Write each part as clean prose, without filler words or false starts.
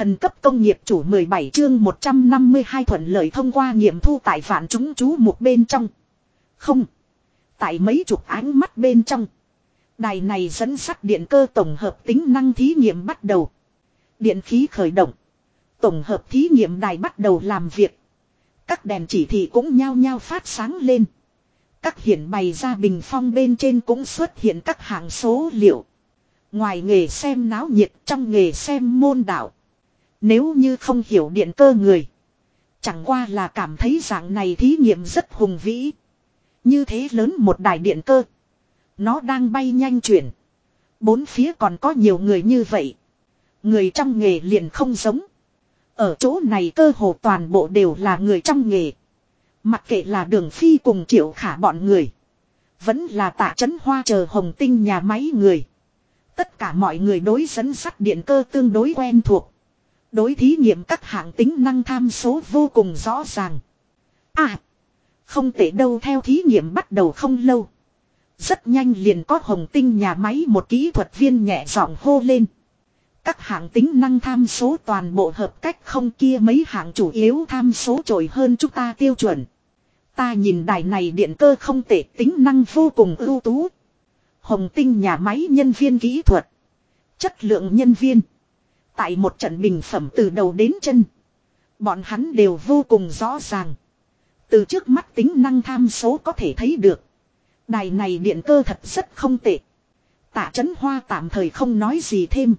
Thần cấp công nghiệp chủ 17 chương 152 thuận lợi thông qua nghiệm thu tại vạn chúng chú một bên trong. Không. Tại mấy chục ánh mắt bên trong. Đài này dẫn sắt điện cơ tổng hợp tính năng thí nghiệm bắt đầu. Điện khí khởi động. Tổng hợp thí nghiệm đài bắt đầu làm việc. Các đèn chỉ thị cũng nhao nhao phát sáng lên. Các hiển bày ra bình phong bên trên cũng xuất hiện các hạng số liệu. Ngoài nghề xem náo nhiệt, trong nghề xem môn đạo. Nếu như không hiểu điện cơ người. Chẳng qua là cảm thấy dạng này thí nghiệm rất hùng vĩ. Như thế lớn một đài điện cơ. Nó đang bay nhanh chuyển. Bốn phía còn có nhiều người như vậy. Người trong nghề liền không giống. Ở chỗ này cơ hồ toàn bộ đều là người trong nghề. Mặc kệ là Đường Phi cùng Triệu Khả bọn người. Vẫn là Tạ Chấn Hoa chờ Hồng Tinh nhà máy người. Tất cả mọi người đối dẫn sắt điện cơ tương đối quen thuộc. Đối thí nghiệm các hạng tính năng tham số vô cùng rõ ràng. Không tệ đâu, theo thí nghiệm bắt đầu không lâu. Rất nhanh liền có Hồng Tinh nhà máy một kỹ thuật viên nhẹ giọng hô lên. Các hạng tính năng tham số toàn bộ hợp cách không, kia mấy hạng chủ yếu tham số trội hơn chúng ta tiêu chuẩn. Ta nhìn đài này điện cơ không tệ, tính năng vô cùng ưu tú. Hồng Tinh nhà máy nhân viên kỹ thuật. Chất lượng nhân viên. Tại một trận bình phẩm từ đầu đến chân. Bọn hắn đều vô cùng rõ ràng. Từ trước mắt tính năng tham số có thể thấy được. Đài này điện cơ thật rất không tệ. Tạ Chấn Hoa tạm thời không nói gì thêm.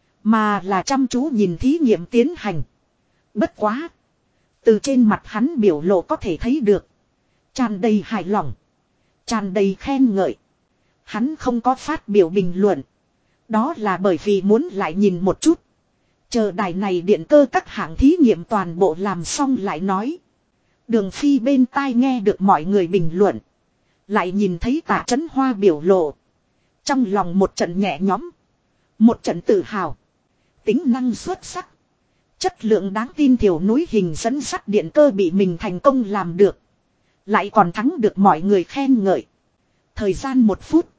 Mà là chăm chú nhìn thí nghiệm tiến hành. Bất quá. Từ trên mặt hắn biểu lộ có thể thấy được. Tràn đầy hài lòng. Tràn đầy khen ngợi. Hắn không có phát biểu bình luận. Đó là bởi vì muốn lại nhìn một chút. Chờ đài này điện cơ các hạng thí nghiệm toàn bộ làm xong lại nói. Đường Phi bên tai nghe được mọi người bình luận. Lại nhìn thấy Tạ Chấn Hoa biểu lộ. Trong lòng một trận nhẹ nhõm. Một trận tự hào. Tính năng xuất sắc. Chất lượng đáng tin thiểu núi hình dẫn sắt điện cơ bị mình thành công làm được. Lại còn thắng được mọi người khen ngợi. Thời gian 1 phút.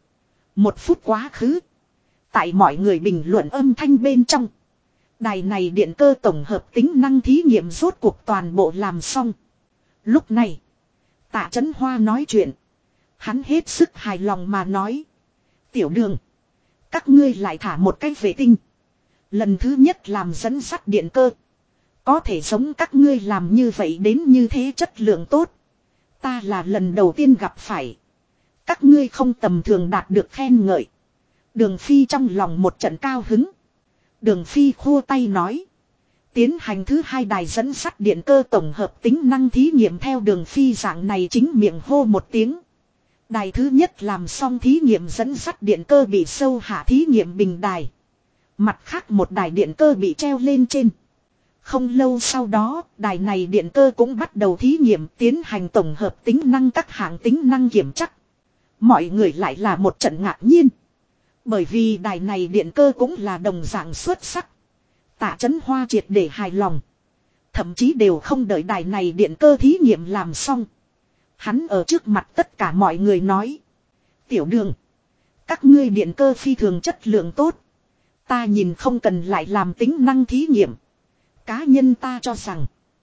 1 phút quá khứ. Tại mọi người bình luận âm thanh bên trong. Đài này điện cơ tổng hợp tính năng thí nghiệm rốt cuộc toàn bộ làm xong. Lúc này. Tạ Chấn Hoa nói chuyện. Hắn hết sức hài lòng mà nói. Tiểu Đường. Các ngươi lại thả một cái vệ tinh. Lần thứ nhất làm dẫn sắt điện cơ. Có thể giống các ngươi làm như vậy đến như thế chất lượng tốt. Ta là lần đầu tiên gặp phải. Các ngươi không tầm thường đạt được khen ngợi. Đường Phi trong lòng một trận cao hứng. Đường Phi khua tay nói. Tiến hành thứ 2 đài dẫn sắt điện cơ tổng hợp tính năng thí nghiệm theo Đường Phi dạng này chính miệng hô một tiếng. Đài thứ nhất làm xong thí nghiệm dẫn sắt điện cơ bị sâu hạ thí nghiệm bình đài. Mặt khác một đài điện cơ bị treo lên trên. Không lâu sau đó, đài này điện cơ cũng bắt đầu thí nghiệm tiến hành tổng hợp tính năng các hạng tính năng kiểm chắc. Mọi người lại là một trận ngạc nhiên. Bởi vì đài này điện cơ cũng là đồng dạng xuất sắc. Tạ Chấn Hoa triệt để hài lòng. Thậm chí đều không đợi đài này điện cơ thí nghiệm làm xong. Hắn ở trước mặt tất cả mọi người nói. Tiểu Đường. Các ngươi điện cơ phi thường chất lượng tốt. Ta nhìn không cần lại làm tính năng thí nghiệm. Cá nhân ta cho rằng.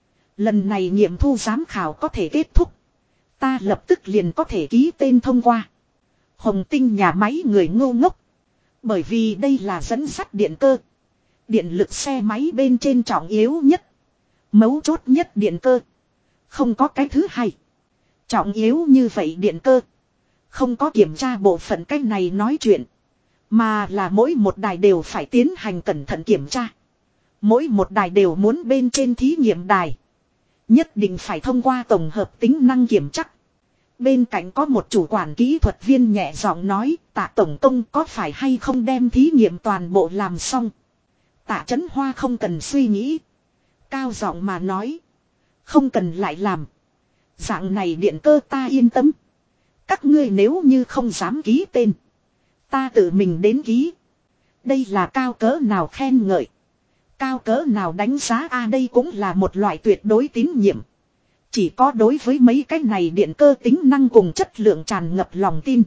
Lần này nghiệm thu giám khảo có thể kết thúc. Ta lập tức liền có thể ký tên thông qua. Hồng Tinh nhà máy người ngô ngốc. Bởi vì đây là dẫn sắt điện cơ. Điện lực xe máy bên trên trọng yếu nhất. Mấu chốt nhất điện cơ. Không có cái thứ hai. Trọng yếu như vậy điện cơ. Không có kiểm tra bộ phận cái này nói chuyện. Mà là mỗi một đài đều phải tiến hành cẩn thận kiểm tra. Mỗi một đài đều muốn bên trên thí nghiệm đài. Nhất định phải thông qua tổng hợp tính năng kiểm chắc. Bên cạnh có một chủ quản kỹ thuật viên nhẹ giọng nói. Tạ tổng công có phải hay không đem thí nghiệm toàn bộ làm xong. Tạ Chấn Hoa không cần suy nghĩ. Cao giọng mà nói. Không cần lại làm. Dạng này điện cơ ta yên tâm. Các ngươi nếu như không dám ký tên. Ta tự mình đến ký. Đây là cao cỡ nào khen ngợi. Cao cỡ nào đánh giá đây cũng là một loại tuyệt đối tín nhiệm. Chỉ có đối với mấy cái này điện cơ tính năng cùng chất lượng tràn ngập lòng tin.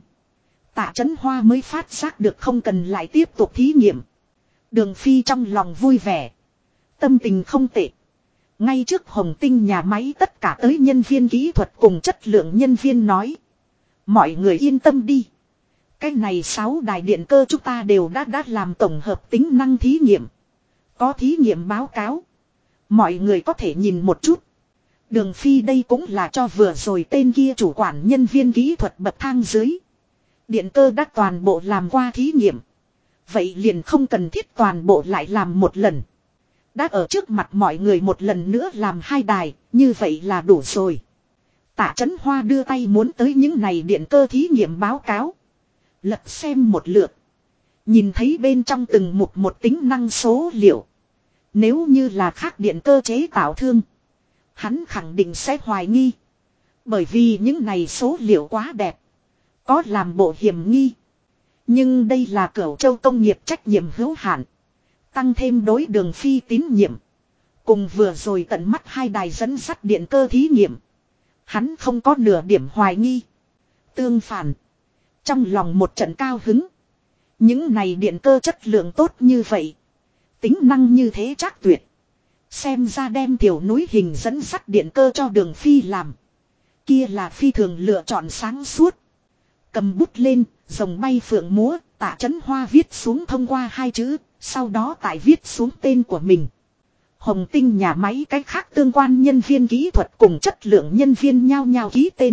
Tạ Chấn Hoa mới phát giác được không cần lại tiếp tục thí nghiệm. Đường Phi trong lòng vui vẻ. Tâm tình không tệ. Ngay trước Hồng Tinh nhà máy tất cả tới nhân viên kỹ thuật cùng chất lượng nhân viên nói. Mọi người yên tâm đi. Cái này 6 đài điện cơ chúng ta đều đã làm tổng hợp tính năng thí nghiệm. Có thí nghiệm báo cáo. Mọi người có thể nhìn một chút. Đường Phi đây cũng là cho vừa rồi tên kia chủ quản nhân viên kỹ thuật bậc thang dưới. Điện cơ đã toàn bộ làm qua thí nghiệm. Vậy liền không cần thiết toàn bộ lại làm một lần. Đã ở trước mặt mọi người một lần nữa làm 2 đài, như vậy là đủ rồi. Tạ Chấn Hoa đưa tay muốn tới những này điện cơ thí nghiệm báo cáo. Lật xem một lượt. Nhìn thấy bên trong từng mục một tính năng số liệu. Nếu như là khác điện cơ chế tạo thương. Hắn khẳng định sẽ hoài nghi. Bởi vì những này số liệu quá đẹp. Có làm bộ hiểm nghi. Nhưng đây là Cửu Châu công nghiệp trách nhiệm hữu hạn. Tăng thêm đối Đường Phi tín nhiệm. Cùng vừa rồi tận mắt 2 đài dẫn sắt điện cơ thí nghiệm. Hắn không có nửa điểm hoài nghi. Tương phản. Trong lòng một trận cao hứng. Những này điện cơ chất lượng tốt như vậy. Tính năng như thế chắc tuyệt. Xem ra đem tiểu núi hình dẫn sắt điện cơ cho Đường Phi làm. Kia là phi thường lựa chọn sáng suốt. Cầm bút lên, rồng bay phượng múa, Tạ Chấn Hoa viết xuống thông qua 2 chữ, sau đó tại viết xuống tên của mình. Hồng Tinh nhà máy cách khác tương quan nhân viên kỹ thuật cùng chất lượng nhân viên nhao nhao ký tên.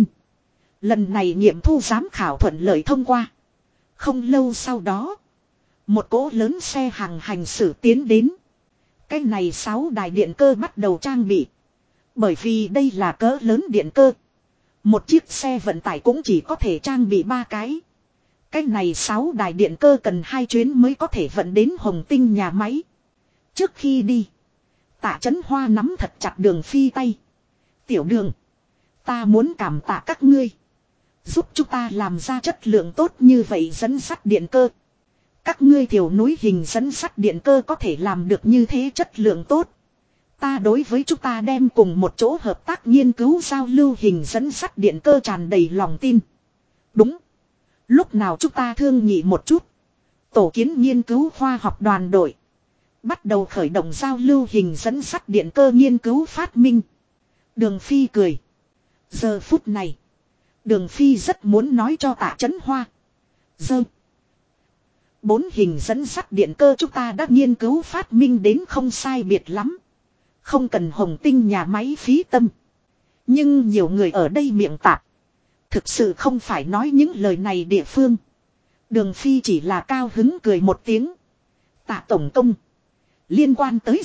Lần này nghiệm thu giám khảo thuận lợi thông qua. Không lâu sau đó, một cỗ lớn xe hàng hành xử tiến đến. Cái này 6 đài điện cơ bắt đầu trang bị. Bởi vì đây là cỡ lớn điện cơ. Một chiếc xe vận tải cũng chỉ có thể trang bị 3 cái. Cái này 6 đài điện cơ cần 2 chuyến mới có thể vận đến Hồng Tinh nhà máy. Trước khi đi, Tạ Chấn Hoa nắm thật chặt Đường Phi tay. Tiểu Đường, ta muốn cảm tạ các ngươi. Giúp chúng ta làm ra chất lượng tốt như vậy dẫn sắt điện cơ. Các ngươi thiểu núi hình dẫn sắt điện cơ có thể làm được như thế chất lượng tốt. Ta đối với chúng ta đem cùng một chỗ hợp tác nghiên cứu giao lưu hình dẫn sắt điện cơ tràn đầy lòng tin. Đúng. Lúc nào chúng ta thương nghị một chút. Tổ kiến nghiên cứu khoa học đoàn đội. Bắt đầu khởi động giao lưu hình dẫn sắt điện cơ nghiên cứu phát minh. Đường Phi cười. Giờ phút này. Đường Phi rất muốn nói cho Tạ Chấn Hoa. 4 hình dẫn sắt điện cơ chúng ta đã nghiên cứu phát minh đến không sai biệt lắm. Không cần Hồng Tinh nhà máy phí tâm. Nhưng nhiều người ở đây miệng tạp. Thực sự không phải nói những lời này địa phương. Đường Phi chỉ là cao hứng cười một tiếng. Tạ tổng công. Liên quan tới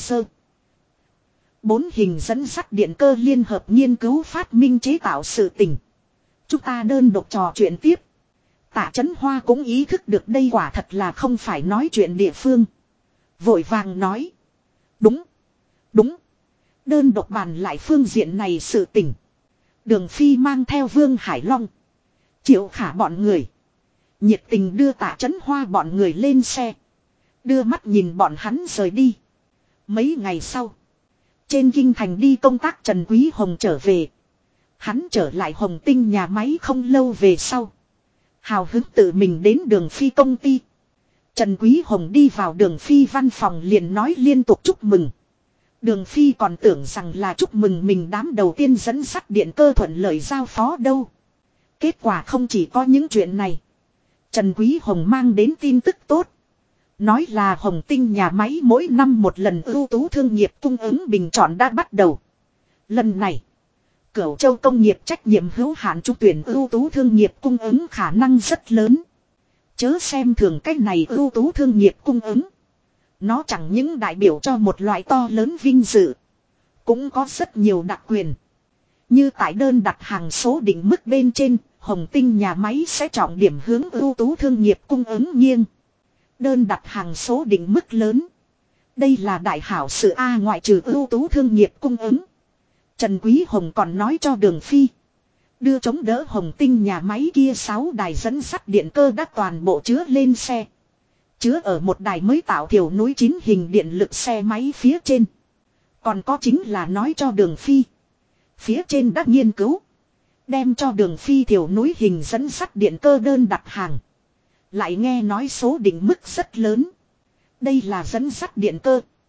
4 hình dẫn sắt điện cơ liên hợp nghiên cứu phát minh chế tạo sự tình. Chúng ta đơn độc trò chuyện tiếp. Tạ Chấn Hoa cũng ý thức được đây quả thật là không phải nói chuyện địa phương. Vội vàng nói. Đúng. Đúng. Đơn độc bàn lại phương diện này sự tình. Đường Phi mang theo Vương Hải Long. Triệu Khả bọn người. Nhiệt tình đưa Tạ Chấn Hoa bọn người lên xe. Đưa mắt nhìn bọn hắn rời đi. Mấy ngày sau. Trên kinh thành đi công tác Trần Quý Hồng trở về. Hắn trở lại Hồng Tinh nhà máy không lâu về sau. Hào hứng tự mình đến Đường Phi công ty. Trần Quý Hồng đi vào Đường Phi văn phòng liền nói liên tục chúc mừng. Đường Phi còn tưởng rằng là chúc mừng mình đám đầu tiên dẫn sắt điện cơ thuận lợi giao phó đâu. Kết quả không chỉ có những chuyện này. Trần Quý Hồng mang đến tin tức tốt. Nói là Hồng Tinh nhà máy mỗi năm một lần ưu tú thương nghiệp cung ứng bình chọn đã bắt đầu. Lần này, Cửu Châu công nghiệp trách nhiệm hữu hạn trúng tuyển ưu tú thương nghiệp cung ứng khả năng rất lớn. Chớ xem thường cách này ưu tú thương nghiệp cung ứng. Nó chẳng những đại biểu cho một loại to lớn vinh dự. Cũng có rất nhiều đặc quyền. Như tại đơn đặt hàng số định mức bên trên, Hồng Tinh nhà máy sẽ trọng điểm hướng ưu tú thương nghiệp cung ứng nghiêng. Đơn đặt hàng số định mức lớn. Đây là đại hảo sự A ngoại trừ ưu tú thương nghiệp cung ứng. Trần Quý Hồng còn nói cho Đường Phi. Đưa chống đỡ Hồng Tinh nhà máy kia 6 đài dẫn sắt điện cơ đã toàn bộ chứa lên xe. Chứa ở một đài mới tạo thiểu núi 9 hình điện lực xe máy phía trên. Còn có chính là nói cho Đường Phi. Phía trên đã nghiên cứu. Đem cho Đường Phi thiểu núi hình dẫn sắt điện cơ đơn đặt hàng. Lại nghe nói số định mức rất lớn. Đây là dẫn sắt điện cơ.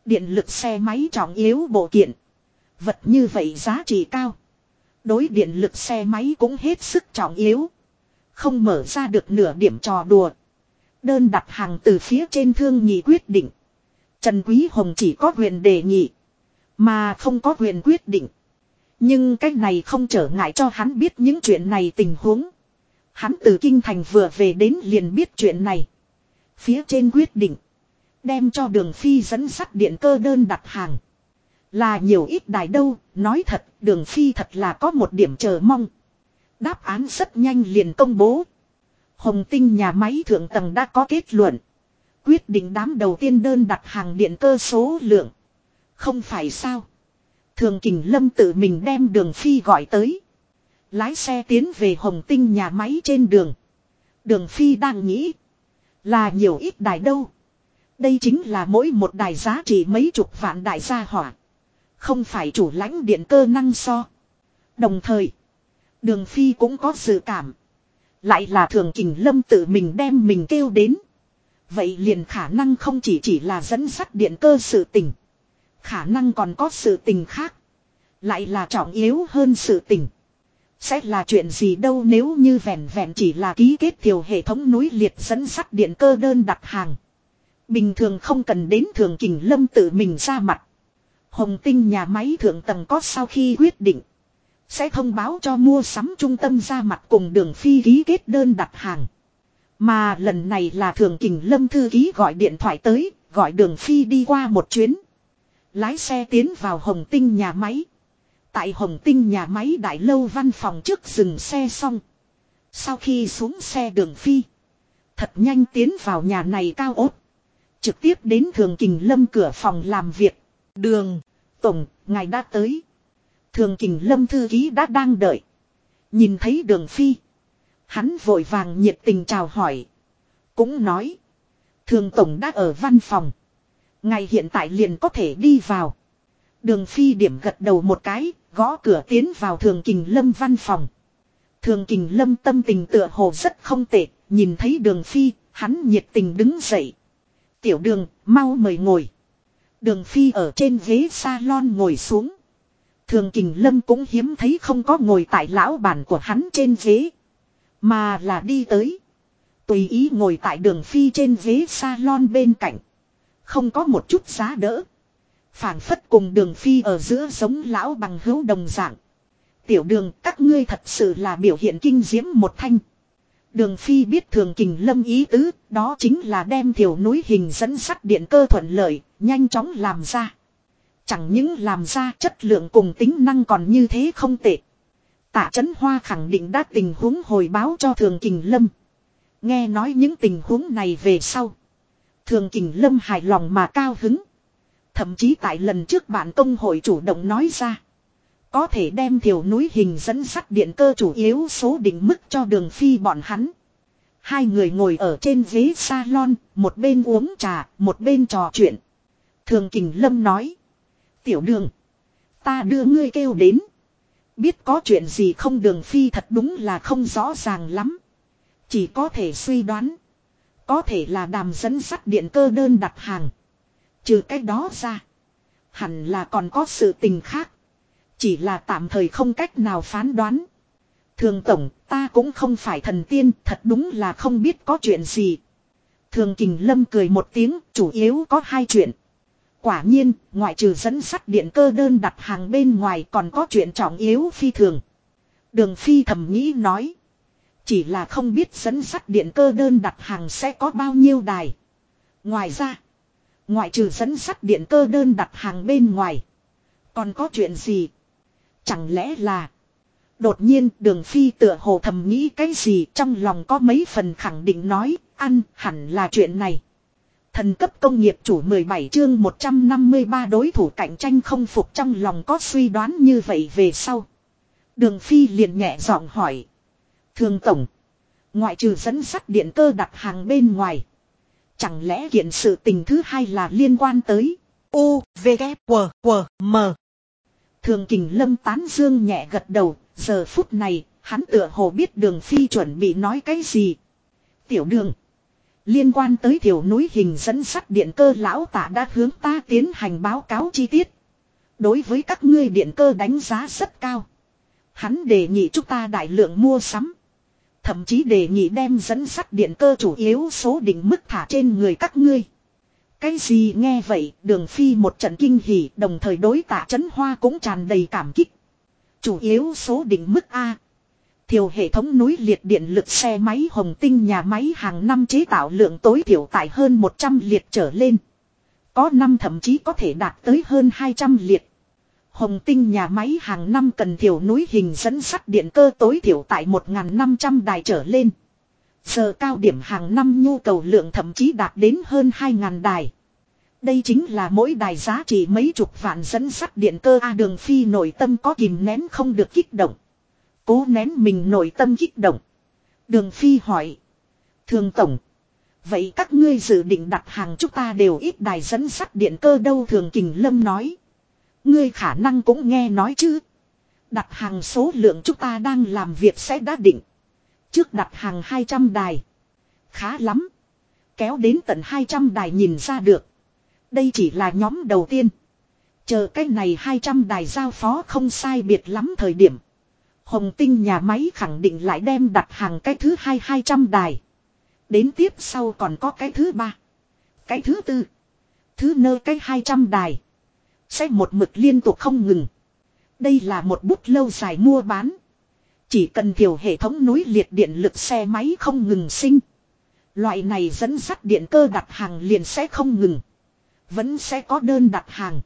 Điện lực xe máy trọng yếu bộ kiện. Vật như vậy giá trị cao. Đối điện lực xe máy cũng hết sức trọng yếu. Không mở ra được nửa điểm trò đùa. Đơn đặt hàng từ phía trên thương nghị quyết định. Trần Quý Hồng chỉ có quyền đề nghị. Mà không có quyền quyết định. Nhưng cái này không trở ngại cho hắn biết những chuyện này tình huống. Hắn từ Kinh Thành vừa về đến liền biết chuyện này. Phía trên quyết định. Đem cho Đường Phi dẫn sắt điện cơ đơn đặt hàng. Là nhiều ít đài đâu, nói thật, Đường Phi thật là có một điểm chờ mong. Đáp án rất nhanh liền công bố. Hồng Tinh nhà máy thượng tầng đã có kết luận. Quyết định đám đầu tiên đơn đặt hàng điện cơ số lượng. Không phải sao. Thường Kình Lâm tự mình đem Đường Phi gọi tới. Lái xe tiến về Hồng Tinh nhà máy trên đường. Đường Phi đang nghĩ. Là nhiều ít đài đâu. Đây chính là mỗi một đài giá trị mấy chục vạn đại gia hỏa. Không phải chủ lãnh điện cơ năng so. Đồng thời. Đường Phi cũng có dự cảm. Lại là Thường Kình Lâm tự mình đem mình kêu đến. Vậy liền khả năng không chỉ là dẫn sắt điện cơ sự tình. Khả năng còn có sự tình khác. Lại là trọng yếu hơn sự tình. Sẽ là chuyện gì đâu nếu như vẹn vẹn chỉ là ký kết thiểu hệ thống núi liệt dẫn sắt điện cơ đơn đặt hàng. Bình thường không cần đến Thường Kình Lâm tự mình ra mặt. Hồng Tinh nhà máy thượng tầng có sau khi quyết định. Sẽ thông báo cho mua sắm trung tâm ra mặt cùng Đường Phi ký kết đơn đặt hàng. Mà lần này là Thường Kình Lâm thư ký gọi điện thoại tới, gọi Đường Phi đi qua một chuyến. Lái xe tiến vào Hồng Tinh nhà máy. Tại Hồng Tinh nhà máy đại lâu văn phòng trước dừng xe xong. Sau khi xuống xe Đường Phi. Thật nhanh tiến vào nhà này cao ốt. Trực tiếp đến Thường Kình Lâm cửa phòng làm việc. Đường, tổng, ngài đã tới. Thường Kình Lâm thư ký đã đang đợi. Nhìn thấy Đường Phi. Hắn vội vàng nhiệt tình chào hỏi. Cũng nói. Thường tổng đã ở văn phòng. Ngài hiện tại liền có thể đi vào. Đường Phi điểm gật đầu một cái. Gõ cửa tiến vào Thường Kình Lâm văn phòng. Thường Kình Lâm tâm tình tựa hồ rất không tệ. Nhìn thấy Đường Phi. Hắn nhiệt tình đứng dậy. Tiểu Đường, mau mời ngồi. Đường Phi ở trên ghế salon ngồi xuống. Thường Kình Lâm cũng hiếm thấy không có ngồi tại lão bản của hắn trên ghế. Mà là đi tới. Tùy ý ngồi tại Đường Phi trên ghế salon bên cạnh. Không có một chút giá đỡ. Phảng phất cùng Đường Phi ở giữa giống lão bằng hữu đồng dạng. Tiểu Đường, các ngươi thật sự là biểu hiện kinh diễm một thanh. Đường Phi biết Thường Kình Lâm ý tứ, đó chính là đem thiểu núi hình dẫn sắt điện cơ thuận lợi, nhanh chóng làm ra. Chẳng những làm ra chất lượng cùng tính năng còn như thế không tệ. Tạ Chấn Hoa khẳng định đã tình huống hồi báo cho Thường Kình Lâm. Nghe nói những tình huống này về sau. Thường Kình Lâm hài lòng mà cao hứng. Thậm chí tại lần trước bạn công hội chủ động nói ra. Có thể đem thiểu núi hình dẫn sắt điện cơ chủ yếu số định mức cho Đường Phi bọn hắn. Hai người ngồi ở trên ghế salon, một bên uống trà, một bên trò chuyện. Thường Kình Lâm nói. Tiểu Đường, ta đưa ngươi kêu đến. Biết có chuyện gì không? Đường Phi thật đúng là không rõ ràng lắm. Chỉ có thể suy đoán. Có thể là đàm dẫn sắt điện cơ đơn đặt hàng. Trừ cái đó ra. Hẳn là còn có sự tình khác. Chỉ là tạm thời không cách nào phán đoán. Thường tổng, ta cũng không phải thần tiên, thật đúng là không biết có chuyện gì. Thường Kình Lâm cười một tiếng, chủ yếu có hai chuyện. Quả nhiên, ngoại trừ dẫn sắt điện cơ đơn đặt hàng bên ngoài còn có chuyện trọng yếu phi thường. Đường Phi thầm nghĩ nói. Chỉ là không biết dẫn sắt điện cơ đơn đặt hàng sẽ có bao nhiêu đài. Ngoài ra, ngoại trừ dẫn sắt điện cơ đơn đặt hàng bên ngoài. Còn có chuyện gì? Chẳng lẽ là... Đột nhiên Đường Phi tựa hồ thầm nghĩ cái gì trong lòng có mấy phần khẳng định nói, ăn hẳn là chuyện này. Thần cấp công nghiệp chủ 17 chương 153 đối thủ cạnh tranh không phục trong lòng có suy đoán như vậy về sau. Đường Phi liền nhẹ giọng hỏi. Thường tổng, ngoại trừ dẫn sắt điện cơ đặt hàng bên ngoài. Chẳng lẽ kiện sự tình thứ hai là liên quan tới U, V, K, W, W, M. Thường Kình Lâm tán dương nhẹ gật đầu, giờ phút này, hắn tựa hồ biết Đường Phi chuẩn bị nói cái gì. Tiểu Đường, Liên quan tới thiểu núi hình dẫn sắt điện cơ lão tạ đã hướng ta tiến hành báo cáo chi tiết. Đối với các ngươi điện cơ đánh giá rất cao. Hắn đề nghị chúng ta đại lượng mua sắm. Thậm chí đề nghị đem dẫn sắt điện cơ chủ yếu số định mức thả trên người các ngươi. Cái gì nghe vậy, Đường Phi một trận kinh hỉ, đồng thời đối Tạ Chấn Hoa cũng tràn đầy cảm kích. Chủ yếu số định mức A. Thiểu hệ thống núi liệt điện lực xe máy Hồng Tinh nhà máy hàng năm chế tạo lượng tối thiểu tại hơn 100 liệt trở lên. Có năm thậm chí có thể đạt tới hơn 200 liệt. Hồng Tinh nhà máy hàng năm cần thiểu núi hình dẫn sắt điện cơ tối thiểu tại 1.500 đài trở lên. Giờ cao điểm hàng năm nhu cầu lượng thậm chí đạt đến hơn 2.000 đài. Đây chính là mỗi đài giá trị mấy chục vạn dẫn sắt điện cơ. Đường Phi nội tâm có kìm nén không được kích động. Cố nén mình nội tâm kích động. Đường Phi hỏi. Thường tổng. Vậy các ngươi dự định đặt hàng chúng ta đều ít đài dẫn sắt điện cơ đâu? Thường Kình Lâm nói. Ngươi khả năng cũng nghe nói chứ. Đặt hàng số lượng chúng ta đang làm việc sẽ đã định. Trước đặt hàng 200 đài. Khá lắm. Kéo đến tận 200 đài nhìn ra được. Đây chỉ là nhóm đầu tiên. Chờ cái này 200 đài giao phó không sai biệt lắm thời điểm. Hồng Tinh nhà máy khẳng định lại đem đặt hàng cái thứ 200 đài. Đến tiếp sau còn có cái thứ 3. Cái thứ 4. Thứ nơ cái 200 đài. Sẽ một mực liên tục không ngừng. Đây là một bút lâu dài mua bán. Chỉ cần thiểu hệ thống núi liệt điện lực xe máy không ngừng sinh. Loại này dẫn sắt điện cơ đặt hàng liền sẽ không ngừng. Vẫn sẽ có đơn đặt hàng.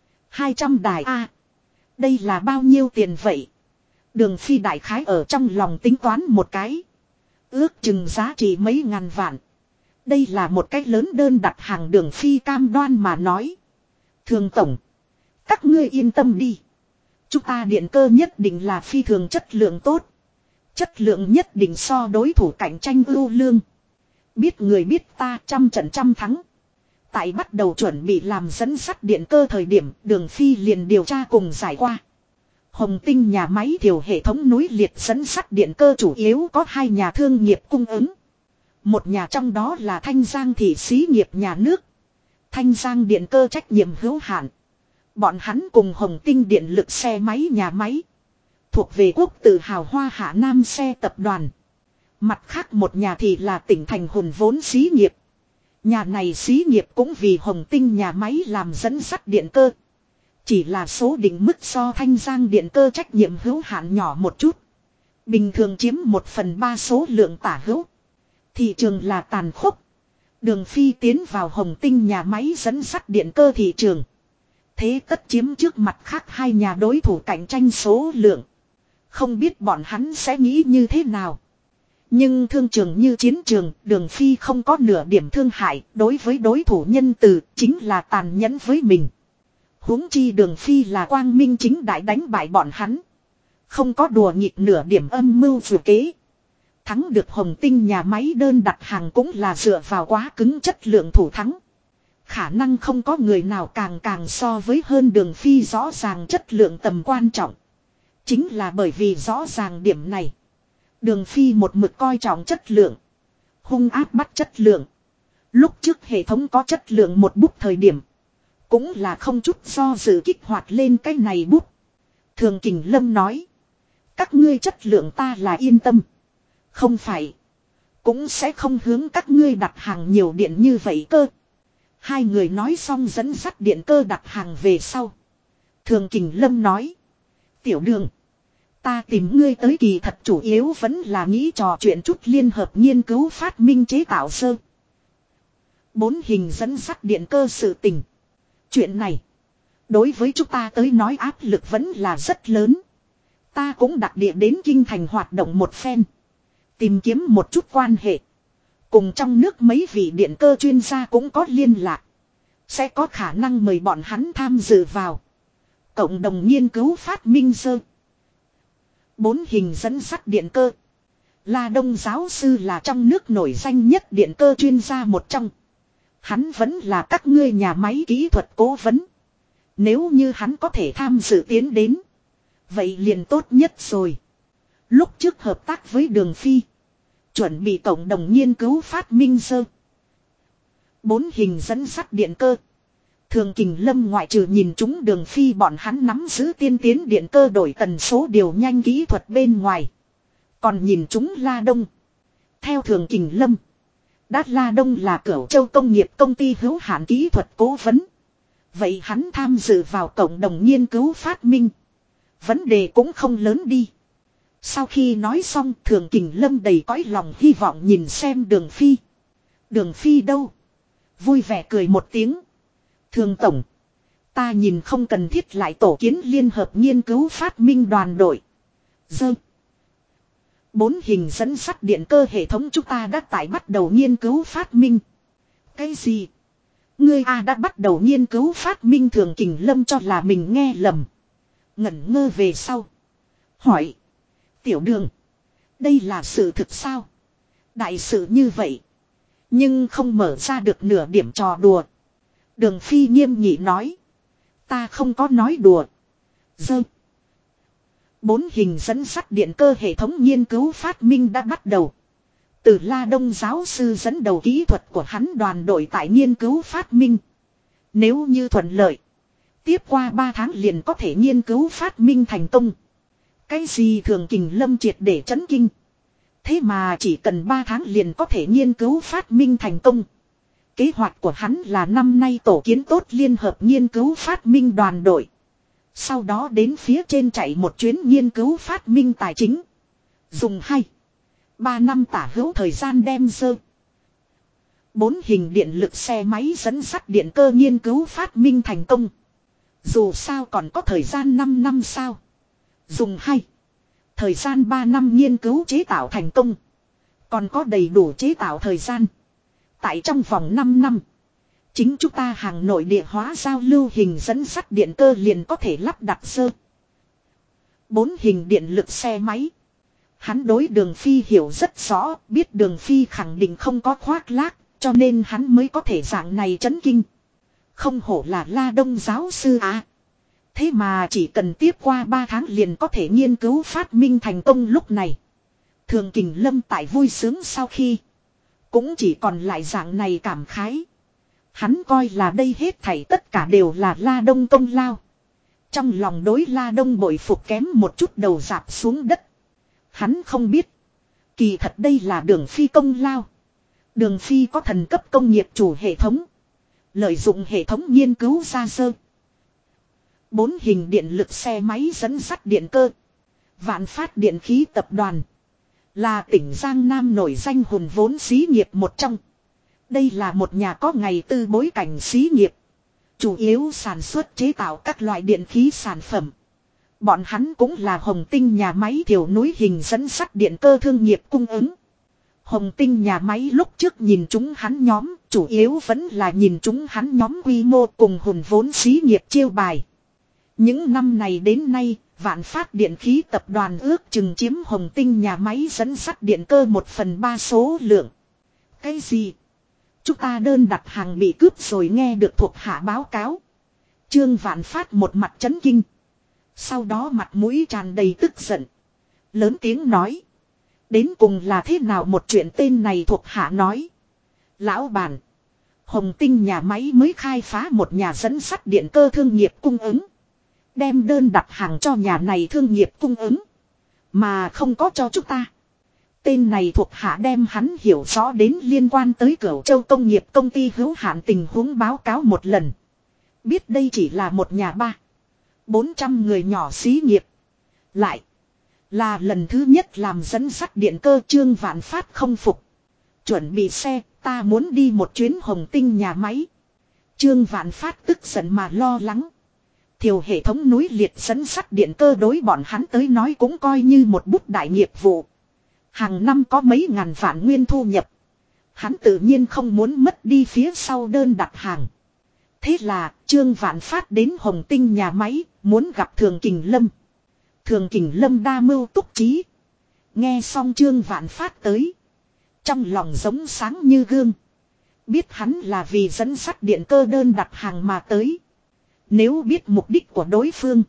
200 đài A. Đây là bao nhiêu tiền vậy? Đường Phi đại khái ở trong lòng tính toán một cái. Ước chừng giá trị mấy ngàn vạn. Đây là một cách lớn đơn đặt hàng. Đường Phi cam đoan mà nói. Thường tổng. Các ngươi yên tâm đi. Chúng ta điện cơ nhất định là phi thường chất lượng tốt. Chất lượng nhất định so đối thủ cạnh tranh ưu lương. Biết người biết ta, trăm trận trăm thắng. Tại bắt đầu chuẩn bị làm dẫn sắt điện cơ thời điểm, Đường Phi liền điều tra cùng giải qua. Hồng Tinh nhà máy thiểu hệ thống núi liệt dẫn sắt điện cơ chủ yếu có 2 nhà thương nghiệp cung ứng. Một nhà trong đó là Thanh Giang thị xí nghiệp nhà nước. Thanh Giang điện cơ trách nhiệm hữu hạn. Bọn hắn cùng Hồng Tinh điện lực xe máy nhà máy. Thuộc về quốc tự hào Hoa Hạ Nam xe tập đoàn. Mặt khác một nhà thì là tỉnh thành hùn vốn xí nghiệp. Nhà này xí nghiệp cũng vì Hồng Tinh nhà máy làm dẫn sắt điện cơ. Chỉ là số định mức so Thanh Giang điện cơ trách nhiệm hữu hạn nhỏ một chút. Bình thường chiếm 1/3 số lượng tả hữu. Thị trường là tàn khốc. Đường Phi tiến vào Hồng Tinh nhà máy dẫn sắt điện cơ thị trường. Thế tất chiếm trước mặt khác 2 nhà đối thủ cạnh tranh số lượng. Không biết bọn hắn sẽ nghĩ như thế nào. Nhưng thương trường như chiến trường, Đường Phi không có nửa điểm thương hại, đối với đối thủ nhân từ, chính là tàn nhẫn với mình. Huống chi Đường Phi là quang minh chính đại đánh bại bọn hắn. Không có đùa nghịch nửa điểm âm mưu vừa kế. Thắng được Hồng Tinh nhà máy đơn đặt hàng cũng là dựa vào quá cứng chất lượng thủ thắng. Khả năng không có người nào càng so với hơn Đường Phi rõ ràng chất lượng tầm quan trọng. Chính là bởi vì rõ ràng điểm này. Đường Phi một mực coi trọng chất lượng. Hung áp bắt chất lượng. Lúc trước hệ thống có chất lượng một bút thời điểm. Cũng là không chút do dự kích hoạt lên cái này bút. Thường Kình Lâm nói. Các ngươi chất lượng ta là yên tâm. Không phải. Cũng sẽ không hướng các ngươi đặt hàng nhiều điện như vậy cơ. Hai người nói xong dẫn dắt điện cơ đặt hàng về sau. Thường Kình Lâm nói. Tiểu Đường. Ta tìm ngươi tới kỳ thật chủ yếu vẫn là nghĩ trò chuyện chút liên hợp nghiên cứu phát minh chế tạo sơ. 4 hình dẫn sắt điện cơ sự tình. Chuyện này. Đối với chúng ta tới nói áp lực vẫn là rất lớn. Ta cũng đặc địa đến kinh thành hoạt động một phen. Tìm kiếm một chút quan hệ. Cùng trong nước mấy vị điện cơ chuyên gia cũng có liên lạc. Sẽ có khả năng mời bọn hắn tham dự vào. Cộng đồng nghiên cứu phát minh sơ. 4 hình dẫn sắt điện cơ. La Đông giáo sư là trong nước nổi danh nhất điện cơ chuyên gia một trong. Hắn vẫn là các ngươi nhà máy kỹ thuật cố vấn. Nếu như hắn có thể tham dự tiến đến. Vậy liền tốt nhất rồi. Lúc trước hợp tác với Đường Phi. Chuẩn bị cộng đồng nghiên cứu phát minh sơ. 4 hình dẫn sắt điện cơ. Thường Kình Lâm ngoại trừ nhìn chúng Đường Phi bọn hắn nắm giữ tiên tiến điện cơ đổi tần số điều nhanh kỹ thuật bên ngoài. Còn nhìn chúng La Đông. Theo Thường Kình Lâm, Đát La Đông là Cửu Châu công nghiệp công ty hữu hạn kỹ thuật cố vấn. Vậy hắn tham dự vào cộng đồng nghiên cứu phát minh. Vấn đề cũng không lớn đi. Sau khi nói xong, Thường Kình Lâm đầy cõi lòng hy vọng nhìn xem Đường Phi. Đường Phi đâu? Vui vẻ cười một tiếng. Thường tổng, ta nhìn không cần thiết lại tổ kiến liên hợp nghiên cứu phát minh đoàn đội. Dơ. 4 hình dẫn sắt điện cơ hệ thống chúng ta đã tải bắt đầu nghiên cứu phát minh. Cái gì? Ngươi đã bắt đầu nghiên cứu phát minh. Thường Kình Lâm cho là mình nghe lầm. Ngẩn ngơ về sau. Hỏi. Tiểu Đường, đây là sự thực sao? Đại sự như vậy. Nhưng không mở ra được nửa điểm trò đùa. Đường Phi nghiêm nghị nói. Ta không có nói đùa. Dơ. 4 hình dẫn sắt điện cơ hệ thống nghiên cứu phát minh đã bắt đầu. Từ La Đông giáo sư dẫn đầu kỹ thuật của hắn đoàn đội tại nghiên cứu phát minh. Nếu như thuận lợi, tiếp qua 3 tháng liền có thể nghiên cứu phát minh thành công. Cái gì? Thường Kình Lâm triệt để chấn kinh. Thế mà chỉ cần 3 tháng liền có thể nghiên cứu phát minh thành công. Kế hoạch của hắn là năm nay tổ kiến tốt liên hợp nghiên cứu phát minh đoàn đội. Sau đó đến phía trên chạy một chuyến nghiên cứu phát minh tài chính. Dùng 2-3 năm tả hữu thời gian đem dơ. 4 hình điện lực xe máy dẫn sắt điện cơ nghiên cứu phát minh thành công. Dù sao còn có thời gian 5 năm sao. Dùng thời gian 3 năm nghiên cứu chế tạo thành công. Còn có đầy đủ chế tạo thời gian. Tại trong vòng 5 năm. Chính chúng ta hàng nội địa hóa giao lưu hình dẫn sắt điện cơ liền có thể lắp đặt sơ. 4 hình điện lực xe máy. Hắn đối Đường Phi hiểu rất rõ. Biết Đường Phi khẳng định không có khoác lác. Cho nên hắn mới có thể dạng này chấn kinh. Không hổ là La Đông giáo sư à. Thế mà chỉ cần tiếp qua 3 tháng liền có thể nghiên cứu phát minh thành công. Lúc này Thường Kình Lâm tại vui sướng sau khi cũng chỉ còn lại dạng này cảm khái. Hắn coi là đây hết thảy tất cả đều là La Đông công lao. Trong lòng đối La Đông bội phục kém một chút đầu rạp xuống đất. Hắn không biết, kỳ thật đây là Đường Phi công lao. Đường Phi có thần cấp công nghiệp chủ hệ thống. Lợi dụng hệ thống nghiên cứu ra sơ. 4 hình điện lực xe máy dẫn sắt điện cơ. Vạn Phát Điện khí tập đoàn là tỉnh Giang Nam nổi danh hùn vốn xí nghiệp một trong. Đây là một nhà có ngày tư bối cảnh xí nghiệp. Chủ yếu sản xuất chế tạo các loại điện khí sản phẩm. Bọn hắn cũng là Hồng Tinh nhà máy thiểu núi hình dẫn sắt điện cơ thương nghiệp cung ứng. Hồng Tinh nhà máy lúc trước nhìn chúng hắn nhóm, chủ yếu vẫn là nhìn chúng hắn nhóm quy mô cùng hùn vốn xí nghiệp chiêu bài. Những năm này đến nay, Vạn Phát Điện khí tập đoàn ước chừng chiếm Hồng Tinh nhà máy dẫn sắt điện cơ 1/3 số lượng. Cái gì? Chúng ta đơn đặt hàng bị cướp rồi. Nghe được thuộc hạ báo cáo. Trương Vạn Phát một mặt chấn kinh. Sau đó mặt mũi tràn đầy tức giận. Lớn tiếng nói. Đến cùng là thế nào một chuyện? Tên này thuộc hạ nói. Lão bản, Hồng Tinh nhà máy mới khai phá một nhà dẫn sắt điện cơ thương nghiệp cung ứng. Đem đơn đặt hàng cho nhà này thương nghiệp cung ứng. Mà không có cho chúng ta. Tên này thuộc hạ đem hắn hiểu rõ đến liên quan tới Cửu Châu công nghiệp công ty hữu hạn tình huống báo cáo một lần. Biết đây chỉ là một nhà 300-400 người nhỏ xí nghiệp. Lại là lần thứ nhất làm dẫn sắt điện cơ. Trương Vạn Phát không phục. Chuẩn bị xe, ta muốn đi một chuyến Hồng Tinh nhà máy. Trương Vạn Phát tức giận mà lo lắng. Thiều hệ thống núi liệt dẫn sắt điện cơ đối bọn hắn tới nói cũng coi như một bút đại nghiệp vụ. Hàng năm có mấy ngàn vạn nguyên thu nhập. Hắn tự nhiên không muốn mất đi phía sau đơn đặt hàng. Thế là Trương Vạn Phát đến Hồng Tinh nhà máy, muốn gặp Thường Kình Lâm. Thường Kình Lâm đa mưu túc trí. Nghe xong Trương Vạn Phát tới, trong lòng giống sáng như gương. Biết hắn là vì dẫn sắt điện cơ đơn đặt hàng mà tới. Nếu biết mục đích của đối phương,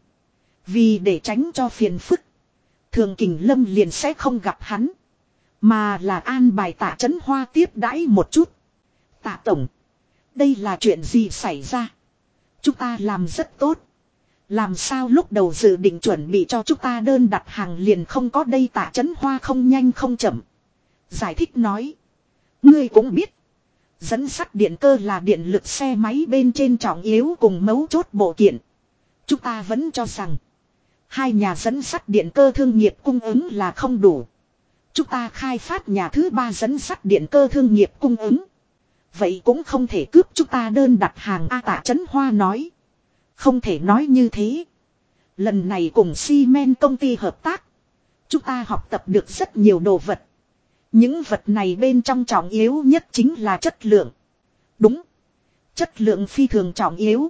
vì để tránh cho phiền phức, Thường Kình Lâm liền sẽ không gặp hắn, mà là an bài Tạ Chấn Hoa tiếp đãi một chút. Tạ tổng, Đây là chuyện gì xảy ra? Chúng ta làm rất tốt. Làm sao lúc đầu dự định chuẩn bị cho chúng ta đơn đặt hàng liền không có đây? Tạ Chấn Hoa không nhanh không chậm giải thích nói. Ngươi cũng biết. Dẫn sắt điện cơ là điện lực xe máy bên trên trọng yếu cùng mấu chốt bộ kiện. Chúng ta vẫn cho rằng hai nhà dẫn sắt điện cơ thương nghiệp cung ứng là không đủ. Chúng ta khai phát nhà thứ ba dẫn sắt điện cơ thương nghiệp cung ứng. Vậy cũng không thể cướp chúng ta đơn đặt hàng A. Tạ Chấn Hoa nói. Không thể nói như thế. Lần này cùng Siemens công ty hợp tác. Chúng ta học tập được rất nhiều đồ vật. Những vật này bên trong trọng yếu nhất chính là chất lượng. Đúng. Chất lượng phi thường trọng yếu.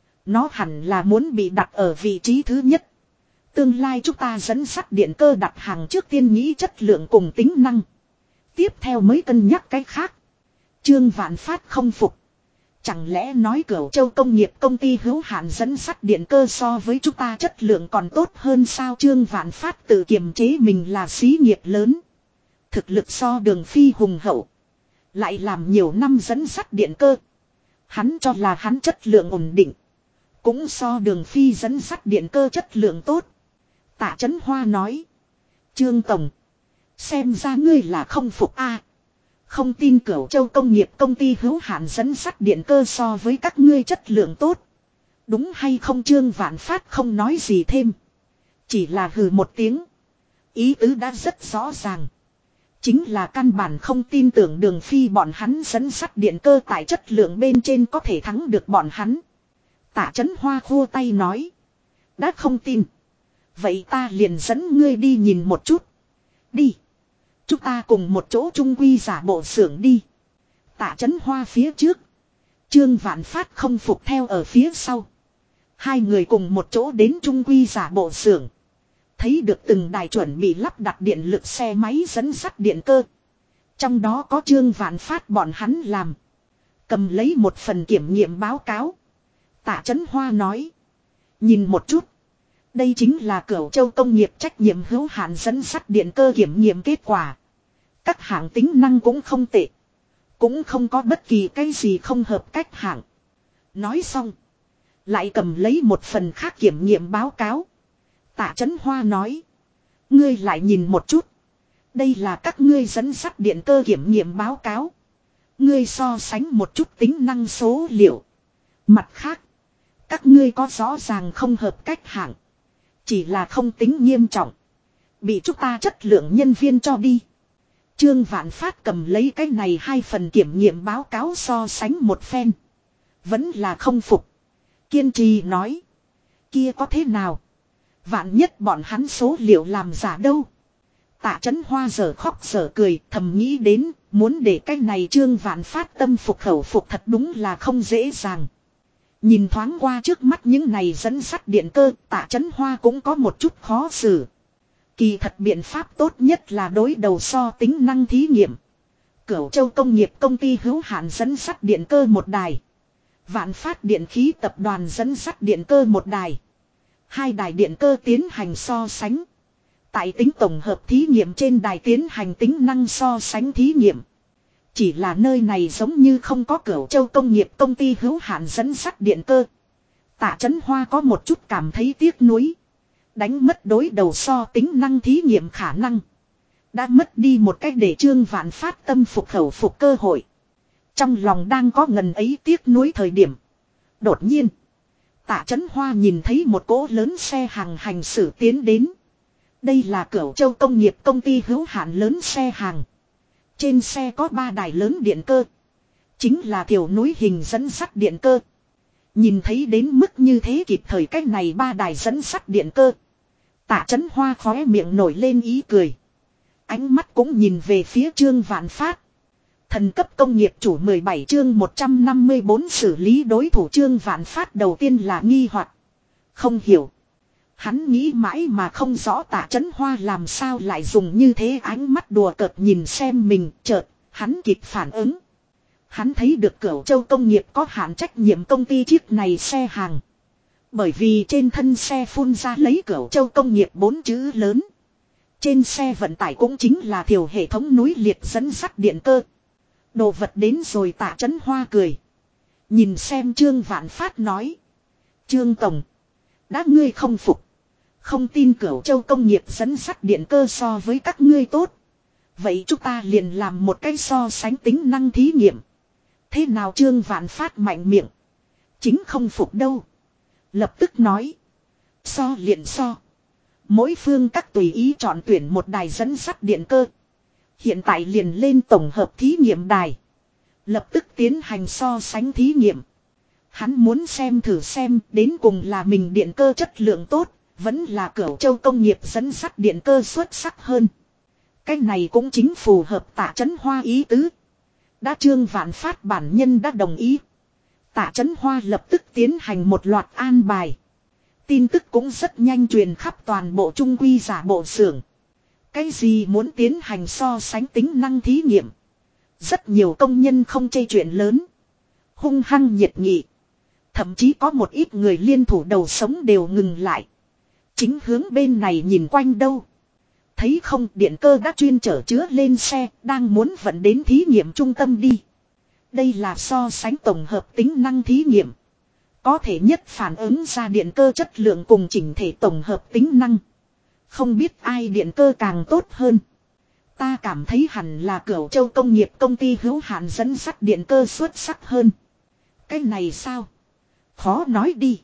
Nó hẳn là muốn bị đặt ở vị trí thứ nhất. Tương lai chúng ta dẫn sắt điện cơ đặt hàng trước tiên nghĩ chất lượng cùng tính năng. Tiếp theo mới cân nhắc cái khác. Trương Vạn Phát không phục. Chẳng lẽ nói Cửu Châu công nghiệp công ty hữu hạn dẫn sắt điện cơ so với chúng ta chất lượng còn tốt hơn sao? Trương Vạn Phát tự kiềm chế mình là xí nghiệp lớn. Thực lực so Đường Phi hùng hậu. Lại làm nhiều năm dẫn sắt điện cơ. Hắn cho là hắn chất lượng ổn định. Cũng so Đường Phi dẫn sắt điện cơ chất lượng tốt. Tạ Chấn Hoa nói. Trương Tổng. Xem ra ngươi là không phục a. Không tin Cửu Châu công nghiệp công ty hữu hạn dẫn sắt điện cơ so với các ngươi chất lượng tốt. Đúng hay không? Trương Vạn Phát không nói gì thêm. Chỉ là hừ một tiếng. Ý tứ đã rất rõ ràng. Chính là căn bản không tin tưởng Đường Phi bọn hắn dẫn sắt điện cơ tại chất lượng bên trên có thể thắng được bọn hắn. Tạ Chấn Hoa khua tay nói. Đã không tin. Vậy ta liền dẫn ngươi đi nhìn một chút. Đi. Chúng ta cùng một chỗ trung quy giả bộ xưởng đi. Tạ Chấn Hoa phía trước. Trương Vạn Phát không phục theo ở phía sau. Hai người cùng một chỗ đến trung quy giả bộ xưởng. Thấy được từng đài chuẩn bị lắp đặt điện lực xe máy dẫn sắt điện cơ. Trong đó có Trương Vạn Phát bọn hắn làm. Cầm lấy một phần kiểm nghiệm báo cáo. Tạ Chấn Hoa nói. Nhìn một chút. Đây chính là Cửu Châu công nghiệp trách nhiệm hữu hạn dẫn sắt điện cơ kiểm nghiệm kết quả. Các hạng tính năng cũng không tệ. Cũng không có bất kỳ cái gì không hợp cách hạng. Nói xong. Lại cầm lấy một phần khác kiểm nghiệm báo cáo. Tạ Chấn Hoa nói. Ngươi lại nhìn một chút. Đây là các ngươi dẫn sắt điện cơ kiểm nghiệm báo cáo. Ngươi so sánh một chút tính năng số liệu. Mặt khác. Các ngươi có rõ ràng không hợp cách hạng. Chỉ là không tính nghiêm trọng. Bị chúng ta chất lượng nhân viên cho đi. Trương Vạn Phát cầm lấy cái này hai phần kiểm nghiệm báo cáo so sánh một phen. Vẫn là không phục. Kiên trì nói. Kia có thế nào? Vạn nhất bọn hắn số liệu làm giả đâu. Tạ Chấn Hoa giờ khóc giờ cười thầm nghĩ đến. Muốn để cái này Trương Vạn Phát tâm phục khẩu phục thật đúng là không dễ dàng. Nhìn thoáng qua trước mắt những này dẫn sắt điện cơ, Tạ Chấn Hoa cũng có một chút khó xử. Kỳ thật biện pháp tốt nhất là đối đầu so tính năng thí nghiệm. Cửu Châu công nghiệp công ty hữu hạn dẫn sắt điện cơ một đài. Vạn Phát điện khí tập đoàn dẫn sắt điện cơ một đài. Hai đài điện cơ tiến hành so sánh. Tại tính tổng hợp thí nghiệm trên đài tiến hành tính năng so sánh thí nghiệm. Chỉ là nơi này giống như không có Cửu Châu công nghiệp công ty hữu hạn dẫn sắt điện cơ. Tạ Chấn Hoa có một chút cảm thấy tiếc nuối. Đánh mất đối đầu so tính năng thí nghiệm khả năng. Đã mất đi một cách để Trương Vạn Phát tâm phục khẩu phục cơ hội. Trong lòng đang có ngần ấy tiếc nuối thời điểm. Đột nhiên. Tạ Chấn Hoa nhìn thấy một cỗ lớn xe hàng hành xử tiến đến. Đây là Cửu Châu công nghiệp công ty hữu hạn lớn xe hàng. Trên xe có 3 đài lớn điện cơ. Chính là thiểu núi hình dẫn sắt điện cơ. Nhìn thấy đến mức như thế kịp thời cách này 3 đài dẫn sắt điện cơ. Tạ Chấn Hoa khóe miệng nổi lên ý cười. Ánh mắt cũng nhìn về phía Trương Vạn Phát. Thần cấp công nghiệp chủ 17 chương 154 xử lý đối thủ. Trương Vạn Phát đầu tiên là nghi hoặc. Không hiểu. Hắn nghĩ mãi mà không rõ Tạ Chấn Hoa làm sao lại dùng như thế ánh mắt đùa cợt nhìn xem mình. Chợt, hắn kịp phản ứng. Hắn thấy được Cửu Châu công nghiệp có hạn trách nhiệm công ty chiếc này xe hàng. Bởi vì trên thân xe phun ra lấy Cửu Châu công nghiệp 4 chữ lớn. Trên xe vận tải cũng chính là thiểu hệ thống núi liệt dẫn sắt điện cơ. Đồ vật đến rồi Tạ Chấn Hoa cười. Nhìn xem Trương Vạn Phát nói. Trương Tổng. Đã ngươi không phục. Không tin Cửu Châu công nghiệp dẫn sắt điện cơ so với các ngươi tốt. Vậy chúng ta liền làm một cái so sánh tính năng thí nghiệm. Thế nào Trương Vạn Phát mạnh miệng. Chính không phục đâu. Lập tức nói. So liền so. Mỗi phương các tùy ý chọn tuyển một đài dẫn sắt điện cơ. Hiện tại liền lên tổng hợp thí nghiệm đài. Lập tức tiến hành so sánh thí nghiệm. Hắn muốn xem thử xem đến cùng là mình điện cơ chất lượng tốt. Vẫn là Cửu Châu công nghiệp dẫn sắt điện cơ xuất sắc hơn. Cái này cũng chính phù hợp Tạ Chấn Hoa ý tứ. Đã Trương Vạn Phát bản nhân đã đồng ý. Tạ Chấn Hoa lập tức tiến hành một loạt an bài. Tin tức cũng rất nhanh truyền khắp toàn bộ Trung Quy giả bộ xưởng. Cái gì muốn tiến hành so sánh tính năng thí nghiệm. Rất nhiều công nhân không chê chuyện lớn. Hung hăng nhiệt nghị. Thậm chí có một ít người liên thủ đầu sống đều ngừng lại. Chính hướng bên này nhìn quanh đâu. Thấy không, điện cơ đã chuyên chở chứa lên xe, đang muốn vận đến thí nghiệm trung tâm đi. Đây là so sánh tổng hợp tính năng thí nghiệm. Có thể nhất phản ứng ra điện cơ chất lượng cùng chỉnh thể tổng hợp tính năng. Không biết ai điện cơ càng tốt hơn. Ta cảm thấy hẳn là Cửu Châu công nghiệp công ty hữu hạn dẫn sắt điện cơ xuất sắc hơn. Cái này sao? Khó nói đi.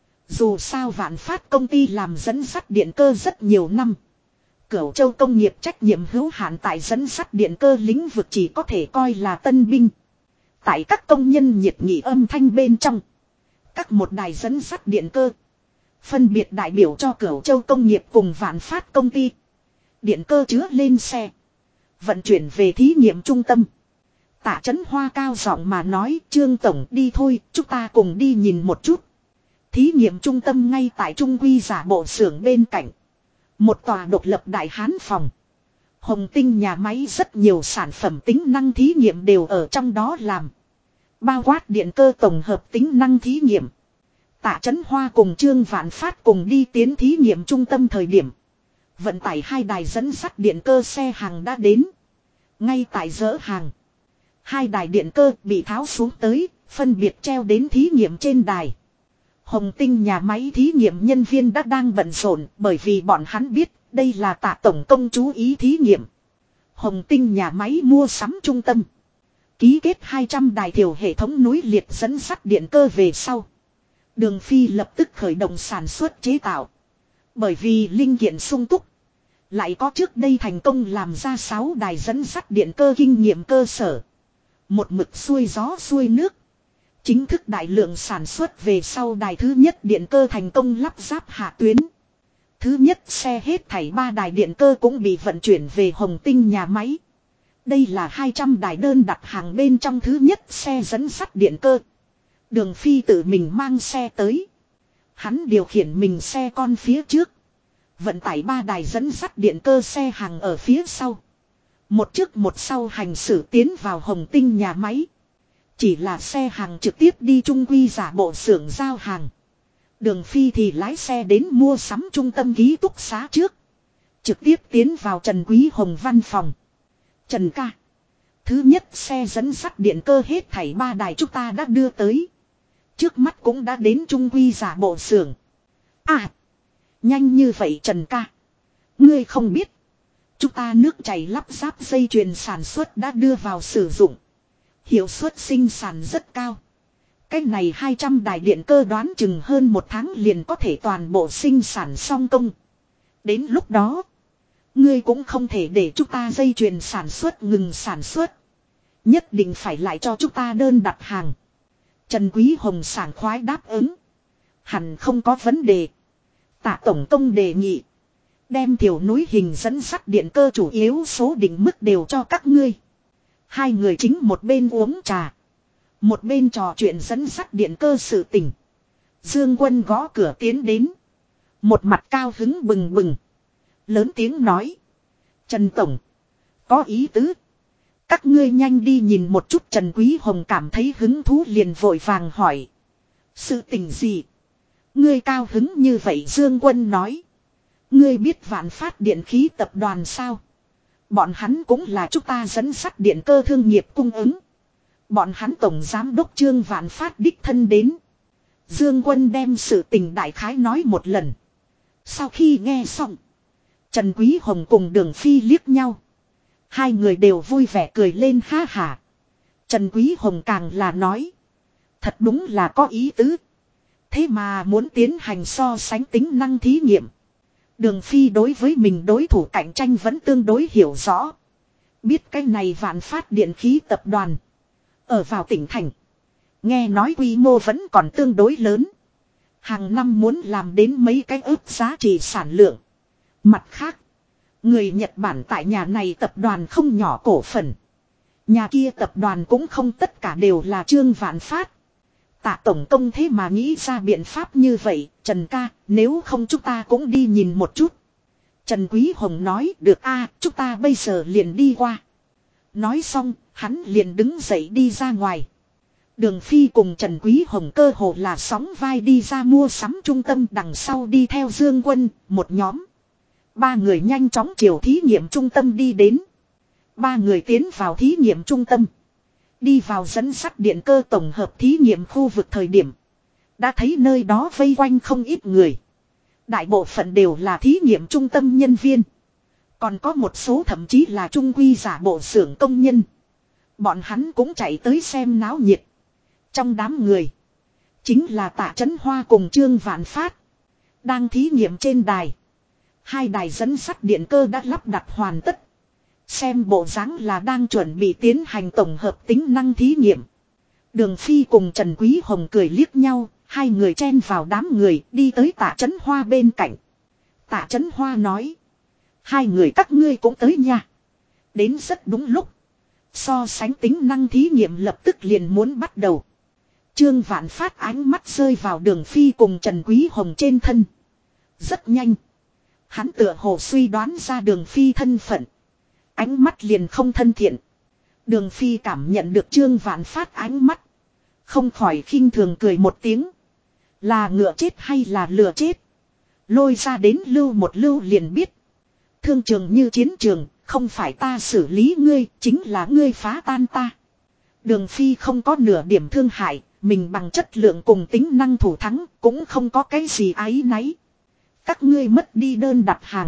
Dù sao Vạn Phát công ty làm dẫn sắt điện cơ rất nhiều năm. Cửu Châu công nghiệp trách nhiệm hữu hạn tại dẫn sắt điện cơ lĩnh vực chỉ có thể coi là tân binh. Tại các công nhân nhiệt nghị âm thanh bên trong. Các một đài dẫn sắt điện cơ. Phân biệt đại biểu cho Cửu Châu công nghiệp cùng Vạn Phát công ty. Điện cơ chứa lên xe. Vận chuyển về thí nghiệm trung tâm. Tạ Chấn Hoa cao giọng mà nói, Trương Tổng đi thôi, chúng ta cùng đi nhìn một chút. Thí nghiệm trung tâm ngay tại Trung Quy giả bộ xưởng bên cạnh. Một tòa độc lập đại hán phòng. Hồng Tinh nhà máy rất nhiều sản phẩm tính năng thí nghiệm đều ở trong đó làm. Bao quát điện cơ tổng hợp tính năng thí nghiệm. Tạ Chấn Hoa cùng Trương Vạn Phát cùng đi tiến thí nghiệm trung tâm thời điểm. Vận tải hai đài dẫn sắt điện cơ xe hàng đã đến. Ngay tại dỡ hàng. Hai đài điện cơ bị tháo xuống tới, phân biệt treo đến thí nghiệm trên đài. Hồng Tinh nhà máy thí nghiệm nhân viên đã đang bận rộn bởi vì bọn hắn biết đây là Tạ tổng công chú ý thí nghiệm. Hồng Tinh nhà máy mua sắm trung tâm. Ký kết 200 đài thiểu hệ thống núi liệt dẫn sắt điện cơ về sau. Đường Phi lập tức khởi động sản xuất chế tạo. Bởi vì linh kiện sung túc. Lại có trước đây thành công làm ra 6 đài dẫn sắt điện cơ kinh nghiệm cơ sở. Một mực xuôi gió xuôi nước. Chính thức đại lượng sản xuất về sau đài thứ nhất điện cơ thành công lắp ráp hạ tuyến. Thứ nhất xe hết thảy 3 đài điện cơ cũng bị vận chuyển về Hồng Tinh nhà máy. Đây là 200 đài đơn đặt hàng bên trong thứ nhất xe dẫn sắt điện cơ. Đường Phi tự mình mang xe tới. Hắn điều khiển mình xe con phía trước. Vận tải 3 đài dẫn sắt điện cơ xe hàng ở phía sau. Một trước một sau hành xử tiến vào Hồng Tinh nhà máy. Chỉ là xe hàng trực tiếp đi Trung Quy giả bộ xưởng giao hàng. Đường Phi thì lái xe đến mua sắm trung tâm ký túc xá trước. Trực tiếp tiến vào Trần Quý Hồng văn phòng. Trần ca. Thứ nhất xe dẫn sắt điện cơ hết thảy 3 đài chúng ta đã đưa tới. Trước mắt cũng đã đến Trung Quy giả bộ xưởng. À. Nhanh như vậy Trần ca. Ngươi không biết. Chúng ta nước chảy lắp ráp dây chuyền sản xuất đã đưa vào sử dụng. Hiệu suất sinh sản rất cao. Cái này 200 đài điện cơ đoán chừng hơn 1 tháng liền có thể toàn bộ sinh sản xong công. Đến lúc đó. Ngươi cũng không thể để chúng ta dây chuyền sản xuất ngừng sản xuất. Nhất định phải lại cho chúng ta đơn đặt hàng. Trần Quý Hồng sảng khoái đáp ứng. Hẳn không có vấn đề. Tạ tổng công đề nghị. Đem thiểu núi hình dẫn sắt điện cơ chủ yếu số định mức đều cho các ngươi. Hai người chính một bên uống trà. Một bên trò chuyện dẫn sắt điện cơ sự tình. Dương Quân gõ cửa tiến đến. Một mặt cao hứng bừng bừng. Lớn tiếng nói. Trần Tổng. Có ý tứ. Các ngươi nhanh đi nhìn một chút. Trần Quý Hồng cảm thấy hứng thú liền vội vàng hỏi. Sự tình gì? Ngươi cao hứng như vậy Dương Quân nói. Ngươi biết Vạn Phát điện khí tập đoàn sao? Bọn hắn cũng là chúng ta dẫn sắt điện cơ thương nghiệp cung ứng. Bọn hắn tổng giám đốc Trương Vạn Phát đích thân đến. Dương Quân đem sự tình đại khái nói một lần. Sau khi nghe xong, Trần Quý Hồng cùng Đường Phi liếc nhau. Hai người đều vui vẻ cười lên ha hả. Trần Quý Hồng càng là nói. Thật đúng là có ý tứ. Thế mà muốn tiến hành so sánh tính năng thí nghiệm. Đường Phi đối với mình đối thủ cạnh tranh vẫn tương đối hiểu rõ. Biết cái này Vạn Phát điện khí tập đoàn. Ở vào tỉnh thành. Nghe nói quy mô vẫn còn tương đối lớn. Hàng năm muốn làm đến mấy cái ước giá trị sản lượng. Mặt khác, người Nhật Bản tại nhà này tập đoàn không nhỏ cổ phần. Nhà kia tập đoàn cũng không tất cả đều là Trương Vạn Phát. Tạ tổng công thế mà nghĩ ra biện pháp như vậy, Trần ca, nếu không chúng ta cũng đi nhìn một chút. Trần Quý Hồng nói, được a, chúng ta bây giờ liền đi qua. Nói xong, hắn liền đứng dậy đi ra ngoài. Đường Phi cùng Trần Quý Hồng cơ hồ là sóng vai đi ra mua sắm trung tâm, đằng sau đi theo Dương Quân, một nhóm. Ba người nhanh chóng chiều thí nghiệm trung tâm đi đến. Ba người tiến vào thí nghiệm trung tâm. Đi vào dẫn sắt điện cơ tổng hợp thí nghiệm khu vực thời điểm. Đã thấy nơi đó vây quanh không ít người. Đại bộ phận đều là thí nghiệm trung tâm nhân viên. Còn có một số thậm chí là trung quy giả bộ xưởng công nhân. Bọn hắn cũng chạy tới xem náo nhiệt. Trong đám người, chính là Tạ Chấn Hoa cùng Trương Vạn Phát. Đang thí nghiệm trên đài. Hai đài dẫn sắt điện cơ đã lắp đặt hoàn tất. Xem bộ dáng là đang chuẩn bị tiến hành tổng hợp tính năng thí nghiệm. Đường Phi cùng Trần Quý Hồng cười liếc nhau. Hai người chen vào đám người đi tới Tạ Chấn Hoa bên cạnh. Tạ Chấn Hoa nói. Hai người các ngươi cũng tới nha. Đến rất đúng lúc. So sánh tính năng thí nghiệm lập tức liền muốn bắt đầu. Trương Vạn Phát ánh mắt rơi vào Đường Phi cùng Trần Quý Hồng trên thân. Rất nhanh. Hắn tựa hồ suy đoán ra Đường Phi thân phận. Ánh mắt liền không thân thiện. Đường Phi cảm nhận được Trương Vạn Phát ánh mắt. Không khỏi khinh thường cười một tiếng. Là ngựa chết hay là lừa chết? Lôi ra đến lưu một lưu liền biết. Thương trường như chiến trường, không phải ta xử lý ngươi, chính là ngươi phá tan ta. Đường Phi không có nửa điểm thương hại, mình bằng chất lượng cùng tính năng thủ thắng, cũng không có cái gì áy náy. Các ngươi mất đi đơn đặt hàng.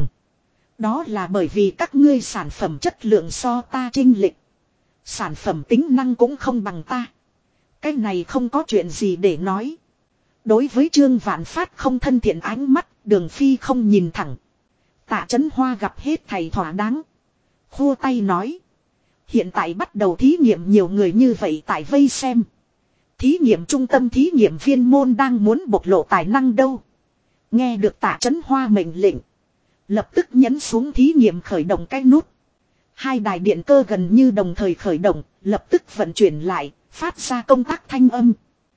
Đó là bởi vì các ngươi sản phẩm chất lượng so ta chênh lệch. Sản phẩm tính năng cũng không bằng ta. Cái này không có chuyện gì để nói. Đối với Trương Vạn Phát không thân thiện ánh mắt, Đường Phi không nhìn thẳng. Tạ Chấn Hoa gặp hết thầy thỏa đáng. Khua tay nói. Hiện tại bắt đầu thí nghiệm nhiều người như vậy tại vây xem. Thí nghiệm trung tâm thí nghiệm viên môn đang muốn bộc lộ tài năng đâu. Nghe được Tạ Chấn Hoa mệnh lệnh. Lập tức nhấn xuống thí nghiệm khởi động cái nút. Hai đài điện cơ gần như đồng thời khởi động, lập tức vận chuyển lại, phát ra công tắc thanh âm.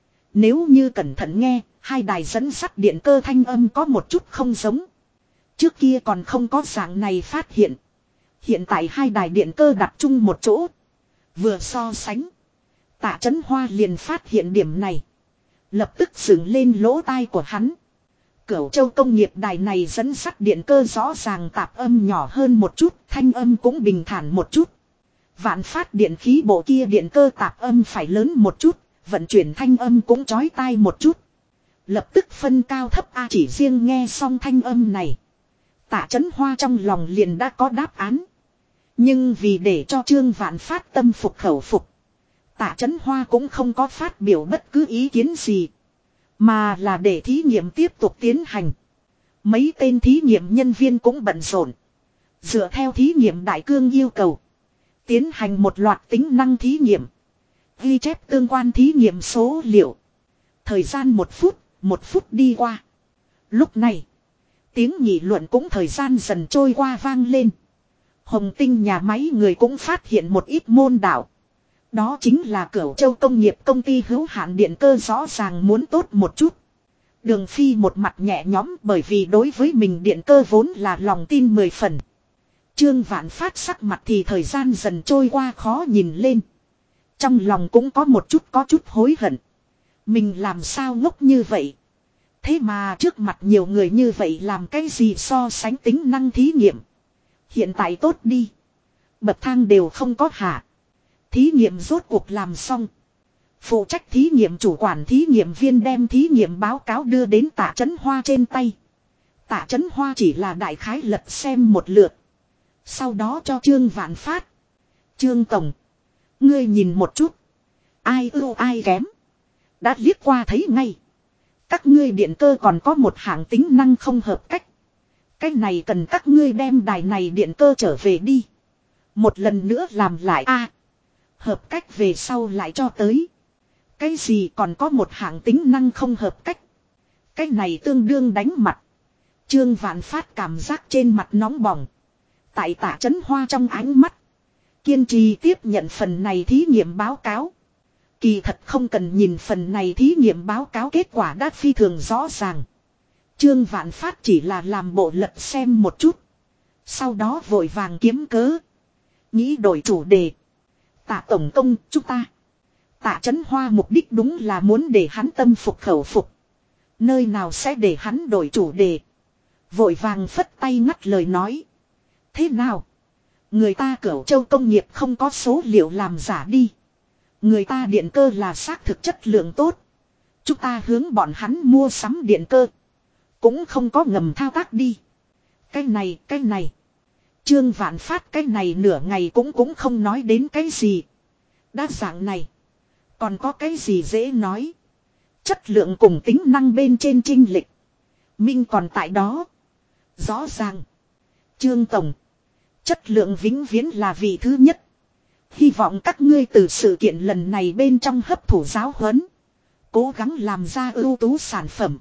Nếu như cẩn thận nghe, hai đài dẫn sắt điện cơ thanh âm có một chút không giống. Trước kia còn không có dạng này phát hiện. Hiện tại hai đài điện cơ đặt chung một chỗ. Vừa so sánh. Tạ Chấn Hoa liền phát hiện điểm này. Lập tức dựng lên lỗ tai của hắn. Cửu Châu công nghiệp đài này dẫn sắt điện cơ rõ ràng tạp âm nhỏ hơn một chút. Thanh âm cũng bình thản một chút. Vạn Phát điện khí bộ kia điện cơ tạp âm phải lớn một chút. Vận chuyển thanh âm cũng chói tai một chút. Lập tức phân cao thấp A, chỉ riêng nghe xong thanh âm này. Tạ Chấn Hoa trong lòng liền đã có đáp án. Nhưng vì để cho Trương Vạn Phát tâm phục khẩu phục. Tạ Chấn Hoa cũng không có phát biểu bất cứ ý kiến gì. Mà là để thí nghiệm tiếp tục tiến hành. Mấy tên thí nghiệm nhân viên cũng bận rộn. Dựa theo thí nghiệm đại cương yêu cầu. Tiến hành một loạt tính năng thí nghiệm. Ghi chép tương quan thí nghiệm số liệu. Thời gian một phút đi qua. Lúc này. Tiếng nghị luận cũng thời gian dần trôi qua vang lên. Hồng Tinh nhà máy người cũng phát hiện một ít môn đạo. Đó chính là Cửu Châu công nghiệp công ty hữu hạn điện cơ rõ ràng muốn tốt một chút. Đường Phi một mặt nhẹ nhõm bởi vì đối với mình điện cơ vốn là lòng tin 10 phần. Trương Vạn Phát sắc mặt thì thời gian dần trôi qua khó nhìn lên. Trong lòng cũng có chút hối hận. Mình làm sao ngốc như vậy. Thế mà trước mặt nhiều người như vậy làm cái gì so sánh tính năng thí nghiệm. Hiện tại tốt đi. Bậc thang đều không có hạ. Thí nghiệm rốt cuộc làm xong. Phụ trách thí nghiệm chủ quản thí nghiệm viên đem thí nghiệm báo cáo đưa đến Tạ Chấn Hoa trên tay. Tạ Chấn Hoa chỉ là đại khái lật xem một lượt. Sau đó cho Trương Vạn Phát. Trương Tổng. Ngươi nhìn một chút. Ai ưu ai kém. Đã liếc qua thấy ngay. Các ngươi điện cơ còn có một hạng tính năng không hợp cách. Cái này cần các ngươi đem đài này điện cơ trở về đi. Một lần nữa làm lại hợp cách về sau lại cho tới. Cái gì còn có một hạng tính năng không hợp cách. Cái này tương đương đánh mặt. Trương Vạn Phát cảm giác trên mặt nóng bỏng. Tại Tạ Chấn Hoa trong ánh mắt. Kiên trì tiếp nhận phần này thí nghiệm báo cáo. Kỳ thật không cần nhìn phần này thí nghiệm báo cáo kết quả đã phi thường rõ ràng. Trương Vạn Phát chỉ là làm bộ lật xem một chút. Sau đó vội vàng kiếm cớ. Nghĩ đổi chủ đề. Tạ Tổng Công chúng ta. Tạ Chấn Hoa mục đích đúng là muốn để hắn tâm phục khẩu phục. Nơi nào sẽ để hắn đổi chủ đề. Vội vàng phất tay ngắt lời nói. Thế nào? Người ta Cửu Châu công nghiệp không có số liệu làm giả đi. Người ta điện cơ là xác thực chất lượng tốt. Chúng ta hướng bọn hắn mua sắm điện cơ. Cũng không có ngầm thao tác đi. Cái này. Trương Vạn Phát cái này nửa ngày cũng không nói đến cái gì. Đa dạng này. Còn có cái gì dễ nói. Chất lượng cùng tính năng bên trên chênh lệch. Minh còn tại đó. Rõ ràng. Trương Tổng. Chất lượng vĩnh viễn là vị thứ nhất. Hy vọng các ngươi từ sự kiện lần này bên trong hấp thụ giáo huấn. Cố gắng làm ra ưu tú sản phẩm.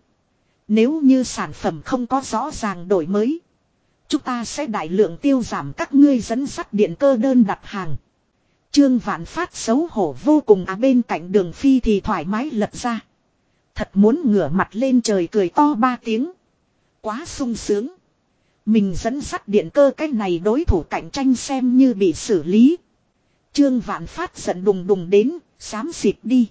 Nếu như sản phẩm không có rõ ràng đổi mới. Chúng ta sẽ đại lượng tiêu giảm các ngươi dẫn sắt điện cơ đơn đặt hàng. Trương Vạn Phát xấu hổ vô cùng bên cạnh Đường Phi thì thoải mái lật ra. Thật muốn ngửa mặt lên trời cười to 3 tiếng. Quá sung sướng. Mình dẫn sắt điện cơ cái này đối thủ cạnh tranh xem như bị xử lý. Trương Vạn Phát giận đùng đùng đến, xám xịt đi.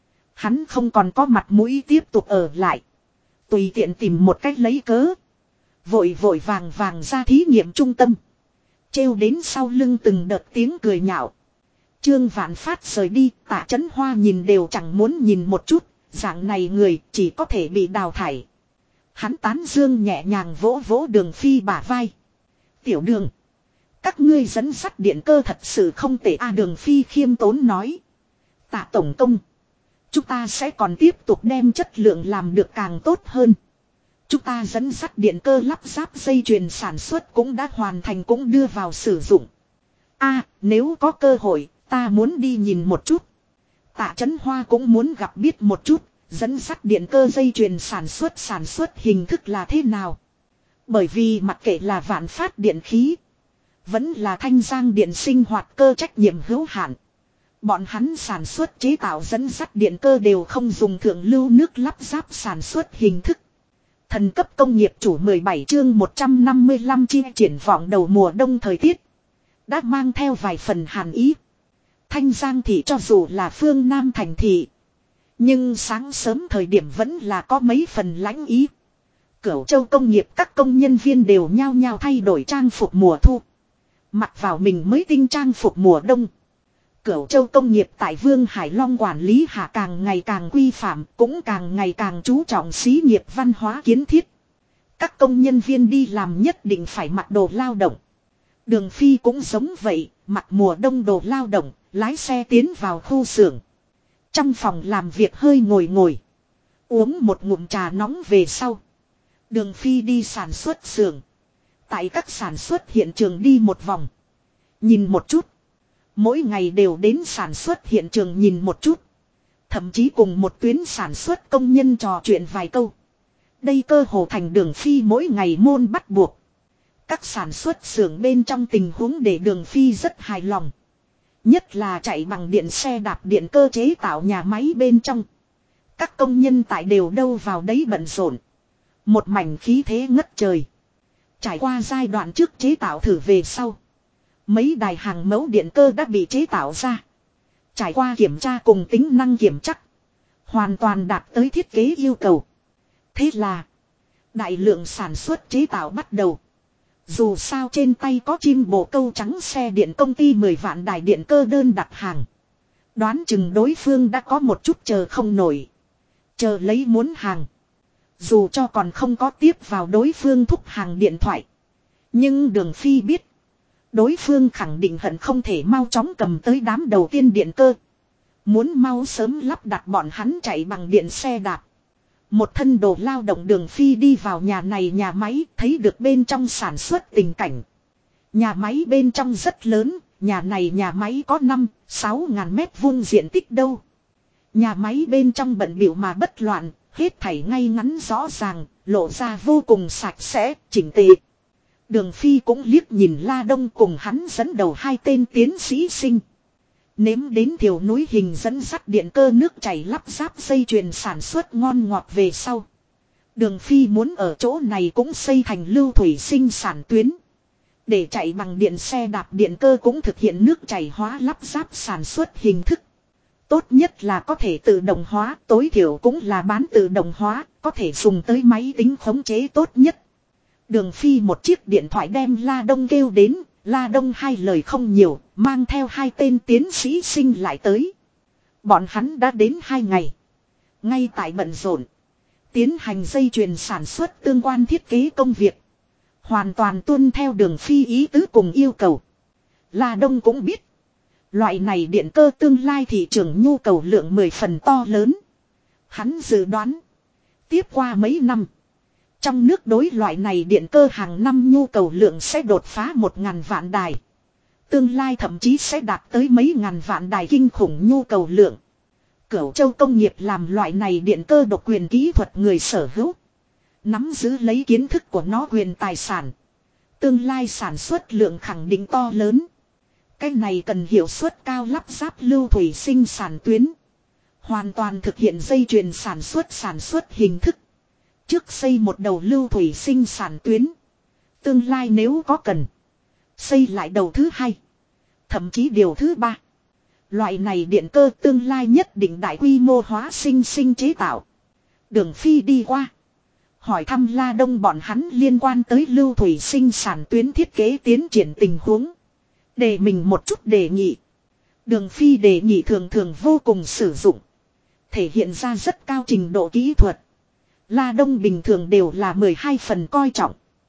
Hắn không còn có mặt mũi tiếp tục ở lại. Tùy tiện tìm một cách lấy cớ. Vội vàng ra thí nghiệm trung tâm. Trêu đến sau lưng từng đợt tiếng cười nhạo. Trương Vạn Phát rời đi, Tạ Chấn Hoa nhìn đều chẳng muốn nhìn một chút, dạng này người chỉ có thể bị đào thải. Hắn tán dương nhẹ nhàng vỗ vỗ Đường Phi bả vai. Tiểu Đường. Các ngươi dẫn sắt điện cơ thật sự không tệ Đường Phi khiêm tốn nói. Tạ Tổng Công. Chúng ta sẽ còn tiếp tục đem chất lượng làm được càng tốt hơn. Chúng ta dẫn sắt điện cơ lắp ráp dây chuyền sản xuất cũng đã hoàn thành cũng đưa vào sử dụng. Nếu có cơ hội, ta muốn đi nhìn một chút. Tạ Chấn Hoa cũng muốn gặp biết một chút, dẫn sắt điện cơ dây chuyền sản xuất hình thức là thế nào. Bởi vì mặc kệ là Vạn Phát điện khí, vẫn là Thanh Giang điện sinh hoạt cơ trách nhiệm hữu hạn. Bọn hắn sản xuất chế tạo dẫn sắt điện cơ đều không dùng thượng lưu nước lắp ráp sản xuất hình thức. Thần cấp công nghiệp chủ 17 chương 155 chi triển vọng đầu mùa đông thời tiết. Đã mang theo vài phần hàn ý. Thanh Giang thị cho dù là phương Nam thành thị. Nhưng sáng sớm thời điểm vẫn là có mấy phần lãnh ý. Cửu Châu công nghiệp các công nhân viên đều nhao nhao thay đổi trang phục mùa thu. Mặc vào mình mới tinh trang phục mùa đông. Cửu Châu công nghiệp tại Vương Hải Long quản lý hạ càng ngày càng quy phạm, cũng càng ngày càng chú trọng xí nghiệp văn hóa kiến thiết. Các công nhân viên đi làm nhất định phải mặc đồ lao động. Đường Phi cũng giống vậy, mặc mùa đông đồ lao động, lái xe tiến vào khu xưởng. Trong phòng làm việc hơi ngồi. Uống một ngụm trà nóng về sau. Đường Phi đi sản xuất xưởng. Tại các sản xuất hiện trường đi một vòng. Nhìn một chút. Mỗi ngày đều đến sản xuất hiện trường nhìn một chút. Thậm chí cùng một tuyến sản xuất công nhân trò chuyện vài câu. Đây cơ hồ thành Đường Phi mỗi ngày môn bắt buộc. Các sản xuất xưởng bên trong tình huống để Đường Phi rất hài lòng. Nhất là chạy bằng điện xe đạp điện cơ chế tạo nhà máy bên trong. Các công nhân tại đều đâu vào đấy bận rộn. Một mảnh khí thế ngất trời. Trải qua giai đoạn trước chế tạo thử về sau. Mấy đài hàng mẫu điện cơ đã bị chế tạo ra. Trải qua kiểm tra cùng tính năng kiểm chắc. Hoàn toàn đạt tới thiết kế yêu cầu. Thế là đại lượng sản xuất chế tạo bắt đầu. Dù sao trên tay có chim bồ câu trắng xe điện công ty 10 vạn đài điện cơ đơn đặt hàng. Đoán chừng đối phương đã có một chút chờ không nổi. Chờ lấy muốn hàng. Dù cho còn không có tiếp vào đối phương thúc hàng điện thoại. Nhưng Đường Phi biết. Đối phương khẳng định hận không thể mau chóng cầm tới đám đầu tiên điện cơ. Muốn mau sớm lắp đặt bọn hắn chạy bằng điện xe đạp. Một thân đồ lao động Đường Phi đi vào nhà này nhà máy, thấy được bên trong sản xuất tình cảnh. Nhà máy bên trong rất lớn, nhà này nhà máy có 5-6 ngàn mét vuông diện tích đâu. Nhà máy bên trong bận bịu mà bất loạn, hết thảy ngay ngắn rõ ràng, lộ ra vô cùng sạch sẽ, chỉnh tề. Đường Phi cũng liếc nhìn La Đông cùng hắn dẫn đầu hai tên tiến sĩ sinh. Nếm đến thiểu núi hình dẫn sắt điện cơ nước chảy lắp ráp dây chuyền sản xuất ngon ngọt về sau. Đường Phi muốn ở chỗ này cũng xây thành lưu thủy sinh sản tuyến. Để chạy bằng điện xe đạp điện cơ cũng thực hiện nước chảy hóa lắp ráp sản xuất hình thức. Tốt nhất là có thể tự động hóa, tối thiểu cũng là bán tự động hóa, có thể dùng tới máy tính khống chế tốt nhất. Đường Phi một chiếc điện thoại đem La Đông kêu đến, La Đông hai lời không nhiều, mang theo hai tên tiến sĩ sinh lại tới. Bọn hắn đã đến 2 ngày. Ngay tại bận rộn. Tiến hành dây chuyền sản xuất tương quan thiết kế công việc. Hoàn toàn tuân theo Đường Phi ý tứ cùng yêu cầu. La Đông cũng biết. Loại này điện cơ tương lai thị trường nhu cầu lượng 10 phần to lớn. Hắn dự đoán. Tiếp qua mấy năm. Trong nước đối loại này điện cơ hàng năm nhu cầu lượng sẽ đột phá 1.000 vạn đài. Tương lai thậm chí sẽ đạt tới mấy ngàn vạn đài kinh khủng nhu cầu lượng. Cửu Châu công nghiệp làm loại này điện cơ độc quyền kỹ thuật người sở hữu. Nắm giữ lấy kiến thức của nó quyền tài sản. Tương lai sản xuất lượng khẳng định to lớn. Cái này cần hiệu suất cao lắp ráp lưu thủy sinh sản tuyến. Hoàn toàn thực hiện dây chuyền sản xuất hình thức. Trước xây một đầu lưu thủy sinh sản tuyến. Tương lai nếu có cần. Xây lại đầu thứ 2. Thậm chí điều thứ 3. Loại này điện cơ tương lai nhất định đại quy mô hóa sinh chế tạo. Đường Phi đi qua. Hỏi thăm La Đông bọn hắn liên quan tới lưu thủy sinh sản tuyến thiết kế tiến triển tình huống. Để mình một chút đề nghị. Đường Phi đề nghị thường thường vô cùng sử dụng. Thể hiện ra rất cao trình độ kỹ thuật. La Đông bình thường đều là 12 phần coi trọng.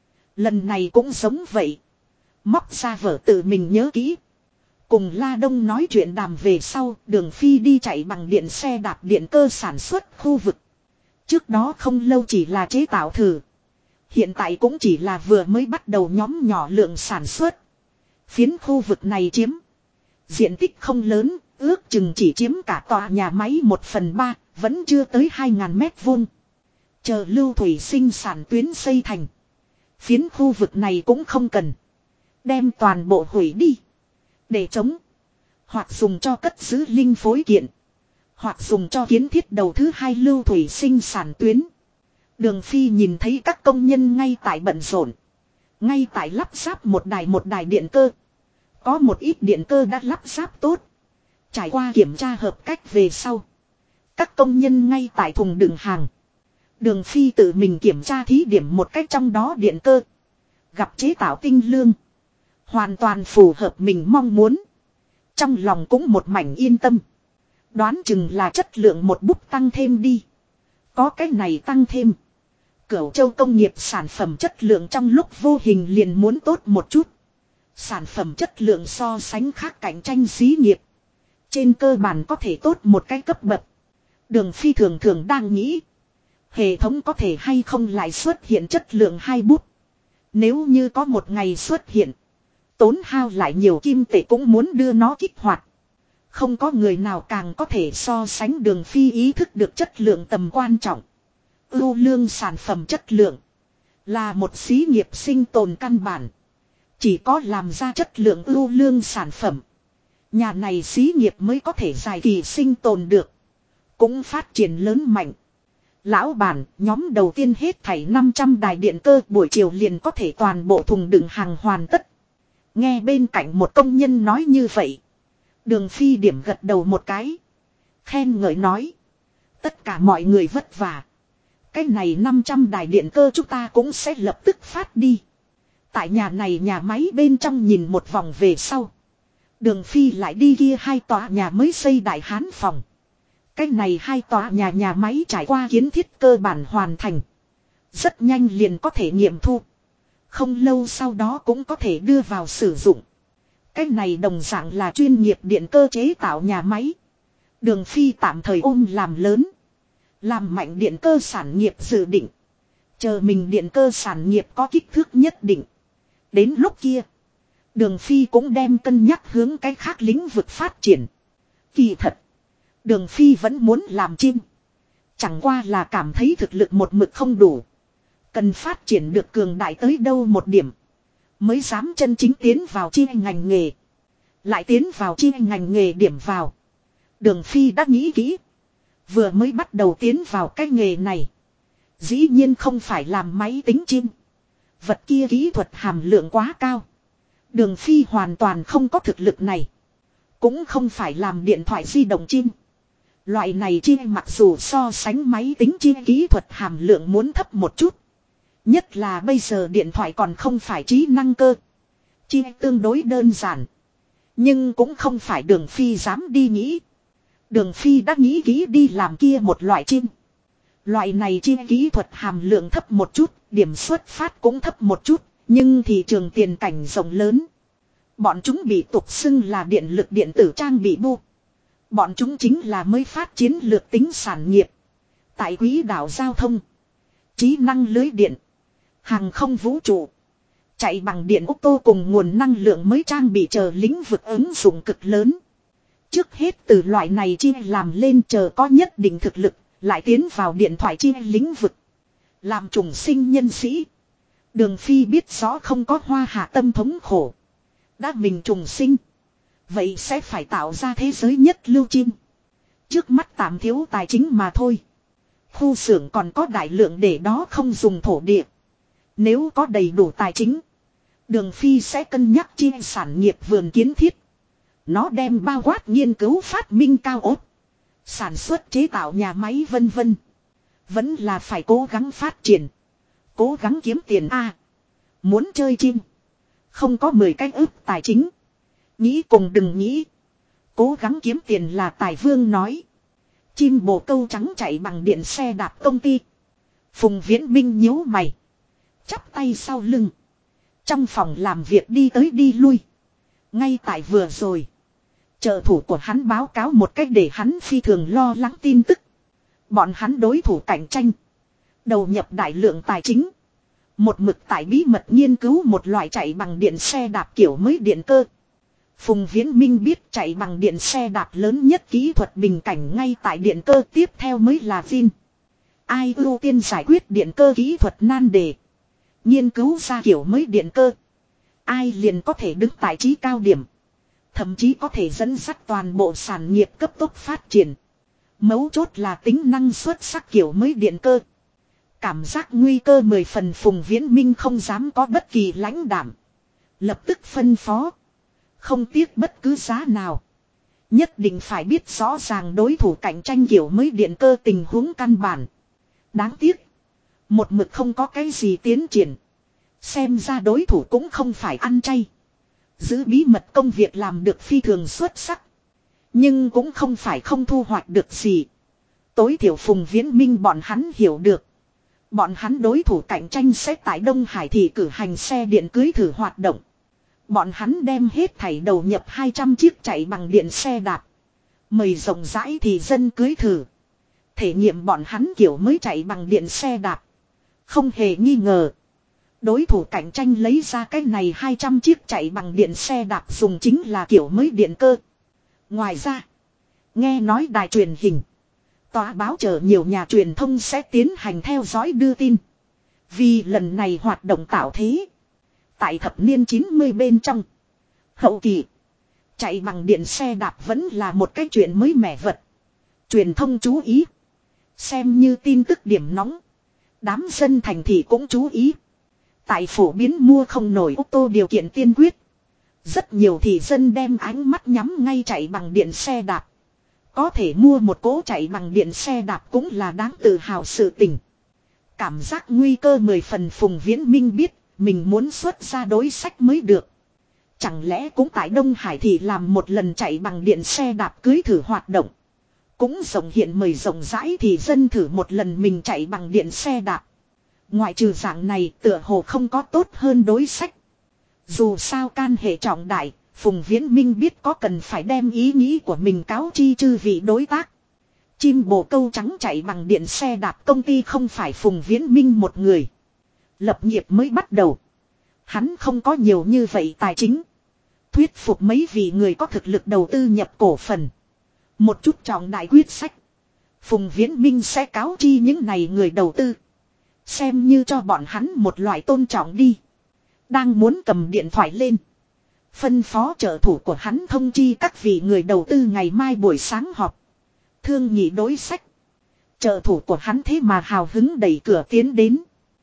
Lần này cũng giống vậy. Móc ra vở tự mình nhớ kỹ. Cùng La Đông nói chuyện đàm về sau, Đường Phi đi chạy bằng điện xe đạp điện cơ sản xuất khu vực. Trước đó không lâu chỉ là chế tạo thử. Hiện tại cũng chỉ là vừa mới bắt đầu nhóm nhỏ lượng sản xuất. Phiến khu vực này chiếm diện tích không lớn, ước chừng chỉ chiếm cả tòa nhà máy 1/3, vẫn chưa tới 2.000 mét vuông. Chờ lưu thủy sinh sản tuyến xây thành. Phiến khu vực này cũng không cần. Đem toàn bộ hủy đi. Để chống. Hoặc dùng cho cất giữ linh phối kiện. Hoặc dùng cho kiến thiết đầu thứ 2 lưu thủy sinh sản tuyến. Đường Phi nhìn thấy các công nhân ngay tại bận rộn. Ngay tại lắp ráp một đài điện cơ. Có một ít điện cơ đã lắp ráp tốt. Trải qua kiểm tra hợp cách về sau. Các công nhân ngay tại thùng đựng hàng. Đường Phi tự mình kiểm tra thí điểm một cách trong đó điện cơ. Gặp chế tạo tinh lương. Hoàn toàn phù hợp mình mong muốn. Trong lòng cũng một mảnh yên tâm. Đoán chừng là chất lượng một bút tăng thêm đi. Có cái này tăng thêm. Cửu Châu công nghiệp sản phẩm chất lượng trong lúc vô hình liền muốn tốt một chút. Sản phẩm chất lượng so sánh khác cạnh tranh xí nghiệp. Trên cơ bản có thể tốt một cái cấp bậc. Đường Phi thường thường đang nghĩ. Hệ thống có thể hay không lại xuất hiện chất lượng 2 bút. Nếu như có một ngày xuất hiện. Tốn hao lại nhiều kim tệ cũng muốn đưa nó kích hoạt. Không có người nào càng có thể so sánh Đường Phi ý thức được chất lượng tầm quan trọng. Ưu lương sản phẩm chất lượng. Là một xí nghiệp sinh tồn căn bản. Chỉ có làm ra chất lượng ưu lương sản phẩm. Nhà này xí nghiệp mới có thể dài kỳ sinh tồn được. Cũng phát triển lớn mạnh. Lão bản, nhóm đầu tiên hết thảy 500 đài điện cơ buổi chiều liền có thể toàn bộ thùng đựng hàng hoàn tất. Nghe bên cạnh một công nhân nói như vậy. Đường Phi điểm gật đầu một cái. Khen ngợi nói. Tất cả mọi người vất vả. Cái này 500 đài điện cơ chúng ta cũng sẽ lập tức phát đi. Tại nhà này nhà máy bên trong nhìn một vòng về sau. Đường Phi lại đi kia hai tòa nhà mới xây Đại Hán phòng. Cái này hai tòa nhà máy trải qua kiến thiết cơ bản hoàn thành. Rất nhanh liền có thể nghiệm thu. Không lâu sau đó cũng có thể đưa vào sử dụng. Cái này đồng dạng là chuyên nghiệp điện cơ chế tạo nhà máy. Đường Phi tạm thời ôm làm lớn. Làm mạnh điện cơ sản nghiệp dự định. Chờ mình điện cơ sản nghiệp có kích thước nhất định. Đến lúc kia. Đường Phi cũng đem cân nhắc hướng cái khác lĩnh vực phát triển. Kỳ thật. Đường Phi vẫn muốn làm chim. Chẳng qua là cảm thấy thực lực một mực không đủ. Cần phát triển được cường đại tới đâu một điểm. Mới dám chân chính tiến vào chi ngành nghề. Lại tiến vào chi ngành nghề điểm vào. Đường Phi đã nghĩ kỹ. Vừa mới bắt đầu tiến vào cái nghề này. Dĩ nhiên không phải làm máy tính chim. Vật kia kỹ thuật hàm lượng quá cao. Đường Phi hoàn toàn không có thực lực này. Cũng không phải làm điện thoại di động chim. Loại này chim mặc dù so sánh máy tính chim kỹ thuật hàm lượng muốn thấp một chút. Nhất là bây giờ điện thoại còn không phải trí năng cơ. Chi tương đối đơn giản. Nhưng cũng không phải Đường Phi dám đi nghĩ. Đường Phi đã nghĩ kỹ đi làm kia một loại chim. Loại này chi kỹ thuật hàm lượng thấp một chút, điểm xuất phát cũng thấp một chút, nhưng thị trường tiền cảnh rộng lớn. Bọn chúng bị tục xưng là điện lực điện tử trang bị bu. Bọn chúng chính là mới phát chiến lược tính sản nghiệp. Tại quỹ đạo giao thông, trí năng lưới điện, hàng không vũ trụ, chạy bằng điện ô tô cùng nguồn năng lượng mới trang bị chờ lĩnh vực ứng dụng cực lớn. Trước hết từ loại này chi làm lên chờ có nhất định thực lực, lại tiến vào điện thoại chi lĩnh vực. Làm trùng sinh nhân sĩ. Đường Phi biết rõ không có hoa hạ tâm thống khổ. Đã mình trùng sinh. Vậy sẽ phải tạo ra thế giới nhất lưu chim. Trước mắt tạm thiếu tài chính mà thôi. Khu xưởng còn có đại lượng để đó không dùng thổ địa. Nếu có đầy đủ tài chính. Đường Phi sẽ cân nhắc chi sản nghiệp vườn kiến thiết. Nó đem bao quát nghiên cứu phát minh cao ốt. Sản xuất chế tạo nhà máy vân vân. Vẫn là phải cố gắng phát triển. Cố gắng kiếm tiền a. Muốn chơi chim. Không có 10 cái ức tài chính. Nghĩ cùng đừng nghĩ. Cố gắng kiếm tiền là tài vương nói. Chim bồ câu trắng chạy bằng điện xe đạp công ty. Phùng Viễn Minh nhíu mày. Chắp tay sau lưng. Trong phòng làm việc đi tới đi lui. Ngay tại vừa rồi. Trợ thủ của hắn báo cáo một cách để hắn phi thường lo lắng tin tức. Bọn hắn đối thủ cạnh tranh. Đầu nhập đại lượng tài chính. Một mực tại bí mật nghiên cứu một loại chạy bằng điện xe đạp kiểu mới điện cơ. Phùng Viễn Minh biết chạy bằng điện xe đạp lớn nhất kỹ thuật bình cảnh ngay tại điện cơ, tiếp theo mới là Vin. Ai ưu tiên giải quyết điện cơ kỹ thuật nan đề. Nghiên cứu ra kiểu mới điện cơ. Ai liền có thể đứng tại trí cao điểm. Thậm chí có thể dẫn dắt toàn bộ sản nghiệp cấp tốc phát triển. Mấu chốt là tính năng xuất sắc kiểu mới điện cơ. Cảm giác nguy cơ 10 phần, Phùng Viễn Minh không dám có bất kỳ lãnh đảm. Lập tức phân phó. Không tiếc bất cứ giá nào. Nhất định phải biết rõ ràng đối thủ cạnh tranh kiểu mới điện cơ tình huống căn bản. Đáng tiếc. Một mực không có cái gì tiến triển. Xem ra đối thủ cũng không phải ăn chay. Giữ bí mật công việc làm được phi thường xuất sắc. Nhưng cũng không phải không thu hoạch được gì. Tối thiểu Phùng Viễn Minh bọn hắn hiểu được. Bọn hắn đối thủ cạnh tranh sẽ tại Đông Hải thị cử hành xe điện cưới thử hoạt động. Bọn hắn đem hết thảy đầu nhập 200 chiếc chạy bằng điện xe đạp. Mời rộng rãi thì dân cưới thử. Thể nghiệm bọn hắn kiểu mới chạy bằng điện xe đạp. Không hề nghi ngờ. Đối thủ cạnh tranh lấy ra cái này 200 chiếc chạy bằng điện xe đạp dùng chính là kiểu mới điện cơ. Ngoài ra, nghe nói đài truyền hình, tòa báo chờ nhiều nhà truyền thông sẽ tiến hành theo dõi đưa tin. Vì lần này hoạt động tạo thế. Tại thập niên 90 bên trong, hậu kỳ, chạy bằng điện xe đạp vẫn là một cái chuyện mới mẻ vật. Truyền thông chú ý. Xem như tin tức điểm nóng. Đám dân thành thị cũng chú ý. Tại phổ biến mua không nổi ô tô điều kiện tiên quyết. Rất nhiều thị dân đem ánh mắt nhắm ngay chạy bằng điện xe đạp. Có thể mua một cỗ chạy bằng điện xe đạp cũng là đáng tự hào sự tình. Cảm giác nguy cơ 10 phần, Phùng Viễn Minh biết mình muốn xuất ra đối sách mới được. Chẳng lẽ cũng tại Đông Hải thì làm một lần chạy bằng điện xe đạp cưới thử hoạt động. Cũng rộng hiện mời rộng rãi thì dân thử một lần mình chạy bằng điện xe đạp. Ngoại trừ dạng này tựa hồ không có tốt hơn đối sách. Dù sao can hệ trọng đại, Phùng Viễn Minh biết có cần phải đem ý nghĩ của mình cáo chi chư vị đối tác. Chim bồ câu trắng chạy bằng điện xe đạp công ty không phải Phùng Viễn Minh một người. Lập nghiệp mới bắt đầu. Hắn không có nhiều như vậy tài chính. Thuyết phục mấy vị người có thực lực đầu tư nhập cổ phần. Một chút trọng đại quyết sách. Phùng Viễn Minh sẽ cáo chi những này người đầu tư. Xem như cho bọn hắn một loại tôn trọng đi. Đang muốn cầm điện thoại lên. Phân phó trợ thủ của hắn thông chi các vị người đầu tư ngày mai buổi sáng họp. Thương nghị đối sách. Trợ thủ của hắn thế mà hào hứng đẩy cửa tiến đến.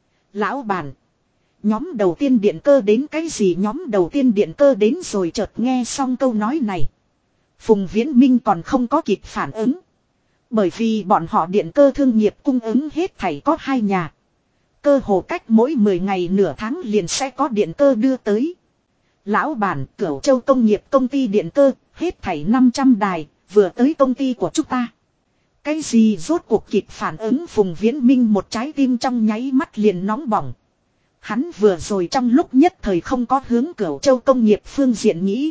Lão bản. Nhóm đầu tiên điện cơ đến cái gì nhóm đầu tiên điện cơ đến rồi chợt nghe xong câu nói này. Phùng Viễn Minh còn không có kịp phản ứng. Bởi vì bọn họ điện cơ thương nghiệp cung ứng hết thảy có 2 nhà. Cơ hồ cách mỗi 10 ngày nửa tháng liền sẽ có điện cơ đưa tới. Lão bản Cửu Châu công nghiệp công ty điện cơ, hết thảy 500 đài, vừa tới công ty của chúng ta. Cái gì rốt cuộc kịp phản ứng Phùng Viễn Minh một trái tim trong nháy mắt liền nóng bỏng. Hắn vừa rồi trong lúc nhất thời không có hướng Cửu Châu công nghiệp phương diện nghĩ.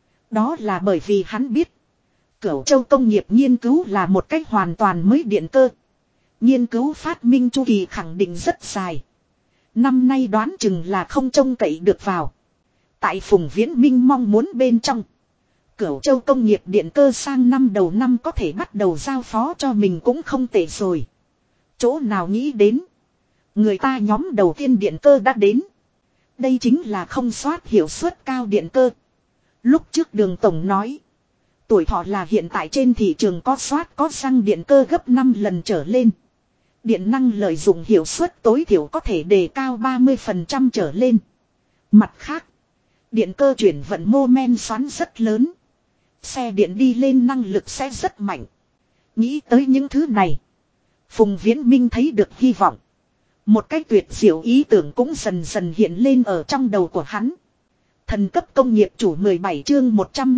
Đó là bởi vì hắn biết. Cửu Châu công nghiệp nghiên cứu là một cách hoàn toàn mới điện cơ. Nghiên cứu phát minh chu kỳ khẳng định rất dài. Năm nay đoán chừng là không trông cậy được vào. Tại Phùng Viễn Minh mong muốn bên trong. Cửu Châu công nghiệp điện cơ sang năm đầu năm có thể bắt đầu giao phó cho mình cũng không tệ rồi. Chỗ nào nghĩ đến. Người ta nhóm đầu tiên điện cơ đã đến. Đây chính là không soát hiệu suất cao điện cơ. Lúc trước Đường Tổng nói. Tuổi thọ là hiện tại trên thị trường có soát có xăng điện cơ gấp 5 lần trở lên. Điện năng lợi dụng hiệu suất tối thiểu có thể đề cao 30% trở lên. Mặt khác. Điện cơ chuyển vận mô men xoắn rất lớn. Xe điện đi lên năng lực sẽ rất mạnh. Nghĩ tới những thứ này. Phùng Viễn Minh thấy được hy vọng. Một cái tuyệt diệu ý tưởng cũng dần dần hiện lên ở trong đầu của hắn. Thần cấp công nghiệp chủ 17 chương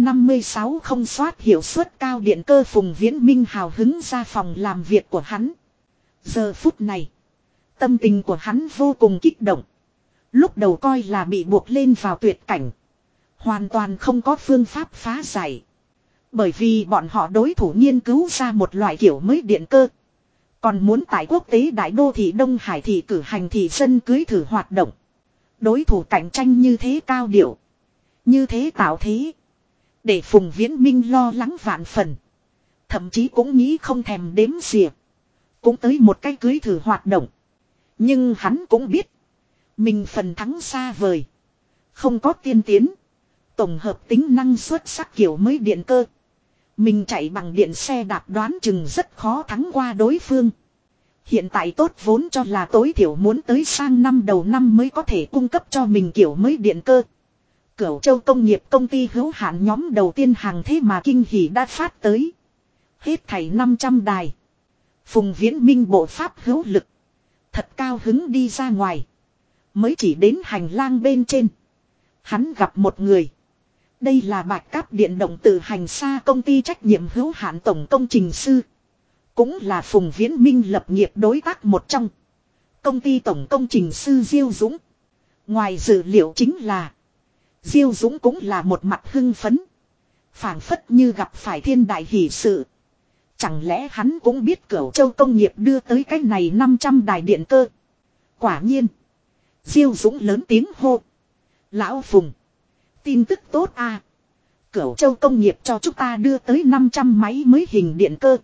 156 không soát hiệu suất cao điện cơ Phùng Viễn Minh hào hứng ra phòng làm việc của hắn. Giờ phút này. Tâm tình của hắn vô cùng kích động. Lúc đầu coi là bị buộc lên vào tuyệt cảnh. Hoàn toàn không có phương pháp phá giải. Bởi vì bọn họ đối thủ nghiên cứu ra một loại kiểu mới điện cơ. Còn muốn tại quốc tế đại đô thị Đông Hải thì cử hành thị dân cưới thử hoạt động. Đối thủ cạnh tranh như thế cao điệu. Như thế tạo thế. Để Phùng Viễn Minh lo lắng vạn phần. Thậm chí cũng nghĩ không thèm đếm xỉa. Cũng tới một cái cưới thử hoạt động. Nhưng hắn cũng biết. Mình phần thắng xa vời. Không có tiên tiến. Tổng hợp tính năng xuất sắc kiểu mới điện cơ. Mình chạy bằng điện xe đạp đoán chừng rất khó thắng qua đối phương. Hiện tại tốt vốn cho là tối thiểu muốn tới sang năm đầu năm mới có thể cung cấp cho mình kiểu mới điện cơ. Cửu Châu công nghiệp công ty hữu hạn nhóm đầu tiên hàng thế mà kinh hỉ đã phát tới. Hết thảy 500 đài. Phùng Viễn Minh bộ pháp hữu lực. Thật cao hứng đi ra ngoài. Mới chỉ đến hành lang bên trên. Hắn gặp một người. Đây là Bạch Cáp Điện động tự hành xa công ty trách nhiệm hữu hạn tổng công trình sư. Cũng là Phùng Viễn Minh lập nghiệp đối tác một trong. Công ty tổng công trình sư Diêu Dũng. Ngoài dự liệu chính là. Diêu Dũng cũng là một mặt hưng phấn. Phảng phất như gặp phải thiên đại hỷ sự. Chẳng lẽ hắn cũng biết Cửu Châu công nghiệp đưa tới cái này 500 đài điện cơ. Quả nhiên. Diêu Dũng lớn tiếng hô. Lão Phùng. Tin tức tốt à. Cửu Châu công nghiệp cho chúng ta đưa tới 500 máy mới hình điện cơ.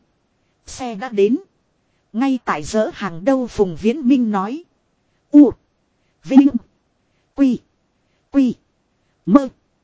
Xe đã đến. Ngay tại dỡ hàng đâu Phùng Viễn Minh nói. U. Vinh. Quy. Quy. Mơ.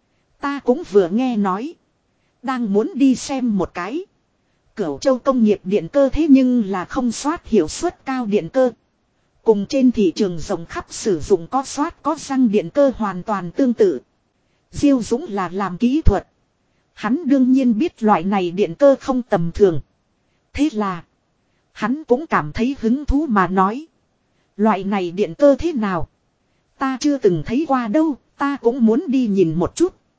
Ta cũng vừa nghe nói. Đang muốn đi xem một cái. Cửu Châu công nghiệp điện cơ thế nhưng là không soát hiệu suất cao điện cơ. Cùng trên thị trường rộng khắp sử dụng có soát có xăng điện cơ hoàn toàn tương tự. Diêu Dũng là làm kỹ thuật. Hắn đương nhiên biết loại này điện cơ không tầm thường. Thế là. Hắn cũng cảm thấy hứng thú mà nói. Loại này điện cơ thế nào? Ta chưa từng thấy qua đâu. Ta cũng muốn đi nhìn một chút.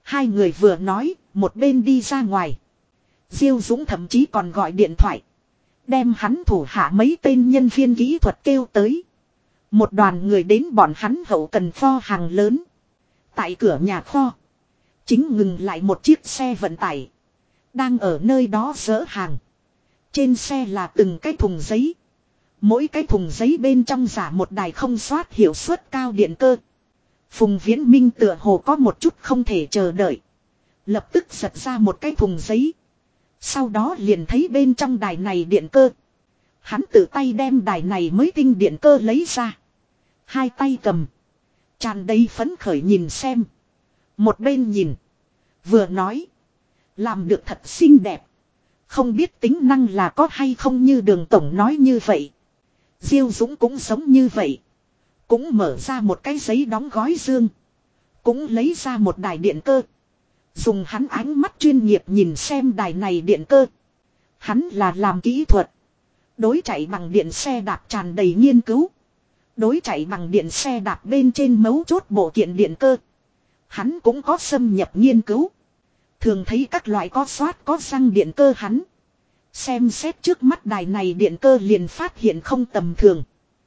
Hai người vừa nói, một bên đi ra ngoài. Diêu Dũng thậm chí còn gọi điện thoại. Đem hắn thủ hạ mấy tên nhân viên kỹ thuật kêu tới. Một đoàn người đến bọn hắn hậu cần kho hàng lớn. Tại cửa nhà kho. Chính ngừng lại một chiếc xe vận tải. Đang ở nơi đó dỡ hàng. Trên xe là từng cái thùng giấy. Mỗi cái thùng giấy bên trong giả một đài không soát hiệu suất cao điện cơ. Phùng Viễn Minh tựa hồ có một chút không thể chờ đợi. Lập tức giật ra một cái thùng giấy. Sau đó liền thấy bên trong đài này điện cơ. Hắn tự tay đem đài này mới tinh điện cơ lấy ra. Hai tay cầm. Tràn đầy phấn khởi nhìn xem. Một bên nhìn. Vừa nói. Làm được thật xinh đẹp. Không biết tính năng là có hay không như Đường tổng nói như vậy. Diêu Dũng cũng giống như vậy. Cũng mở ra một cái giấy đóng gói dương. Cũng lấy ra một đài điện cơ. Dùng hắn ánh mắt chuyên nghiệp nhìn xem đài này điện cơ. Hắn là làm kỹ thuật. Đối chạy bằng điện xe đạp tràn đầy nghiên cứu. Đối chạy bằng điện xe đạp bên trên mấu chốt bộ kiện điện cơ. Hắn cũng có xâm nhập nghiên cứu. Thường thấy các loại có xoát có xăng điện cơ hắn. Xem xét trước mắt đài này điện cơ liền phát hiện không tầm thường.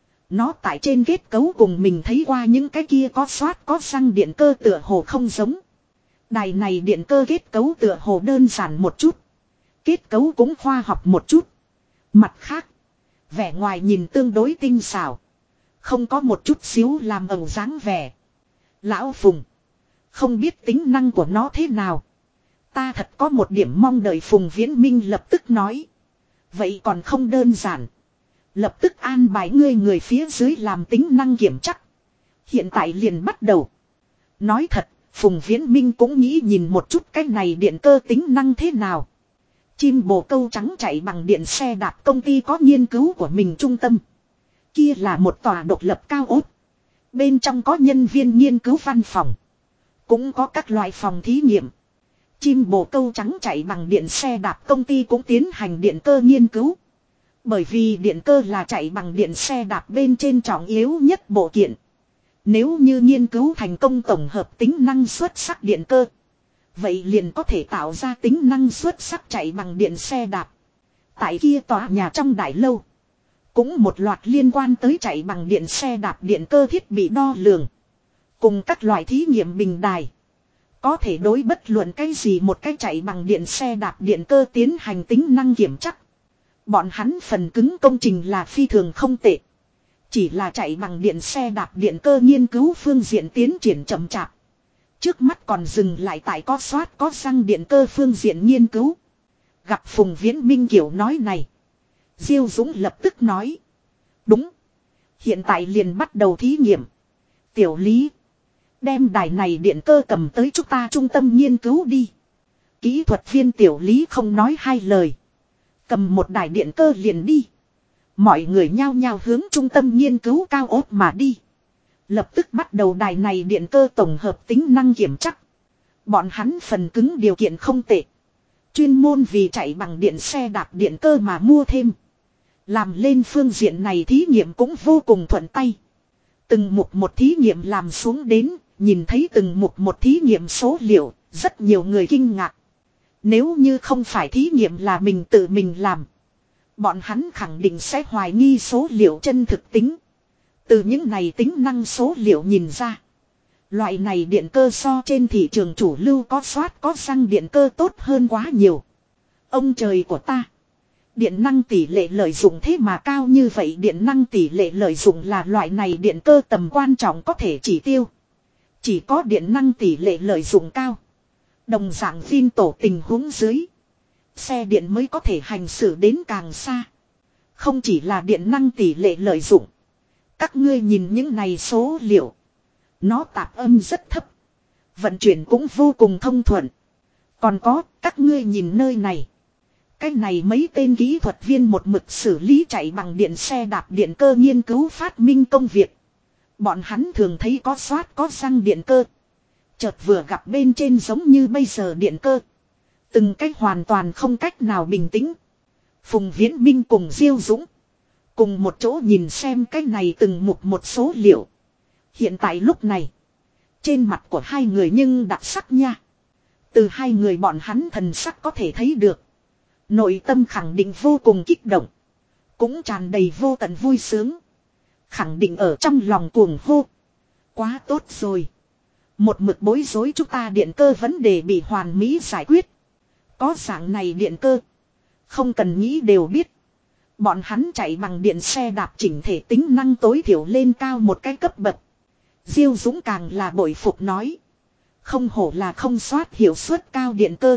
Nó tại trên kết cấu cùng mình thấy qua những cái kia có xoát có xăng điện cơ tựa hồ không giống. Đài này điện cơ kết cấu tựa hồ đơn giản một chút. Kết cấu cũng khoa học một chút. Mặt khác, vẻ ngoài nhìn tương đối tinh xảo. Không có một chút xíu làm ẩu dáng vẻ. Lão Phùng, không biết tính năng của nó thế nào. Ta thật có một điểm mong đợi. Phùng Viễn Minh lập tức nói. Vậy còn không đơn giản. Lập tức an bài ngươi người phía dưới làm tính năng kiểm chắc. Hiện tại liền bắt đầu. Nói thật, Phùng Viễn Minh cũng nghĩ nhìn một chút cái này điện cơ tính năng thế nào. Chim bồ câu trắng chạy bằng điện xe đạp công ty có nghiên cứu của mình trung tâm. Kia là một tòa độc lập cao ốt. Bên trong có nhân viên nghiên cứu văn phòng. Cũng có các loại phòng thí nghiệm. Chim bồ câu trắng chạy bằng điện xe đạp công ty cũng tiến hành điện cơ nghiên cứu. Bởi vì điện cơ là chạy bằng điện xe đạp bên trên trọng yếu nhất bộ kiện. Nếu như nghiên cứu thành công tổng hợp tính năng xuất sắc điện cơ. Vậy liền có thể tạo ra tính năng xuất sắc chạy bằng điện xe đạp. Tại kia tòa nhà trong đại lâu. Cũng một loạt liên quan tới chạy bằng điện xe đạp điện cơ thiết bị đo lường. Cùng các loại thí nghiệm bình đài. Có thể đối bất luận cái gì một cái chạy bằng điện xe đạp điện cơ tiến hành tính năng kiểm chắc. Bọn hắn phần cứng công trình là phi thường không tệ. Chỉ là chạy bằng điện xe đạp điện cơ nghiên cứu phương diện tiến triển chậm chạp. Trước mắt còn dừng lại tại có xoát có xăng điện cơ phương diện nghiên cứu. Gặp Phùng Viễn Minh kiểu nói này. Diêu Dũng lập tức nói. Đúng. Hiện tại liền bắt đầu thí nghiệm. Tiểu Lý. Đem đài này điện cơ cầm tới chúng ta trung tâm nghiên cứu đi. Kỹ thuật viên Tiểu Lý không nói hai lời. Cầm một đài điện cơ liền đi. Mọi người nhao nhao hướng trung tâm nghiên cứu cao ốt mà đi. Lập tức bắt đầu đài này điện cơ tổng hợp tính năng kiểm chắc. Bọn hắn phần cứng điều kiện không tệ. Chuyên môn vì chạy bằng điện xe đạp điện cơ mà mua thêm. Làm lên phương diện này thí nghiệm cũng vô cùng thuận tay. Từng mục một thí nghiệm làm xuống đến, nhìn thấy từng mục một thí nghiệm số liệu, rất nhiều người kinh ngạc. Nếu như không phải thí nghiệm là mình tự mình làm. Bọn hắn khẳng định sẽ hoài nghi số liệu chân thực tính. Từ những này tính năng số liệu nhìn ra. Loại này điện cơ so trên thị trường chủ lưu có xoát có xăng điện cơ tốt hơn quá nhiều. Ông trời của ta. Điện năng tỷ lệ lợi dụng thế mà cao như vậy. Điện năng tỷ lệ lợi dụng là loại này điện cơ tầm quan trọng có thể chỉ tiêu. Chỉ có điện năng tỷ lệ lợi dụng cao. Đồng dạng phin tổ tình huống dưới. Xe điện mới có thể hành xử đến càng xa. Không chỉ là điện năng tỷ lệ lợi dụng. Các ngươi nhìn những này số liệu. Nó tạp âm rất thấp. Vận chuyển cũng vô cùng thông thuận. Còn có, các ngươi nhìn nơi này. Cái này mấy tên kỹ thuật viên một mực xử lý chạy bằng điện xe đạp điện cơ nghiên cứu phát minh công việc. Bọn hắn thường thấy có xoát có xăng điện cơ. Chợt vừa gặp bên trên giống như bây giờ điện cơ. Từng cách hoàn toàn không cách nào bình tĩnh. Phùng Viễn Minh cùng Diêu Dũng. Cùng một chỗ nhìn xem cái này từng mục một số liệu. Hiện tại lúc này. Trên mặt của hai người nhưng đặc sắc nha. Từ hai người bọn hắn thần sắc có thể thấy được. Nội tâm khẳng định vô cùng kích động. Cũng tràn đầy vô tận vui sướng. Khẳng định ở trong lòng cuồng hô. Quá tốt rồi. Một mực bối rối chúng ta điện cơ vấn đề bị hoàn mỹ giải quyết. Có dạng này điện cơ. Không cần nghĩ đều biết. Bọn hắn chạy bằng điện xe đạp chỉnh thể tính năng tối thiểu lên cao một cái cấp bậc. Diêu Dũng càng là bội phục nói. Không hổ là không soát hiệu suất cao điện cơ.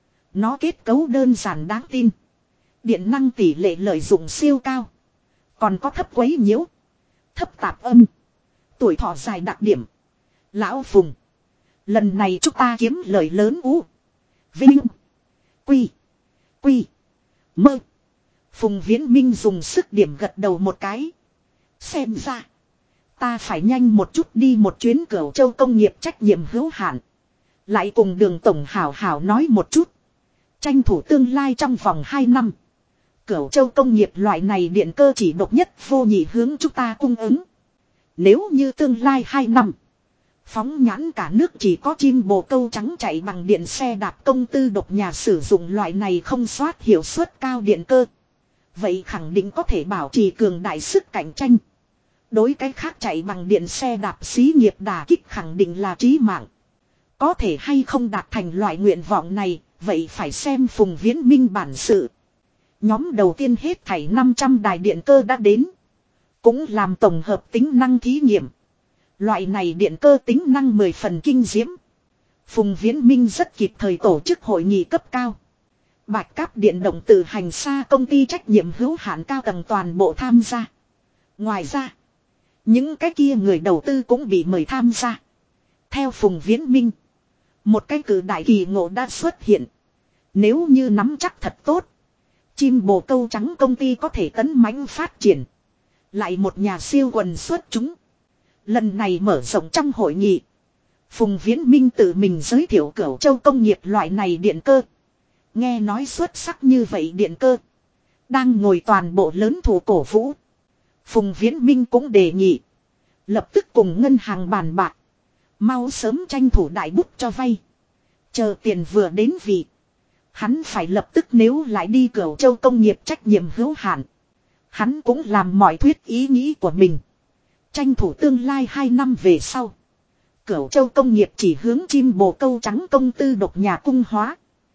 Nó kết cấu đơn giản đáng tin. Điện năng tỷ lệ lợi dụng siêu cao. Còn có thấp quấy nhiễu. Thấp tạp âm. Tuổi thọ dài đặc điểm. Lão Phùng. Lần này chúng ta kiếm lời lớn ú. Vinh. Quy. Quy. Mơ. Phùng Viễn Minh dùng sức điểm gật đầu một cái. Xem ra. Ta phải nhanh một chút đi một chuyến Cửu Châu công nghiệp trách nhiệm hữu hạn. Lại cùng Đường tổng hảo hảo nói một chút. Tranh thủ tương lai trong vòng 2 năm. Cửu Châu công nghiệp loại này điện cơ chỉ độc nhất vô nhị hướng chúng ta cung ứng. Nếu như tương lai 2 năm. Phóng nhãn cả nước chỉ có chim bồ câu trắng chạy bằng điện xe đạp công tư độc nhà sử dụng loại này không soát hiệu suất cao điện cơ. Vậy khẳng định có thể bảo trì cường đại sức cạnh tranh. Đối cái khác chạy bằng điện xe đạp xí nghiệp đả kích khẳng định là chí mạng. Có thể hay không đạt thành loại nguyện vọng này, vậy phải xem Phùng Viễn Minh bản sự. Nhóm đầu tiên hết thảy 500 đài điện cơ đã đến. Cũng làm tổng hợp tính năng thí nghiệm. Loại này điện cơ tính năng 10 phần kinh diễm. Phùng Viễn Minh rất kịp thời tổ chức hội nghị cấp cao. Bạch Cáp điện động tự hành xa công ty trách nhiệm hữu hạn cao tầng toàn bộ tham gia. Ngoài ra, những cái kia người đầu tư cũng bị mời tham gia. Theo Phùng Viễn Minh, một cái cử đại kỳ ngộ đã xuất hiện. Nếu như nắm chắc thật tốt, chim bồ câu trắng công ty có thể tấn mãnh phát triển. Lại một nhà siêu quần xuất chúng. Lần này mở rộng trong hội nghị, Phùng Viễn Minh tự mình giới thiệu Cửu Châu công nghiệp loại này điện cơ. Nghe nói xuất sắc như vậy điện cơ. Đang ngồi toàn bộ lớn thủ cổ vũ. Phùng Viễn Minh cũng đề nghị. Lập tức cùng ngân hàng bàn bạc. Mau sớm tranh thủ đại bút cho vay. Chờ tiền vừa đến vị. Hắn phải lập tức nếu lại đi Cửu Châu công nghiệp trách nhiệm hữu hạn. Hắn cũng làm mọi thuyết ý nghĩ của mình. Tranh thủ tương lai 2 năm về sau. Cửu Châu công nghiệp chỉ hướng chim bồ câu trắng công tư độc nhà cung hóa.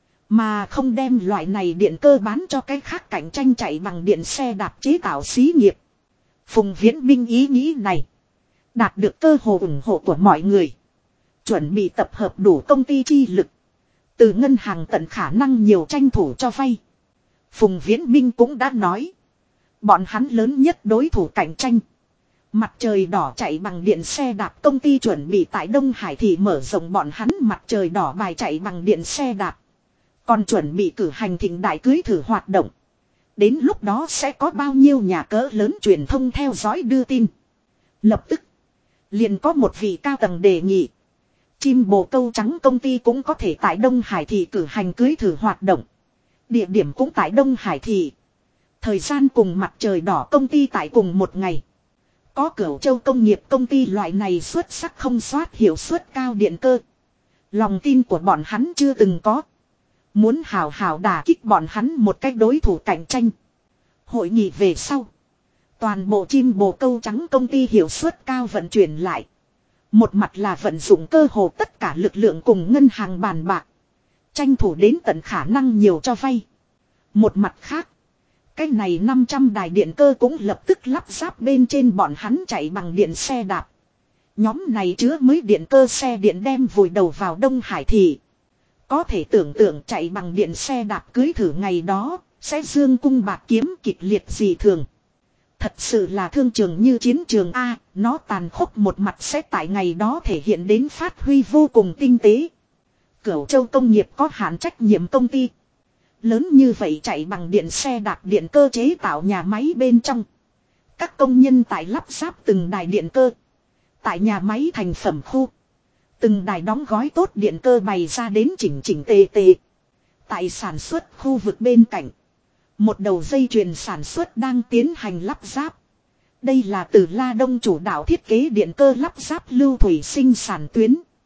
Mà không đem loại này điện cơ bán cho cái khác cạnh tranh chạy bằng điện xe đạp chế tạo xí nghiệp. Phùng Viễn Minh ý nghĩ này. Đạt được cơ hồ ủng hộ của mọi người. Chuẩn bị tập hợp đủ công ty chi lực. Từ ngân hàng tận khả năng nhiều tranh thủ cho vay. Phùng Viễn Minh cũng đã nói. Bọn hắn lớn nhất đối thủ cạnh tranh. Mặt trời đỏ chạy bằng điện xe đạp công ty chuẩn bị tại Đông Hải thì mở rộng bọn hắn mặt trời đỏ bài chạy bằng điện xe đạp. Còn chuẩn bị cử hành thịnh đại cưới thử hoạt động. Đến lúc đó sẽ có bao nhiêu nhà cỡ lớn truyền thông theo dõi đưa tin. Lập tức, liền có một vị cao tầng đề nghị. Chim bồ câu trắng công ty cũng có thể tại Đông Hải thị cử hành cưới thử hoạt động. Địa điểm cũng tại Đông Hải thị. Thời gian cùng mặt trời đỏ công ty tại cùng một ngày. Có Cửu Châu công nghiệp công ty loại này xuất sắc không soát hiệu suất cao điện cơ. Lòng tin của bọn hắn chưa từng có. Muốn hào hào đả kích bọn hắn một cách đối thủ cạnh tranh. Hội nghị về sau. Toàn bộ chim bồ câu trắng công ty hiệu suất cao vận chuyển lại. Một mặt là vận dụng cơ hồ tất cả lực lượng cùng ngân hàng bàn bạc. Tranh thủ đến tận khả năng nhiều cho vay. Một mặt khác. Cái này 500 đài điện cơ cũng lập tức lắp ráp bên trên bọn hắn chạy bằng điện xe đạp. Nhóm này chứa mới điện cơ xe điện đem vùi đầu vào Đông Hải thị. Có thể tưởng tượng chạy bằng điện xe đạp cưới thử ngày đó, sẽ dương cung bạc kiếm kịch liệt gì thường. Thật sự là thương trường như chiến trường A, nó tàn khốc một mặt sẽ tại ngày đó thể hiện đến phát huy vô cùng tinh tế. Cửu Châu công nghiệp có hạn trách nhiệm công ty. Lớn như vậy chạy bằng điện xe đạp điện cơ chế tạo nhà máy bên trong. Các công nhân tại lắp ráp từng đài điện cơ. Tại nhà máy thành phẩm khu. Từng đài đóng gói tốt điện cơ bày ra đến chỉnh chỉnh tề tề. Tại sản xuất khu vực bên cạnh. Một đầu dây chuyền sản xuất đang tiến hành lắp ráp. Đây là từ La Đông chủ đạo thiết kế điện cơ lắp ráp lưu thủy sinh sản tuyến.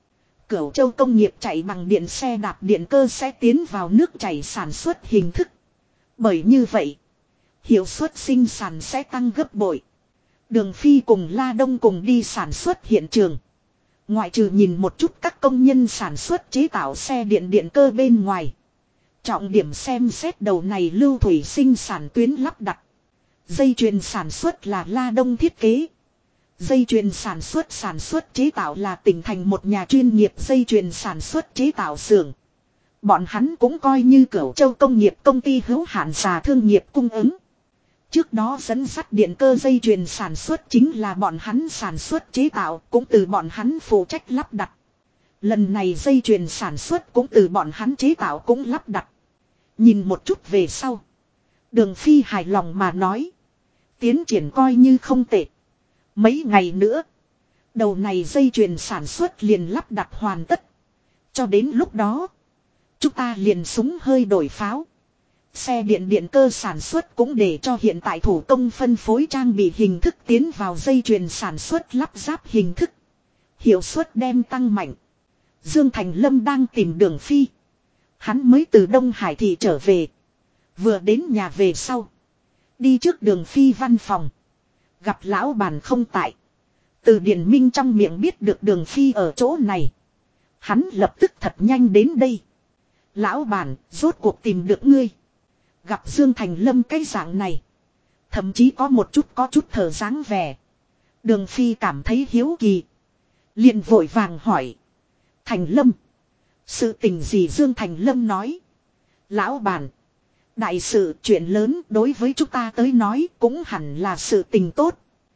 Cửu Châu công nghiệp chạy bằng điện xe đạp điện cơ sẽ tiến vào nước chảy sản xuất hình thức. Bởi như vậy, hiệu suất sinh sản sẽ tăng gấp bội. Đường Phi cùng La Đông cùng đi sản xuất hiện trường. Ngoại trừ nhìn một chút các công nhân sản xuất chế tạo xe điện điện cơ bên ngoài. Trọng điểm xem xét đầu này lưu thủy sinh sản tuyến lắp đặt. Dây chuyền sản xuất là La Đông thiết kế. Dây chuyền sản xuất chế tạo là tỉnh thành một nhà chuyên nghiệp dây chuyền sản xuất chế tạo xưởng. Bọn hắn cũng coi như Cửu Châu công nghiệp công ty hữu hạn xà thương nghiệp cung ứng. Trước đó dẫn sắt điện cơ dây chuyền sản xuất chính là bọn hắn sản xuất chế tạo, cũng từ bọn hắn phụ trách lắp đặt. Lần này dây chuyền sản xuất cũng từ bọn hắn chế tạo cũng lắp đặt. Nhìn một chút về sau. Đường Phi hài lòng mà nói. Tiến triển coi như không tệ. Mấy ngày nữa. Đầu này dây chuyền sản xuất liền lắp đặt hoàn tất. Cho đến lúc đó. Chúng ta liền súng hơi đổi pháo. Xe điện điện cơ sản xuất cũng để cho hiện tại thủ công phân phối trang bị hình thức tiến vào dây chuyền sản xuất lắp ráp hình thức. Hiệu suất đem tăng mạnh. Dương Thành Lâm đang tìm Đường Phi. Hắn mới từ Đông Hải thị trở về. Vừa đến nhà về sau. Đi trước Đường Phi văn phòng. Gặp lão bản không tại. Từ Điền Minh trong miệng biết được Đường Phi ở chỗ này. Hắn lập tức thật nhanh đến đây. Lão bản, rốt cuộc tìm được ngươi. Gặp Dương Thành Lâm cái dạng này. Thậm chí có chút thở dáng vẻ. Đường Phi cảm thấy hiếu kỳ. Liền vội vàng hỏi. Thành Lâm. Sự tình gì Dương Thành Lâm nói. Lão bản. Đại sự chuyện lớn đối với chúng ta tới nói cũng hẳn là sự tình tốt.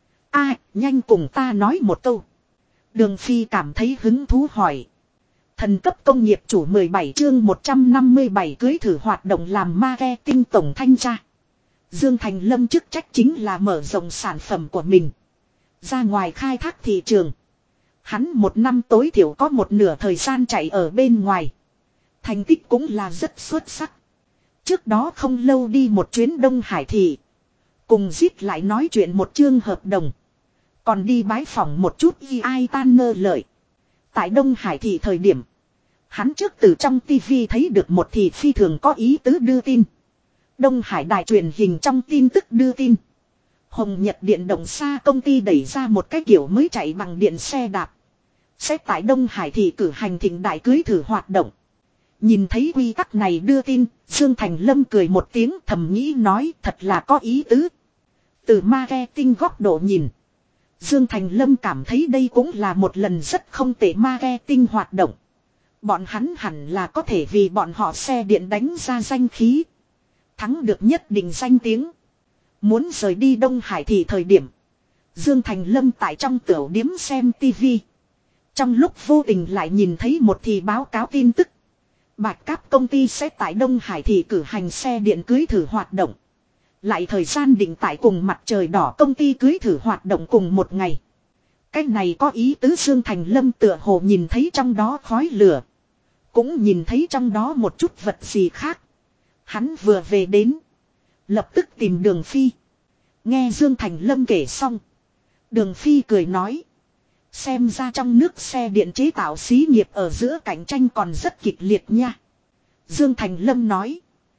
Nhanh cùng ta nói một câu. Đường Phi cảm thấy hứng thú hỏi. Thần cấp công nghiệp chủ 17 chương 157 cưới thử hoạt động làm marketing tổng thanh tra. Dương Thành Lâm chức trách chính là mở rộng sản phẩm của mình. Ra ngoài khai thác thị trường. Hắn một năm tối thiểu có một nửa thời gian chạy ở bên ngoài. Thành tích cũng là rất xuất sắc. Trước đó không lâu đi một chuyến Đông Hải thị. Cùng giết lại nói chuyện một chương hợp đồng. Còn đi bái phỏng một chút ai tan ngơ lợi. Tại Đông Hải thị thời điểm. Hắn trước từ trong tivi thấy được một thị phi thường có ý tứ đưa tin. Đông Hải đài truyền hình trong tin tức đưa tin. Hồng Nhật Điện Động Xa công ty đẩy ra một cái kiểu mới chạy bằng điện xe đạp. Sẽ tại Đông Hải thị cử hành thịnh đại cưới thử hoạt động. Nhìn thấy quy tắc này đưa tin, Dương Thành Lâm cười một tiếng thầm nghĩ nói thật là có ý tứ. Từ marketing góc độ nhìn. Dương Thành Lâm cảm thấy đây cũng là một lần rất không tệ marketing hoạt động. Bọn hắn hẳn là có thể vì bọn họ xe điện đánh ra danh khí. Thắng được nhất định danh tiếng. Muốn rời đi Đông Hải thì thời điểm. Dương Thành Lâm tại trong tiểu điếm xem tivi. Trong lúc vô tình lại nhìn thấy một thì báo cáo tin tức. Bạch Cáp công ty sẽ tại Đông Hải thị cử hành xe điện cưới thử hoạt động. Lại thời gian định tại cùng Mặt Trời Đỏ công ty cưới thử hoạt động cùng một ngày. Cái này có ý tứ Dương Thành Lâm tựa hồ nhìn thấy trong đó khói lửa. Cũng nhìn thấy trong đó một chút vật gì khác. Hắn vừa về đến. Lập tức tìm Đường Phi. Nghe Dương Thành Lâm kể xong. Đường Phi cười nói. Xem ra trong nước xe điện chế tạo xí nghiệp ở giữa cạnh tranh còn rất kịch liệt nha. Dương Thành Lâm nói.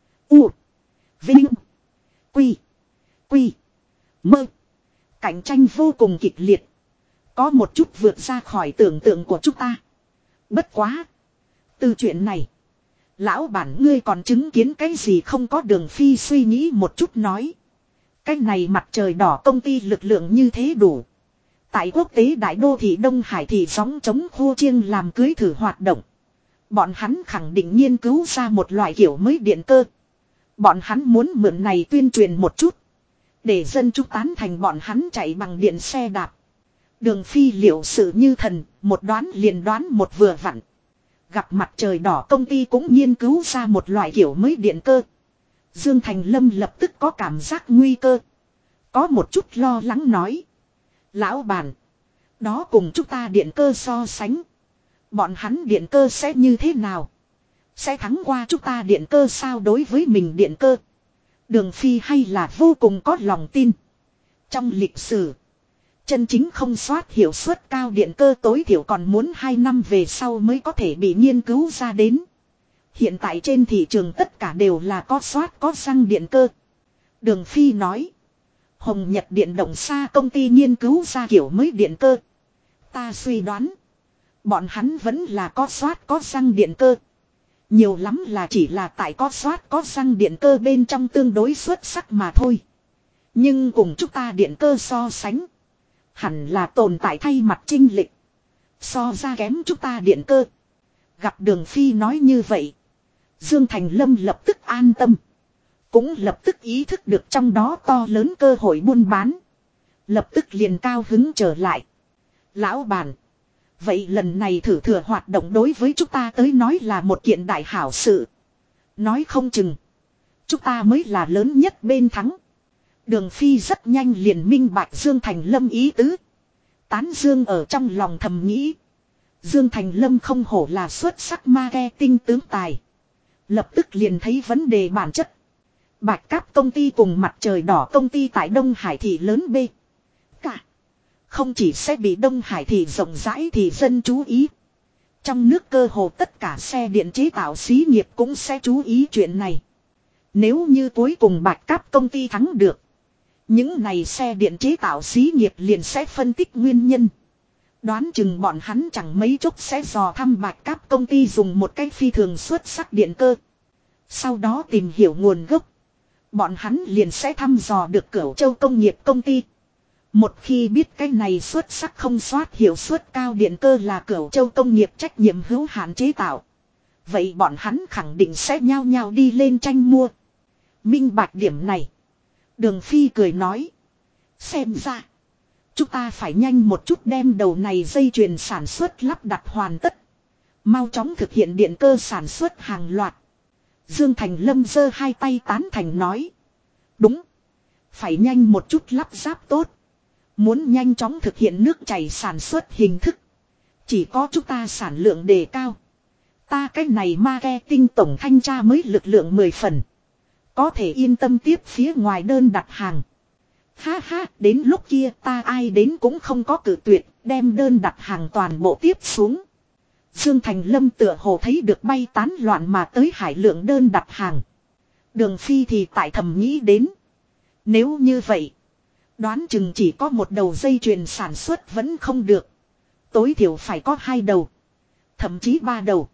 Vinh. Quy. Mơ. Cạnh tranh vô cùng kịch liệt. Có một chút vượt ra khỏi tưởng tượng của chúng ta. Bất quá. Từ chuyện này. Lão bản ngươi còn chứng kiến cái gì không có Đường Phi suy nghĩ một chút nói. Cái này Mặt Trời Đỏ công ty lực lượng như thế đủ. Tại quốc tế đại đô thị Đông Hải thị sóng chống khô chiêng làm cưới thử hoạt động. Bọn hắn khẳng định nghiên cứu ra một loại kiểu mới điện cơ. Bọn hắn muốn mượn này tuyên truyền một chút. Để dân chúng tán thành bọn hắn chạy bằng điện xe đạp. Đường Phi liệu sự như thần, một đoán liền đoán một vừa vặn. Gặp Mặt Trời Đỏ công ty cũng nghiên cứu ra một loại kiểu mới điện cơ. Dương Thành Lâm lập tức có cảm giác nguy cơ. Có một chút lo lắng nói. Lão bản. Đó cùng chúng ta điện cơ so sánh. Bọn hắn điện cơ sẽ như thế nào? Sẽ thắng qua chúng ta điện cơ sao đối với mình điện cơ? Đường Phi hay là vô cùng có lòng tin. Trong lịch sử. Chân chính không soát hiệu suất cao điện cơ tối thiểu còn muốn 2 năm về sau mới có thể bị nghiên cứu ra đến. Hiện tại trên thị trường tất cả đều là có soát có xăng điện cơ. Đường Phi nói. Hồng Nhật Điện Động Xa công ty nghiên cứu ra kiểu mới điện cơ. Ta suy đoán. Bọn hắn vẫn là có soát có xăng điện cơ. Nhiều lắm là chỉ là tại có soát có xăng điện cơ bên trong tương đối xuất sắc mà thôi. Nhưng cùng chúng ta điện cơ so sánh. Hẳn là tồn tại thay mặt chênh lệch. So ra kém chúng ta điện cơ. Gặp Đường Phi nói như vậy. Dương Thành Lâm lập tức an tâm. Cũng lập tức ý thức được trong đó to lớn cơ hội buôn bán. Lập tức liền cao hứng trở lại. Lão bản. Vậy lần này thử thừa hoạt động đối với chúng ta tới nói là một kiện đại hảo sự. Nói không chừng. Chúng ta mới là lớn nhất bên thắng. Đường Phi rất nhanh liền minh bạch Dương Thành Lâm ý tứ. Tán Dương ở trong lòng thầm nghĩ. Dương Thành Lâm không hổ là xuất sắc marketing tướng tài. Lập tức liền thấy vấn đề bản chất. Bạch Cáp công ty cùng Mặt Trời Đỏ công ty tại Đông Hải thị lớn B. Cả. Không chỉ sẽ bị Đông Hải thị rộng rãi thì dân chú ý. Trong nước cơ hồ tất cả xe điện chế tạo xí nghiệp cũng sẽ chú ý chuyện này. Nếu như cuối cùng Bạch Cáp công ty thắng được. Những này xe điện chế tạo xí nghiệp liền sẽ phân tích nguyên nhân. Đoán chừng bọn hắn chẳng mấy chốc sẽ dò thăm Bạch Cáp công ty dùng một cách phi thường xuất sắc điện cơ. Sau đó tìm hiểu nguồn gốc. Bọn hắn liền sẽ thăm dò được Cửu Châu công nghiệp công ty. Một khi biết cái này xuất sắc không soát hiệu suất cao điện cơ là Cửu Châu công nghiệp trách nhiệm hữu hạn chế tạo. Vậy bọn hắn khẳng định sẽ nhao nhao đi lên tranh mua. Minh bạch điểm này. Đường Phi cười nói. Xem ra. Chúng ta phải nhanh một chút đem đầu này dây chuyền sản xuất lắp đặt hoàn tất. Mau chóng thực hiện điện cơ sản xuất hàng loạt. Dương Thành Lâm giơ hai tay tán thành nói. Đúng. Phải nhanh một chút lắp ráp tốt. Muốn nhanh chóng thực hiện nước chảy sản xuất hình thức. Chỉ có chúng ta sản lượng đề cao. Ta cái này marketing tổng thanh tra mới lực lượng 10 phần. Có thể yên tâm tiếp phía ngoài đơn đặt hàng. Ha ha, đến lúc kia ta ai đến cũng không có cự tuyệt, đem đơn đặt hàng toàn bộ tiếp xuống. Dương Thành Lâm tựa hồ thấy được bay tán loạn mà tới hải lượng đơn đặt hàng. Đường Phi thì tại thầm nghĩ đến. Nếu như vậy, đoán chừng chỉ có một đầu dây chuyền sản xuất vẫn không được. Tối thiểu phải có 2 đầu. Thậm chí 3 đầu.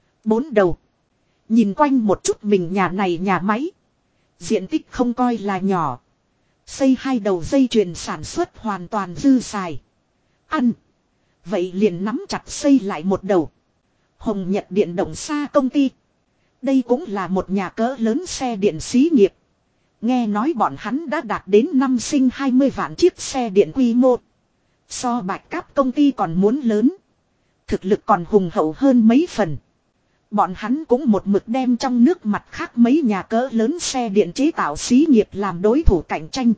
4 đầu. Nhìn quanh một chút mình nhà này nhà máy. Diện tích không coi là nhỏ. Xây 2 đầu dây chuyền sản xuất hoàn toàn dư xài. Ăn. Vậy liền nắm chặt xây lại một đầu. Hồng Nhật Điện Động Xa công ty. Đây cũng là một nhà cỡ lớn xe điện xí nghiệp. Nghe nói bọn hắn đã đạt đến năm sinh 20 vạn chiếc xe điện quy mô. So Bạch Cáp công ty còn muốn lớn. Thực lực còn hùng hậu hơn mấy phần. Bọn hắn cũng một mực đem trong nước mặt khác mấy nhà cỡ lớn xe điện chế tạo xí nghiệp làm đối thủ cạnh tranh.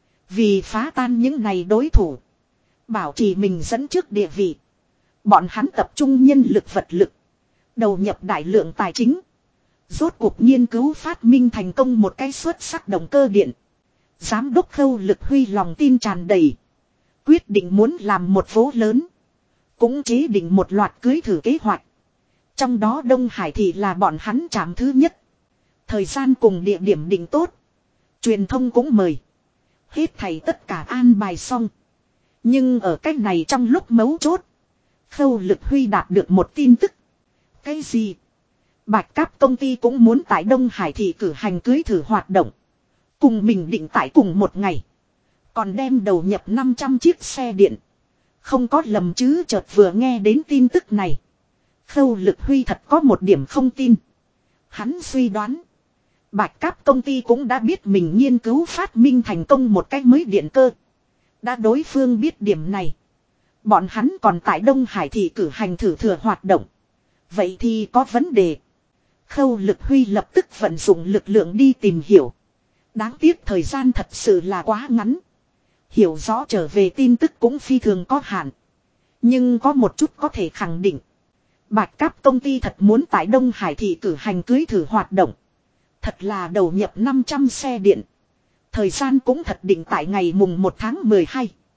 Vì phá tan những này đối thủ. Bảo trì mình dẫn trước địa vị. Bọn hắn tập trung nhân lực vật lực. Đầu nhập đại lượng tài chính. Rốt cuộc nghiên cứu phát minh thành công một cái xuất sắc động cơ điện. Giám đốc Khâu Lực Huy lòng tin tràn đầy. Quyết định muốn làm một vố lớn. Cũng chế định một loạt cưới thử kế hoạch. Trong đó Đông Hải thị là bọn hắn chạm thứ nhất. Thời gian cùng địa điểm định tốt. Truyền thông cũng mời. Hết thảy tất cả an bài xong. Nhưng ở cách này trong lúc mấu chốt. Khâu Lực Huy đạt được một tin tức. Cái gì? Bạch Cáp công ty cũng muốn tại Đông Hải thị cử hành cưới thử hoạt động. Cùng mình định tại cùng một ngày. Còn đem đầu nhập 500 chiếc xe điện. Không có lầm chứ, chợt vừa nghe đến tin tức này. Khâu Lực Huy thật có một điểm không tin. Hắn suy đoán. Bạch Cáp công ty cũng đã biết mình nghiên cứu phát minh thành công một cách mới điện cơ. Đã đối phương biết điểm này. Bọn hắn còn tại Đông Hải thị cử hành thử thừa hoạt động. Vậy thì có vấn đề. Khâu Lực Huy lập tức vận dụng lực lượng đi tìm hiểu. Đáng tiếc thời gian thật sự là quá ngắn. Hiểu rõ trở về tin tức cũng phi thường có hạn. Nhưng có một chút có thể khẳng định. Bạch Cáp công ty thật muốn tại Đông Hải thị cử hành cưới thử hoạt động. Thật là đầu nhập 500 xe điện. Thời gian cũng thật định tại ngày mùng 1 tháng 12.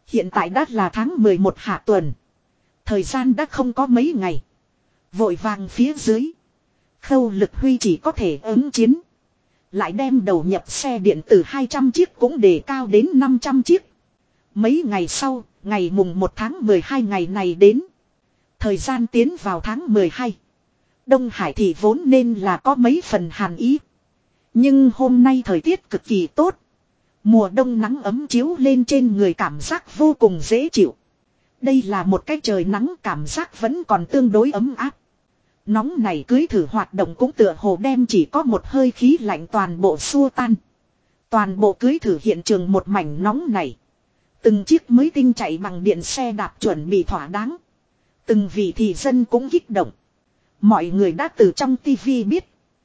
Hiện tại đã là tháng 11 hạ tuần. Thời gian đã không có mấy ngày. Vội vàng phía dưới. Khâu Lực Huy chỉ có thể ứng chiến. Lại đem đầu nhập xe điện từ 200 chiếc cũng đề cao đến 500 chiếc. Mấy ngày sau, ngày mùng 1 tháng 12 ngày này đến. Thời gian tiến vào tháng 12. Đông Hải thì vốn nên là có mấy phần hàn ý. Nhưng hôm nay thời tiết cực kỳ tốt. Mùa đông nắng ấm chiếu lên trên người cảm giác vô cùng dễ chịu. Đây là một cái trời nắng cảm giác vẫn còn tương đối ấm áp. Nóng này cưới thử hoạt động cũng tựa hồ đem chỉ có một hơi khí lạnh toàn bộ xua tan. Toàn bộ cưới thử hiện trường một mảnh nóng này. Từng chiếc mới tinh chạy bằng điện xe đạp chuẩn bị thỏa đáng. Từng vị thị dân cũng kích động. Mọi người đã từ trong tivi biết.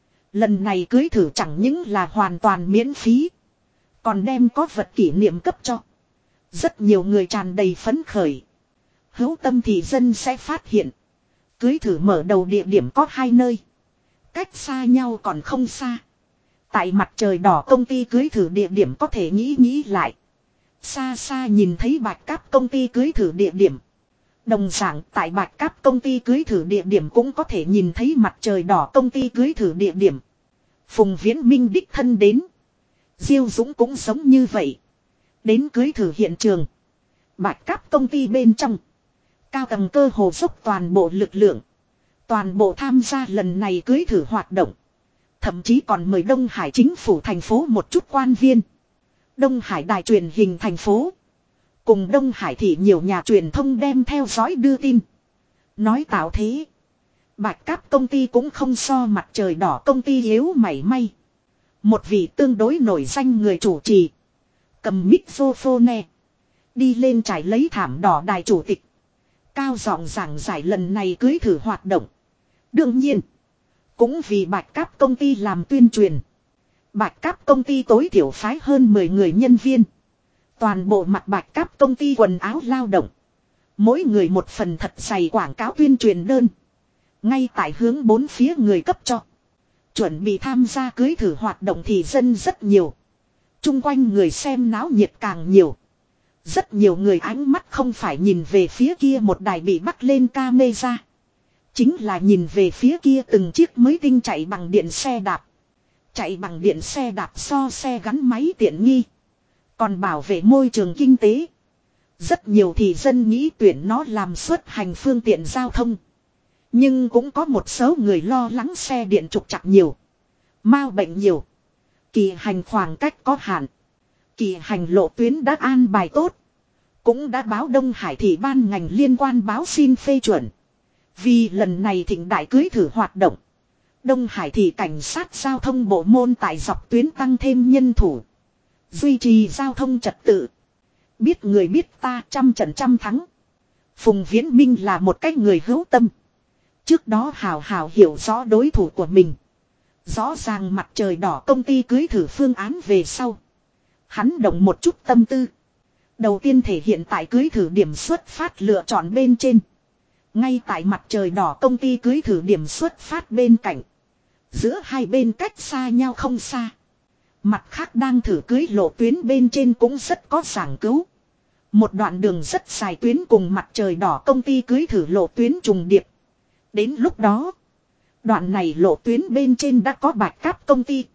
Lần này cưới thử chẳng những là hoàn toàn miễn phí. Còn đem có vật kỷ niệm cấp cho. Rất nhiều người tràn đầy phấn khởi. Hữu tâm thị dân sẽ phát hiện. Cưới thử mở đầu địa điểm có hai nơi. Cách xa nhau còn không xa. Tại mặt trời đỏ công ty cưới thử địa điểm có thể nghĩ lại. Xa xa nhìn thấy Bạch Cáp công ty cưới thử địa điểm. Đồng dạng tại Bạch Cáp công ty cưới thử địa điểm cũng có thể nhìn thấy mặt trời đỏ công ty cưới thử địa điểm. Phùng Viễn Minh đích thân đến. Diêu Dũng cũng giống như vậy. Đến cưới thử hiện trường. Bạch Cáp công ty bên trong. Cao tầng cơ hồ dốc toàn bộ lực lượng. Toàn bộ tham gia lần này cưới thử hoạt động. Thậm chí còn mời Đông Hải chính phủ thành phố một chút quan viên. Đông Hải đài truyền hình thành phố. Cùng Đông Hải thị nhiều nhà truyền thông đem theo dõi đưa tin. Nói tạo thế. Bạch Cáp công ty cũng không so mặt trời đỏ công ty yếu mảy may. Một vị tương đối nổi danh người chủ trì. Cầm microphone. Đi lên trải lấy thảm đỏ đài chủ tịch. Cao giọng giảng giải lần này cưới thử hoạt động. Đương nhiên. Cũng vì Bạch Cáp công ty làm tuyên truyền. Bạch Cáp công ty tối thiểu phái hơn 10 người nhân viên. Toàn bộ mặt Bạch Cáp công ty quần áo lao động. Mỗi người một phần thật dày quảng cáo tuyên truyền đơn. Ngay tại hướng bốn phía người cấp cho. Chuẩn bị tham gia cưới thử hoạt động thì dân rất nhiều. Trung quanh người xem náo nhiệt càng nhiều. Rất nhiều người ánh mắt không phải nhìn về phía kia một đài bị bắt lên camera. Chính là nhìn về phía kia từng chiếc mới tinh chạy bằng điện xe đạp. Chạy bằng điện xe đạp so xe gắn máy tiện nghi. Còn bảo vệ môi trường kinh tế. Rất nhiều thì dân nghĩ tuyển nó làm xuất hành phương tiện giao thông. Nhưng cũng có một số người lo lắng xe điện trục trặc nhiều. Mau bệnh nhiều. Kỳ hành khoảng cách có hạn. Kỳ hành lộ tuyến đã an bài tốt. Cũng đã báo Đông Hải thị ban ngành liên quan báo xin phê chuẩn. Vì lần này thịnh đại cưới thử hoạt động. Đông Hải thị cảnh sát giao thông bộ môn tại dọc tuyến tăng thêm nhân thủ. Duy trì giao thông trật tự. Biết người biết ta trăm trận trăm thắng. Phùng Viễn Minh là một cái người hữu tâm. Trước đó hào hiểu rõ đối thủ của mình. Rõ ràng mặt trời đỏ công ty cưới thử phương án về sau. Hắn động một chút tâm tư. Đầu tiên thể hiện tại cưới thử điểm xuất phát lựa chọn bên trên. Ngay tại mặt trời đỏ công ty cưới thử điểm xuất phát bên cạnh. Giữa hai bên cách xa nhau không xa. Mặt khác đang thử cưới lộ tuyến bên trên cũng rất có giảng cứu. Một đoạn đường rất dài tuyến cùng mặt trời đỏ công ty cưới thử lộ tuyến trùng điệp. Đến lúc đó, đoạn này lộ tuyến bên trên đã có Bạch Cáp công ty.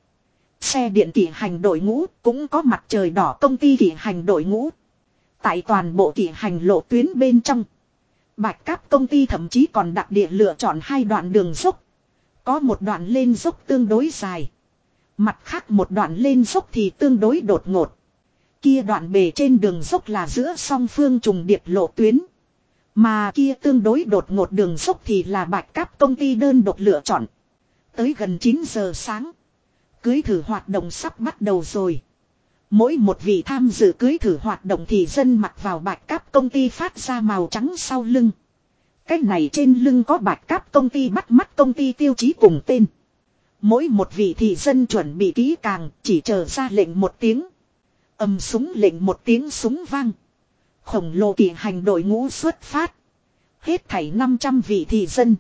Xe điện kỷ hành đội ngũ cũng có mặt trời đỏ công ty kỷ hành đội ngũ. Tại toàn bộ kỷ hành lộ tuyến bên trong, Bạch Cáp công ty thậm chí còn đặc địa lựa chọn hai đoạn đường dốc. Có một đoạn lên dốc tương đối dài. Mặt khác một đoạn lên dốc thì tương đối đột ngột. Kia đoạn bề trên đường dốc là giữa song phương trùng điệp lộ tuyến. Mà kia tương đối đột ngột đường dốc thì là Bạch Cáp công ty đơn độc lựa chọn. Tới gần 9 giờ sáng. Cưới thử hoạt động sắp bắt đầu rồi. Mỗi một vị tham dự cưới thử hoạt động thì dân mặc vào Bạch Cáp công ty phát ra màu trắng sau lưng. Cái này trên lưng có Bạch Cáp công ty bắt mắt công ty tiêu chí cùng tên. Mỗi một vị thị dân chuẩn bị kỹ càng, chỉ chờ ra lệnh một tiếng. Ầm súng lệnh một tiếng súng vang. Khổng lồ kỵ hành đội ngũ xuất phát. Hết thảy 500 vị thị dân.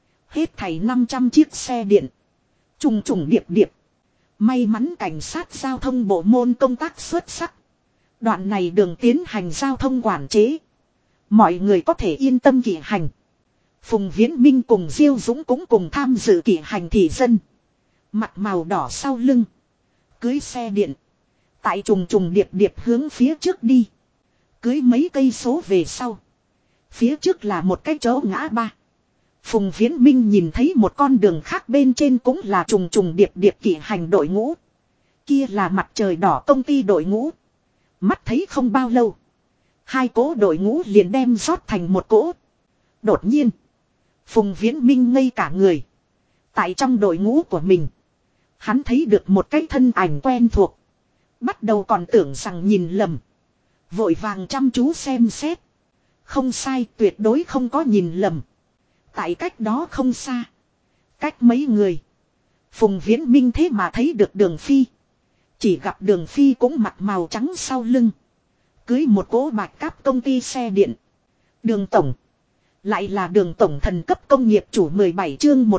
Hết thảy 500 chiếc xe điện. Trùng trùng điệp điệp. May mắn cảnh sát giao thông bộ môn công tác xuất sắc. Đoạn này đường tiến hành giao thông quản chế. Mọi người có thể yên tâm kỵ hành. Phùng Viễn Minh cùng Diêu Dũng cũng cùng tham dự kỵ hành thị dân. Mặt màu đỏ sau lưng. Cưới xe điện. Tại trùng trùng điệp điệp hướng phía trước đi. Cưới mấy cây số về sau. Phía trước là một cái chỗ ngã ba. Phùng Viễn Minh nhìn thấy một con đường khác bên trên cũng là trùng trùng điệp điệp kỵ hành đội ngũ. Kia là mặt trời đỏ công ty đội ngũ. Mắt thấy không bao lâu. Hai cỗ đội ngũ liền đem rót thành một cỗ. Đột nhiên. Phùng Viễn Minh ngây cả người. Tại trong đội ngũ của mình. Hắn thấy được một cái thân ảnh quen thuộc. Bắt đầu còn tưởng rằng nhìn lầm. Vội vàng chăm chú xem xét. Không sai, tuyệt đối không có nhìn lầm. Tại cách đó không xa. Cách mấy người. Phùng Viễn Minh thế mà thấy được Đường Phi. Chỉ gặp Đường Phi cũng mặc màu trắng sau lưng. Cưới một cỗ bạch cáp công ty xe điện. Đường Tổng. Lại là Đường Tổng thần cấp công nghiệp chủ 17 chương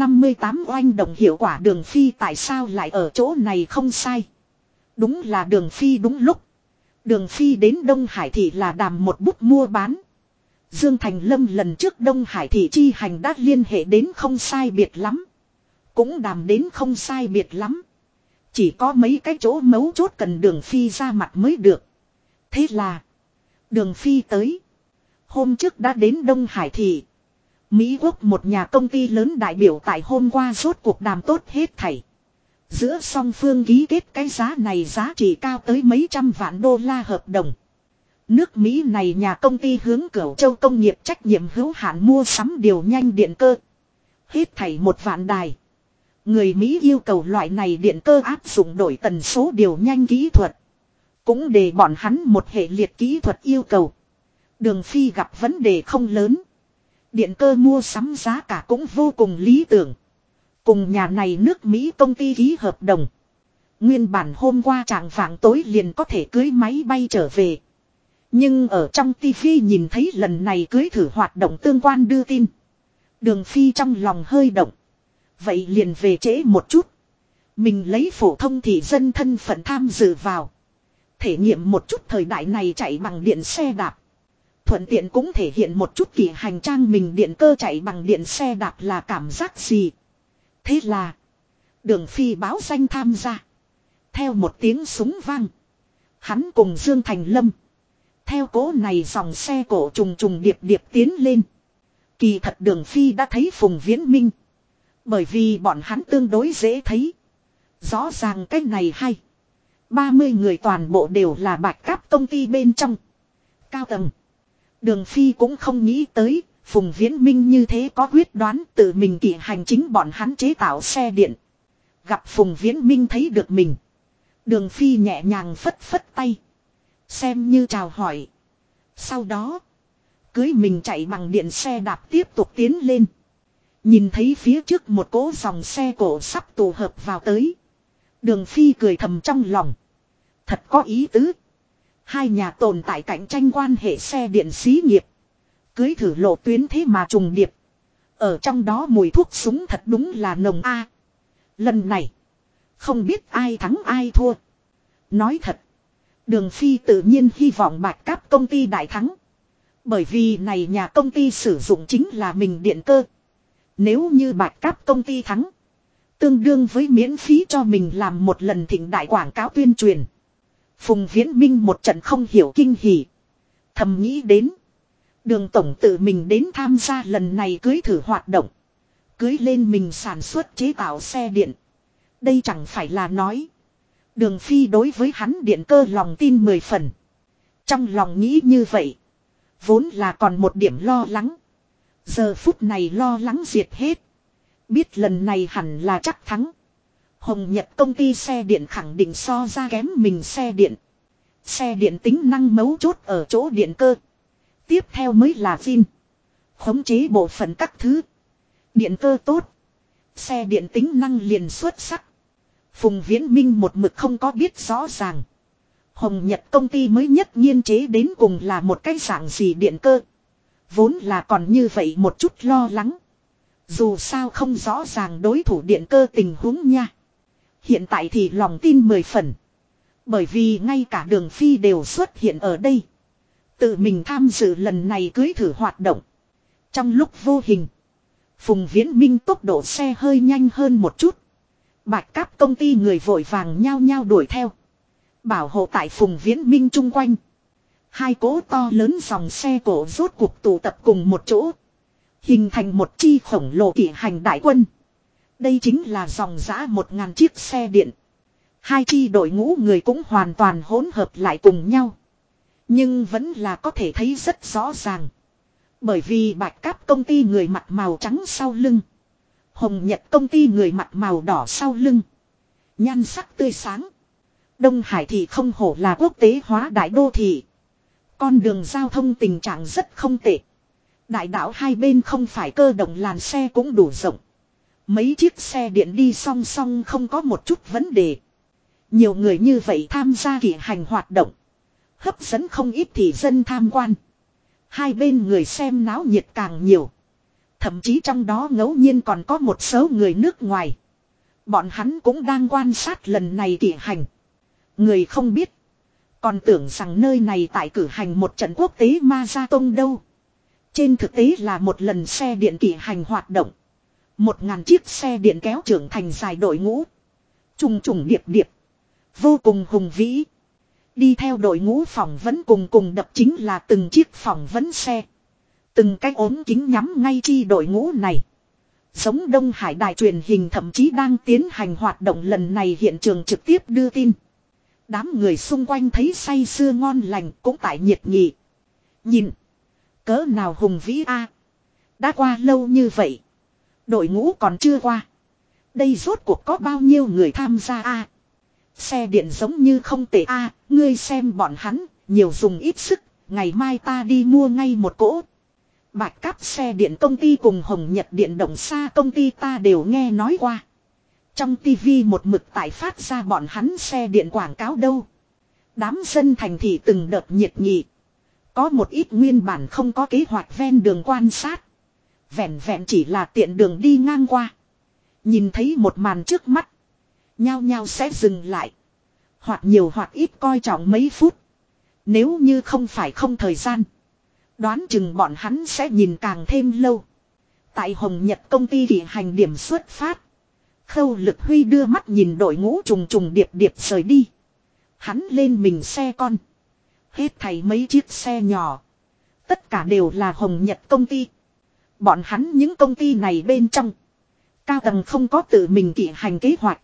158 oanh động hiệu quả Đường Phi tại sao lại ở chỗ này không sai. Đúng là Đường Phi đúng lúc. Đường Phi đến Đông Hải Thị là đàm một bút mua bán. Dương Thành Lâm lần trước Đông Hải Thị chi hành đã liên hệ đến không sai biệt lắm. Cũng đàm đến không sai biệt lắm. Chỉ có mấy cái chỗ mấu chốt cần Đường Phi ra mặt mới được. Thế là Đường Phi tới. Hôm trước đã đến Đông Hải Thị. Mỹ Quốc một nhà công ty lớn đại biểu tại hôm qua rốt cuộc đàm tốt hết thảy. Giữa song phương ký kết cái giá này giá trị cao tới mấy trăm vạn đô la hợp đồng. Nước Mỹ này nhà công ty hướng Cửu Châu công nghiệp trách nhiệm hữu hạn mua sắm điều nhanh điện cơ. Hết thảy 1 vạn đài. Người Mỹ yêu cầu loại này điện cơ áp dụng đổi tần số điều nhanh kỹ thuật. Cũng để bọn hắn một hệ liệt kỹ thuật yêu cầu. Đường Phi gặp vấn đề không lớn. Điện cơ mua sắm giá cả cũng vô cùng lý tưởng. Cùng nhà này nước Mỹ công ty ký hợp đồng. Nguyên bản hôm qua trạng vạng tối liền có thể cưới máy bay trở về. Nhưng ở trong TV nhìn thấy lần này cưới thử hoạt động tương quan đưa tin. Đường Phi trong lòng hơi động. Vậy liền về trễ một chút. Mình lấy phổ thông thị dân thân phận tham dự vào. Thể nghiệm một chút thời đại này chạy bằng điện xe đạp. Thuận tiện cũng thể hiện một chút kỳ hành trang mình điện cơ chạy bằng điện xe đạp là cảm giác gì. Thế là Đường Phi báo danh tham gia. Theo một tiếng súng vang. Hắn cùng Dương Thành Lâm. Theo cố này dòng xe cổ trùng trùng điệp điệp tiến lên. Kỳ thật Đường Phi đã thấy Phùng Viễn Minh. Bởi vì bọn hắn tương đối dễ thấy. Rõ ràng cái này hay. 30 người toàn bộ đều là bạch cáp công ty bên trong. Cao tầng. Đường Phi cũng không nghĩ tới. Phùng Viễn Minh như thế có quyết đoán tự mình kỵ hành chính bọn hắn chế tạo xe điện. Gặp Phùng Viễn Minh thấy được mình. Đường Phi nhẹ nhàng phất phất tay. Xem như chào hỏi. Sau đó. Cưới mình chạy bằng điện xe đạp tiếp tục tiến lên. Nhìn thấy phía trước một cỗ dòng xe cổ sắp tụ hợp vào tới. Đường Phi cười thầm trong lòng. Thật có ý tứ. Hai nhà tồn tại cạnh tranh quan hệ xe điện xí nghiệp. Cưới thử lộ tuyến thế mà trùng điệp. Ở trong đó mùi thuốc súng thật đúng là nồng a. Lần này. Không biết ai thắng ai thua. Nói thật. Đường Phi tự nhiên hy vọng bạch cáp công ty đại thắng. Bởi vì này nhà công ty sử dụng chính là mình điện cơ. Nếu như bạch cáp công ty thắng. Tương đương với miễn phí cho mình làm một lần thịnh đại quảng cáo tuyên truyền. Phùng Viễn Minh một trận không hiểu kinh hỉ. Thầm nghĩ đến. Đường Tổng tự mình đến tham gia lần này cưới thử hoạt động. Cưới lên mình sản xuất chế tạo xe điện. Đây chẳng phải là nói. Đường Phi đối với hắn điện cơ lòng tin 10 phần. Trong lòng nghĩ như vậy. Vốn là còn một điểm lo lắng. Giờ phút này lo lắng diệt hết. Biết lần này hẳn là chắc thắng. Hồng Nhật công ty xe điện khẳng định so ra kém mình xe điện. Xe điện tính năng mấu chốt ở chỗ điện cơ. Tiếp theo mới là pin. Khống chế bộ phận các thứ. Điện cơ tốt. Xe điện tính năng liền xuất sắc. Phùng Viễn Minh một mực không có biết rõ ràng. Hồng Nhật công ty mới nhất nghiên chế đến cùng là một cái dạng gì điện cơ. Vốn là còn như vậy một chút lo lắng. Dù sao không rõ ràng đối thủ điện cơ tình huống nha. Hiện tại thì lòng tin 10 phần. Bởi vì ngay cả Đường Phi đều xuất hiện ở đây. Tự mình tham dự lần này cưới thử hoạt động. Trong lúc vô hình, Phùng Viễn Minh tốc độ xe hơi nhanh hơn một chút. Bạch Cáp công ty người vội vàng nhao nhao đuổi theo. Bảo hộ tại Phùng Viễn Minh chung quanh. Hai cỗ to lớn dòng xe cổ rốt cuộc tụ tập cùng một chỗ. Hình thành một chi khổng lồ kỵ hành đại quân. Đây chính là dòng dã 1000 chiếc xe điện. Hai chi đội ngũ người cũng hoàn toàn hỗn hợp lại cùng nhau. Nhưng vẫn là có thể thấy rất rõ ràng. Bởi vì Bạch Cáp công ty người mặc màu trắng sau lưng. Hồng Nhật công ty người mặc màu đỏ sau lưng. Nhan sắc tươi sáng. Đông Hải thì không hổ là quốc tế hóa đại đô thị. Con đường giao thông tình trạng rất không tệ. Đại đảo hai bên không phải cơ động làn xe cũng đủ rộng. Mấy chiếc xe điện đi song song không có một chút vấn đề. Nhiều người như vậy tham gia kỵ hành hoạt động. Hấp dẫn không ít thị dân tham quan. Hai bên người xem náo nhiệt càng nhiều. Thậm chí trong đó ngẫu nhiên còn có một số người nước ngoài. Bọn hắn cũng đang quan sát lần này kỵ hành. Người không biết. Còn tưởng rằng nơi này tại cử hành một trận quốc tế marathon đâu. Trên thực tế là một lần xe điện kỵ hành hoạt động. 1000 chiếc xe điện kéo trưởng thành dài đội ngũ. Trùng trùng điệp điệp. Vô cùng hùng vĩ. Đi theo đội ngũ phỏng vấn cùng đập chính là từng chiếc phỏng vấn xe. Từng cái ốm kính nhắm ngay chi đội ngũ này. Giống Đông Hải đài truyền hình thậm chí đang tiến hành hoạt động lần này hiện trường trực tiếp đưa tin. Đám người xung quanh thấy say sưa ngon lành cũng tại nhiệt nghị. Nhìn. Cỡ nào hùng vĩ a. Đã qua lâu như vậy. Đội ngũ còn chưa qua. Đây rốt cuộc có bao nhiêu người tham gia a. Xe điện giống như không tệ a. Ngươi xem bọn hắn. Nhiều dùng ít sức. Ngày mai ta đi mua ngay một cỗ. Bạch Cáp xe điện công ty cùng Hồng Nhật điện động xa công ty ta đều nghe nói qua. Trong tivi một mực tại phát ra bọn hắn xe điện quảng cáo đâu. Đám dân thành thị từng đợt nhiệt nghị. Có một ít nguyên bản không có kế hoạch ven đường quan sát. Vẹn vẹn chỉ là tiện đường đi ngang qua. Nhìn thấy một màn trước mắt. Nhao nhao sẽ dừng lại. Hoặc nhiều hoặc ít coi trọng mấy phút. Nếu như không phải không thời gian. Đoán chừng bọn hắn sẽ nhìn càng thêm lâu. Tại Hồng Nhật công ty kỵ hành điểm xuất phát. Khâu Lực Huy đưa mắt nhìn đội ngũ trùng trùng điệp điệp rời đi. Hắn lên mình xe con. Hết thảy mấy chiếc xe nhỏ. Tất cả đều là Hồng Nhật công ty. Bọn hắn những công ty này bên trong. Cao tầng không có tự mình kỵ hành kế hoạch.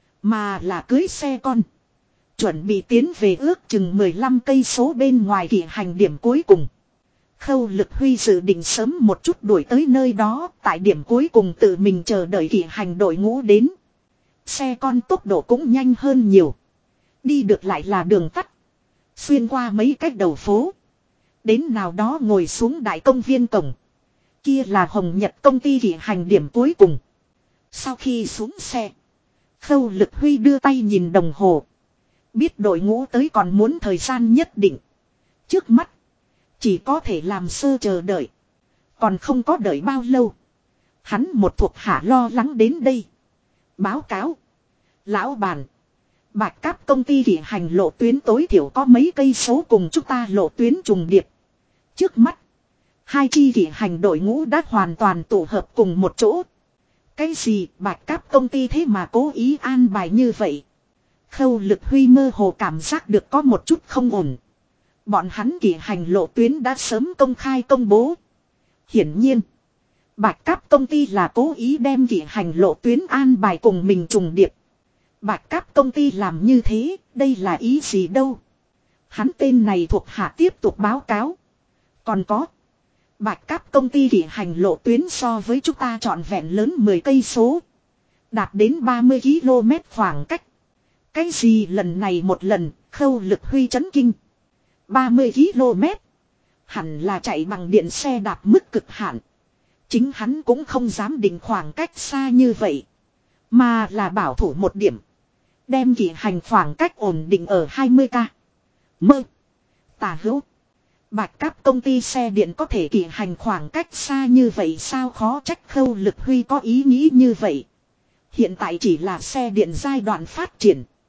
Mà là cưới xe con. Chuẩn bị tiến về ước chừng 15 cây số bên ngoài kỵ hành điểm cuối cùng. Khâu Lực Huy dự định sớm một chút đuổi tới nơi đó. Tại điểm cuối cùng tự mình chờ đợi kỵ hành đội ngũ đến. Xe con tốc độ cũng nhanh hơn nhiều. Đi được lại là đường tắt. Xuyên qua mấy cách đầu phố. Đến nào đó ngồi xuống đại công viên cổng. Kia là Hồng Nhật công ty kỵ hành điểm cuối cùng. Sau khi xuống xe. Khâu Lực Huy đưa tay nhìn đồng hồ. Biết đội ngũ tới còn muốn thời gian nhất định. Trước mắt. Chỉ có thể làm sơ chờ đợi. Còn không có đợi bao lâu. Hắn một thuộc hạ lo lắng đến đây. Báo cáo. Lão bản. Bạch Cáp công ty kỵ hành lộ tuyến tối thiểu có mấy cây số cùng chúng ta lộ tuyến trùng điệp. Trước mắt. Hai chi kỵ hành đội ngũ đã hoàn toàn tụ hợp cùng một chỗ. Cái gì Bạch Cáp công ty thế mà cố ý an bài như vậy. Khâu Lực Huy mơ hồ cảm giác được có một chút không ổn. Bọn hắn kỵ hành lộ tuyến đã sớm công khai công bố. Hiển nhiên. Bạch Cáp công ty là cố ý đem kỵ hành lộ tuyến an bài cùng mình trùng điệp. Bạch Cáp công ty làm như thế, đây là ý gì đâu. Hắn tên này thuộc hạ tiếp tục báo cáo. Còn có. Bạch Cáp công ty kỵ hành lộ tuyến so với chúng ta trọn vẹn lớn 10 cây số. Đạt đến 30 km khoảng cách. Cái gì lần này một lần, Khâu Lực Huy chấn kinh. 30 km. Hẳn là chạy bằng điện xe đạp mức cực hạn. Chính hắn cũng không dám định khoảng cách xa như vậy. Mà là bảo thủ một điểm. Đem kỵ hành khoảng cách ổn định ở 20k. Mơ. Tả hữu. Bạch Cáp công ty xe điện có thể kỵ hành khoảng cách xa như vậy sao khó trách Khâu Lực Huy có ý nghĩ như vậy. Hiện tại chỉ là xe điện giai đoạn phát triển.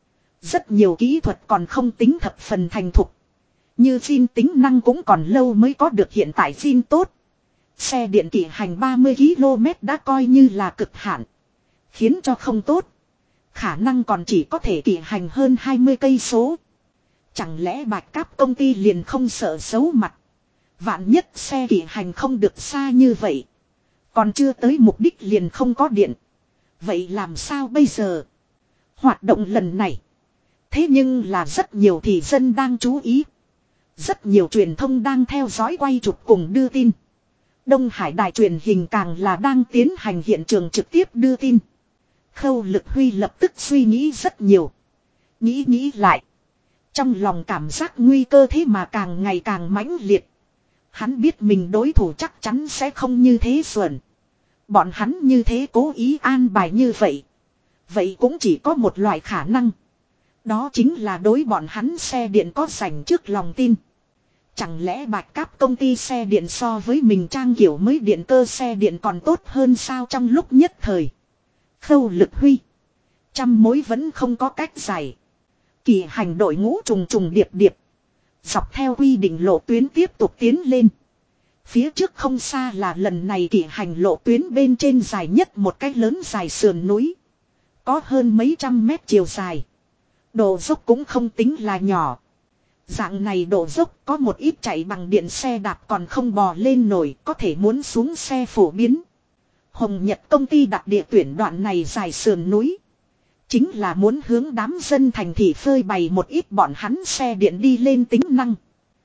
Rất nhiều kỹ thuật còn không tính thập phần thành thục. Như zin tính năng cũng còn lâu mới có được hiện tại zin tốt. Xe điện kỵ hành 30 km đã coi như là cực hạn. Khiến cho không tốt. Khả năng còn chỉ có thể kỵ hành hơn 20 cây số. Chẳng lẽ Bạch Cáp công ty liền không sợ xấu mặt. Vạn nhất xe kỵ hành không được xa như vậy. Còn chưa tới mục đích liền không có điện. Vậy làm sao bây giờ? Hoạt động lần này. Thế nhưng là rất nhiều thị dân đang chú ý. Rất nhiều truyền thông đang theo dõi quay chụp cùng đưa tin. Đông Hải đài truyền hình càng là đang tiến hành hiện trường trực tiếp đưa tin. Khâu Lực Huy lập tức suy nghĩ rất nhiều. Nghĩ lại. Trong lòng cảm giác nguy cơ thế mà càng ngày càng mãnh liệt. Hắn biết mình đối thủ chắc chắn sẽ không như thế xuẩn. Bọn hắn như thế cố ý an bài như vậy. Vậy cũng chỉ có một loại khả năng. Đó chính là đối bọn hắn xe điện có dành trước lòng tin. Chẳng lẽ Bạch Cáp công ty xe điện so với mình trang kiểu mới điện cơ xe điện còn tốt hơn sao trong lúc nhất thời. Khâu Lực Huy. Trăm mối vẫn không có cách giải. Kỳ hành đội ngũ trùng trùng điệp điệp. Dọc theo quy định lộ tuyến tiếp tục tiến lên. Phía trước không xa là lần này kỳ hành lộ tuyến bên trên dài nhất một cái lớn dài sườn núi. Có hơn mấy trăm mét chiều dài. Độ dốc cũng không tính là nhỏ. Dạng này độ dốc có một ít chạy bằng điện xe đạp còn không bò lên nổi, có thể muốn xuống xe phổ biến. Hồng Nhật công ty đặt địa tuyển đoạn này dài sườn núi. Chính là muốn hướng đám dân thành thị phơi bày một ít bọn hắn xe điện đi lên tính năng.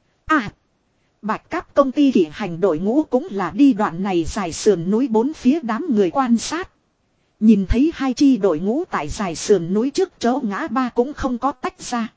Bạch Cáp công ty kỵ hành đội ngũ cũng là đi đoạn này dài sườn núi bốn phía đám người quan sát. Nhìn thấy hai chi đội ngũ tại dài sườn núi trước chỗ ngã ba cũng không có tách ra.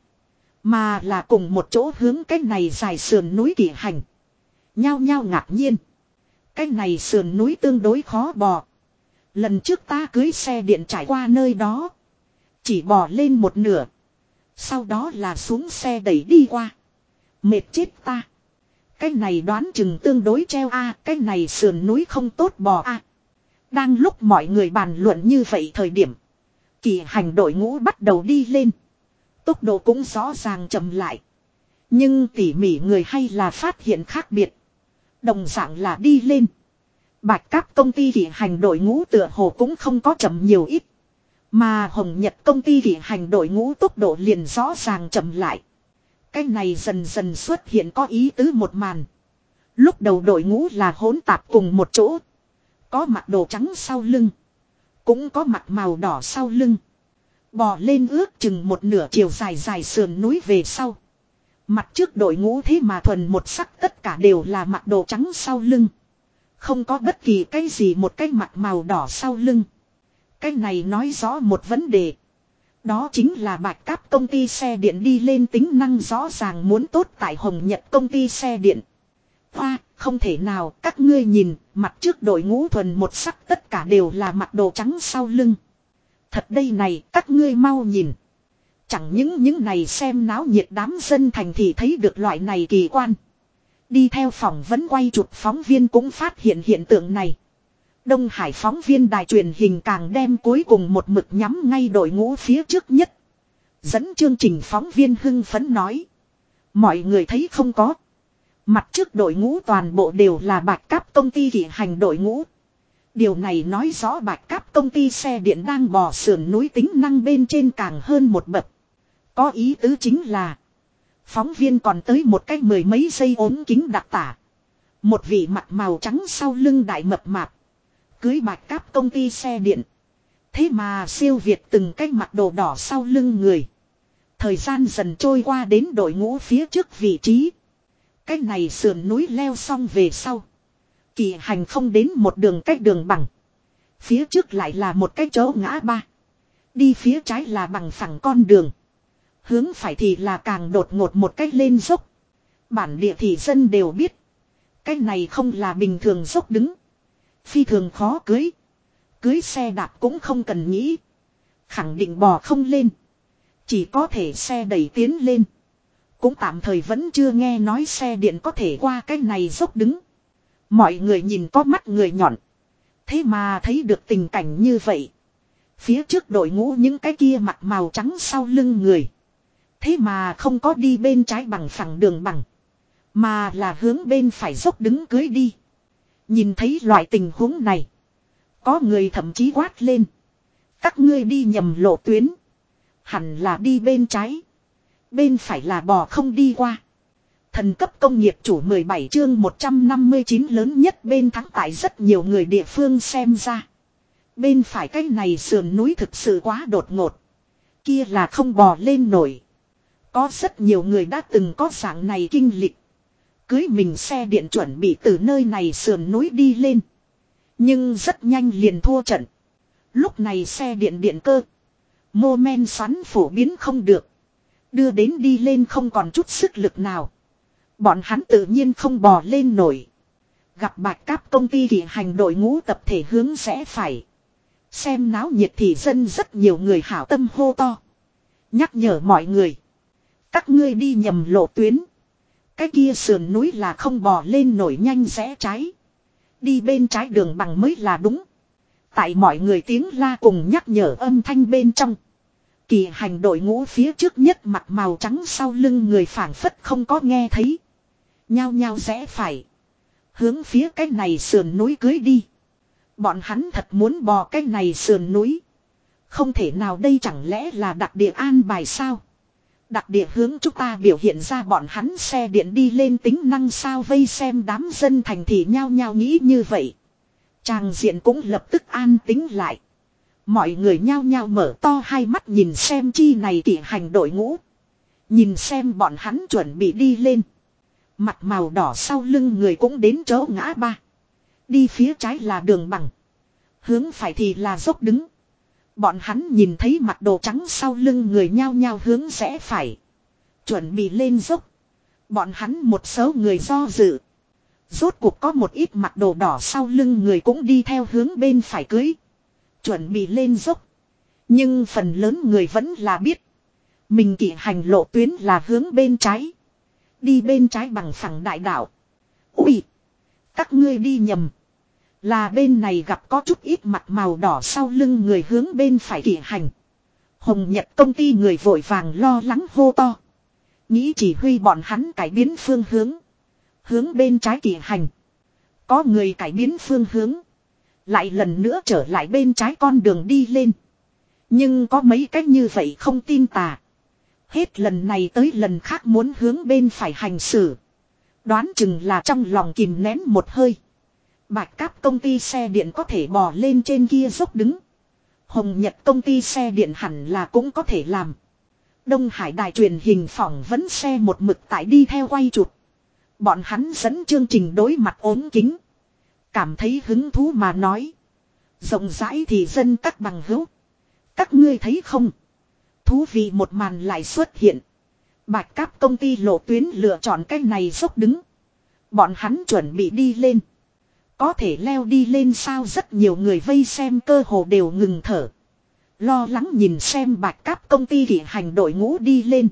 Mà là cùng một chỗ hướng cái này dài sườn núi kỵ hành. Nhao nhao ngạc nhiên. Cái này sườn núi tương đối khó bò. Lần trước ta cưới xe điện trải qua nơi đó. Chỉ bò lên một nửa. Sau đó là xuống xe đẩy đi qua. Mệt chết ta. Cái này đoán chừng tương đối treo cái này sườn núi không tốt bò Đang lúc mọi người bàn luận như vậy thời điểm. Kỳ hành đội ngũ bắt đầu đi lên. Tốc độ cũng rõ ràng chậm lại. Nhưng tỉ mỉ người hay là phát hiện khác biệt. Đồng dạng là đi lên. Bạch Cáp công ty kỵ hành đội ngũ tựa hồ cũng không có chậm nhiều ít. Mà Hồng Nhật công ty kỵ hành đội ngũ tốc độ liền rõ ràng chậm lại. Cái này dần dần xuất hiện có ý tứ một màn. Lúc đầu đội ngũ là hỗn tạp cùng một chỗ. Có mặc đồ trắng sau lưng. Cũng có mặc màu đỏ sau lưng. Bò lên ước chừng một nửa chiều dài dài sườn núi về sau. Mặt trước đội ngũ thế mà thuần một sắc tất cả đều là mặc đồ trắng sau lưng. Không có bất kỳ cái gì một cái mặc màu đỏ sau lưng. Cái này nói rõ một vấn đề. Đó chính là Bạch Cáp công ty xe điện đi lên tính năng rõ ràng muốn tốt tại Hồng Nhật công ty xe điện. Không thể nào, các ngươi nhìn, mặt trước đội ngũ thuần một sắc tất cả đều là mặc đồ trắng sau lưng. Thật đây này, các ngươi mau nhìn. Chẳng những này xem náo nhiệt đám dân thành thì thấy được loại này kỳ quan. Đi theo phỏng vấn quay chụp phóng viên cũng phát hiện hiện tượng này. Đông Hải phóng viên đài truyền hình càng đem cuối cùng một mực nhắm ngay đội ngũ phía trước nhất. Dẫn chương trình phóng viên hưng phấn nói. Mọi người thấy không có. Mặt trước đội ngũ toàn bộ đều là Bạch Cáp công ty kỵ hành đội ngũ. Điều này nói rõ Bạch Cáp công ty xe điện đang bò sườn núi tính năng bên trên càng hơn một bậc. Có ý tứ chính là. Phóng viên còn tới một cái mười mấy giây ốm kính đặc tả. Một vị mặt màu trắng sau lưng đại mập mạp. Cưới Bạch Cáp công ty xe điện. Thế mà siêu việt từng cái mặt đồ đỏ sau lưng người. Thời gian dần trôi qua đến đội ngũ phía trước vị trí. Cái này sườn núi leo xong về sau. Kỳ hành không đến một đường cách đường bằng. Phía trước lại là một cái chỗ ngã ba. Đi phía trái là bằng phẳng con đường. Hướng phải thì là càng đột ngột một cách lên dốc. Bản địa thì dân đều biết. Cái này không là bình thường dốc đứng. Phi thường khó cưới. Cưới xe đạp cũng không cần nghĩ. Khẳng định bò không lên. Chỉ có thể xe đẩy tiến lên. Cũng tạm thời vẫn chưa nghe nói xe điện có thể qua cái này dốc đứng. Mọi người nhìn có mắt người nhọn. Thế mà thấy được tình cảnh như vậy. Phía trước đội ngũ những cái kia mặc màu trắng sau lưng người. Thế mà không có đi bên trái bằng phẳng đường bằng. Mà là hướng bên phải dốc đứng cưới đi. Nhìn thấy loại tình huống này. Có người thậm chí quát lên. Các ngươi đi nhầm lộ tuyến. Hẳn là đi bên trái. Bên phải là bò không đi qua. Thần cấp công nghiệp chủ 17 chương 159 lớn nhất bên thắng tại rất nhiều người địa phương xem ra. Bên phải cái này sườn núi thực sự quá đột ngột. Kia là không bò lên nổi. Có rất nhiều người đã từng có dạng này kinh lịch. Cưới mình xe điện chuẩn bị từ nơi này sườn núi đi lên. Nhưng rất nhanh liền thua trận. Lúc này xe điện điện cơ. Mô men xoắn phổ biến không được. Đưa đến đi lên không còn chút sức lực nào. Bọn hắn tự nhiên không bò lên nổi. Gặp bạch cáp công ty kỳ hành đội ngũ tập thể hướng rẽ phải. Xem náo nhiệt thì dân rất nhiều người hảo tâm hô to. Nhắc nhở mọi người. Các ngươi đi nhầm lộ tuyến. Cái kia sườn núi là không bò lên nổi nhanh rẽ trái. Đi bên trái đường bằng mới là đúng. Tại mọi người tiếng la cùng nhắc nhở âm thanh bên trong. Kỳ hành đội ngũ phía trước nhất mặt màu trắng sau lưng người phảng phất không có nghe thấy. Nhao nhao rẽ phải. Hướng phía cái này sườn núi cưới đi. Bọn hắn thật muốn bò cái này sườn núi. Không thể nào đây chẳng lẽ là đặc địa an bài sao? Đặc địa hướng chúng ta biểu hiện ra bọn hắn xe điện đi lên tính năng sao vây xem đám dân thành thị nhao nhao nghĩ như vậy. Tràng diện cũng lập tức an tính lại. Mọi người nhao nhao mở to hai mắt nhìn xem chi này kỷ hành đội ngũ. Nhìn xem bọn hắn chuẩn bị đi lên. Mặt màu đỏ sau lưng người cũng đến chỗ ngã ba. Đi phía trái là đường bằng. Hướng phải thì là dốc đứng. Bọn hắn nhìn thấy mặt đồ trắng sau lưng người nhao nhao hướng rẽ phải. Chuẩn bị lên dốc. Bọn hắn một số người do dự. Rốt cuộc có một ít mặt đồ đỏ sau lưng người cũng đi theo hướng bên phải cưới. Chuẩn bị lên dốc. Nhưng phần lớn người vẫn là biết. Mình kỵ hành lộ tuyến là hướng bên trái. Đi bên trái bằng phẳng đại đạo. Ui! Các ngươi đi nhầm. Là bên này gặp có chút ít mặt màu đỏ sau lưng người hướng bên phải kỵ hành. Hồng Nhật công ty người vội vàng lo lắng hô to. Nghĩ chỉ huy bọn hắn cải biến phương hướng. Hướng bên trái kỵ hành. Có người cải biến phương hướng. Lại lần nữa trở lại bên trái con đường đi lên. Nhưng có mấy cách như vậy không tin tà. Hết lần này tới lần khác muốn hướng bên phải hành xử. Đoán chừng là trong lòng kìm nén một hơi. Bạch cáp công ty xe điện có thể bò lên trên kia dốc đứng. Hồng Nhật công ty xe điện hẳn là cũng có thể làm. Đông Hải đài truyền hình phỏng vấn xe một mực tại đi theo quay chụp. Bọn hắn dẫn chương trình đối mặt ốm kính. Cảm thấy hứng thú mà nói. Rộng rãi thì dân các bằng hữu. Các ngươi thấy không? Thú vị một màn lại xuất hiện. Bạch cáp công ty lộ tuyến lựa chọn cách này dốc đứng. Bọn hắn chuẩn bị đi lên. Có thể leo đi lên sao rất nhiều người vây xem cơ hồ đều ngừng thở. Lo lắng nhìn xem bạch cáp công ty kỳ hành đội ngũ đi lên.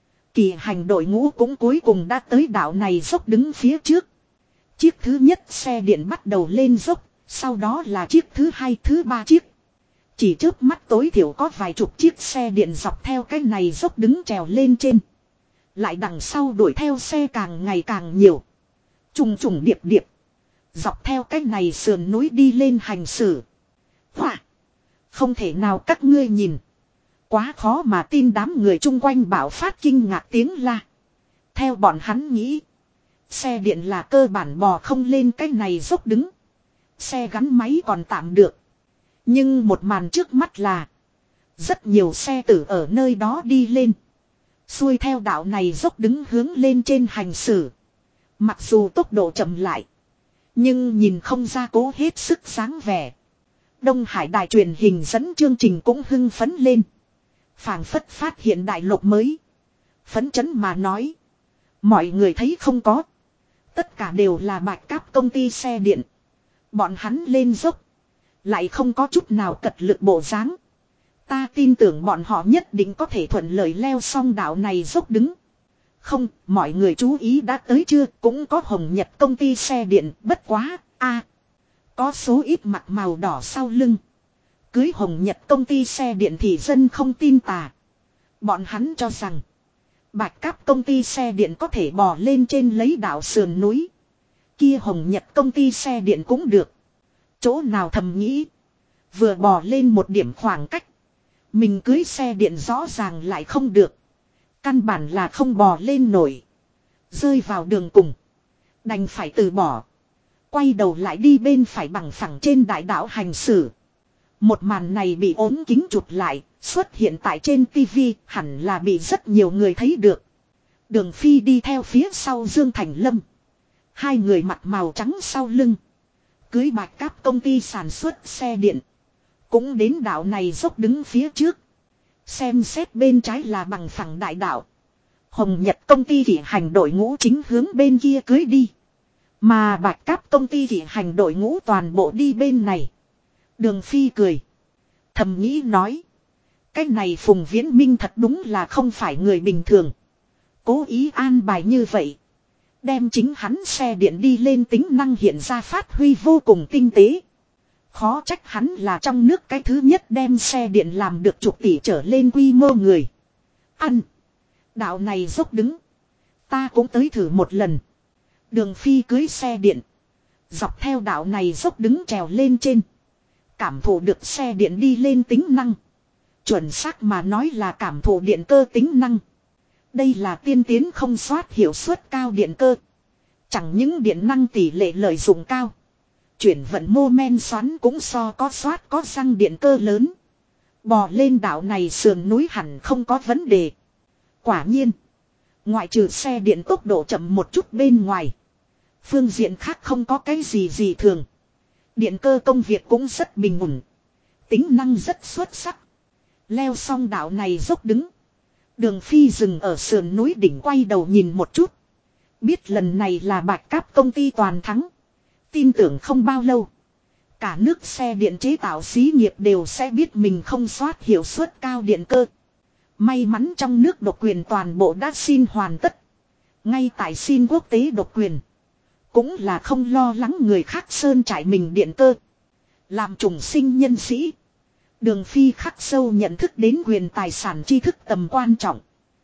Kỳ hành đội ngũ cũng cuối cùng đã tới đảo này dốc đứng phía trước. Chiếc thứ nhất xe điện bắt đầu lên dốc, sau đó là chiếc thứ hai thứ ba chiếc. Chỉ trước mắt tối thiểu có vài chục chiếc xe điện dọc theo cái này dốc đứng trèo lên trên. Lại đằng sau đuổi theo xe càng ngày càng nhiều. Trùng trùng điệp điệp. Dọc theo cái này sườn núi đi lên hành xử. Hỏa! Không thể nào các ngươi nhìn. Quá khó mà tin đám người chung quanh bạo phát kinh ngạc tiếng la. Theo bọn hắn nghĩ. Xe điện là cơ bản bò không lên cái này dốc đứng. Xe gắn máy còn tạm được. Nhưng một màn trước mắt là. Rất nhiều xe tử ở nơi đó đi lên. Xuôi theo đạo này dốc đứng hướng lên trên hành xử. Mặc dù tốc độ chậm lại. Nhưng nhìn không ra cố hết sức sáng vẻ. Đông Hải đài truyền hình dẫn chương trình cũng hưng phấn lên. Phảng phất phát hiện đại lục mới. Phấn chấn mà nói. Mọi người thấy không có. Tất cả đều là bạch cáp công ty xe điện. Bọn hắn lên dốc. Lại không có chút nào cật lực bộ dáng. Ta tin tưởng bọn họ nhất định có thể thuận lợi leo xong đảo này dốc đứng. Không, mọi người chú ý đã tới chưa, cũng có Hồng Nhật công ty xe điện, bất quá, có số ít mặt màu đỏ sau lưng. Cưới Hồng Nhật công ty xe điện thì dân không tin tà. Bọn hắn cho rằng Bạch Cáp công ty xe điện có thể bò lên trên lấy đảo sườn núi. Kia Hồng Nhật công ty xe điện cũng được. Chỗ nào thầm nghĩ. Vừa bò lên một điểm khoảng cách. Mình cưới xe điện rõ ràng lại không được. Căn bản là không bò lên nổi. Rơi vào đường cùng. Đành phải từ bỏ. Quay đầu lại đi bên phải bằng phẳng trên đại đảo hành xử. Một màn này bị ốm kính chụp lại. Xuất hiện tại trên tivi hẳn là bị rất nhiều người thấy được. Đường Phi đi theo phía sau Dương Thành Lâm. Hai người mặc màu trắng sau lưng. Cưới Bạch Cáp công ty sản xuất xe điện. Cũng đến đảo này dốc đứng phía trước. Xem xét bên trái là bằng phẳng đại đảo. Hồng Nhật công ty thị hành đội ngũ chính hướng bên kia cưới đi. Mà Bạch Cáp công ty thị hành đội ngũ toàn bộ đi bên này. Đường Phi cười. Thầm nghĩ nói. Cái này Phùng Viễn Minh thật đúng là không phải người bình thường. Cố ý an bài như vậy. Đem chính hắn xe điện đi lên tính năng hiện ra phát huy vô cùng tinh tế. Khó trách hắn là trong nước cái thứ nhất đem xe điện làm được chục tỷ trở lên quy mô người. Ăn. Đạo này dốc đứng. Ta cũng tới thử một lần. Đường Phi cưới xe điện. Dọc theo đạo này dốc đứng trèo lên trên. Cảm thụ được xe điện đi lên tính năng. Chuẩn xác mà nói là cảm thụ điện cơ tính năng. Đây là tiên tiến không soát hiệu suất cao điện cơ. Chẳng những điện năng tỷ lệ lợi dụng cao. Chuyển vận mô men xoắn cũng so có soát có xăng điện cơ lớn. Bò lên đảo này sườn núi hẳn không có vấn đề. Quả nhiên. Ngoại trừ xe điện tốc độ chậm một chút bên ngoài. Phương diện khác không có cái gì thường. Điện cơ công việc cũng rất bình ổn. Tính năng rất xuất sắc. Leo xong đảo này dốc đứng. Đường Phi dừng ở sườn núi đỉnh quay đầu nhìn một chút. Biết lần này là Bạch Cáp công ty toàn thắng. Tin tưởng không bao lâu. Cả nước xe điện chế tạo xí nghiệp đều sẽ biết mình không soát hiệu suất cao điện cơ. May mắn trong nước độc quyền toàn bộ đã xin hoàn tất. Ngay tại xin quốc tế độc quyền. Cũng là không lo lắng người khác sơn trải mình điện cơ. Làm trùng sinh nhân sĩ. Đường Phi khắc sâu nhận thức đến quyền tài sản tri thức tầm quan trọng.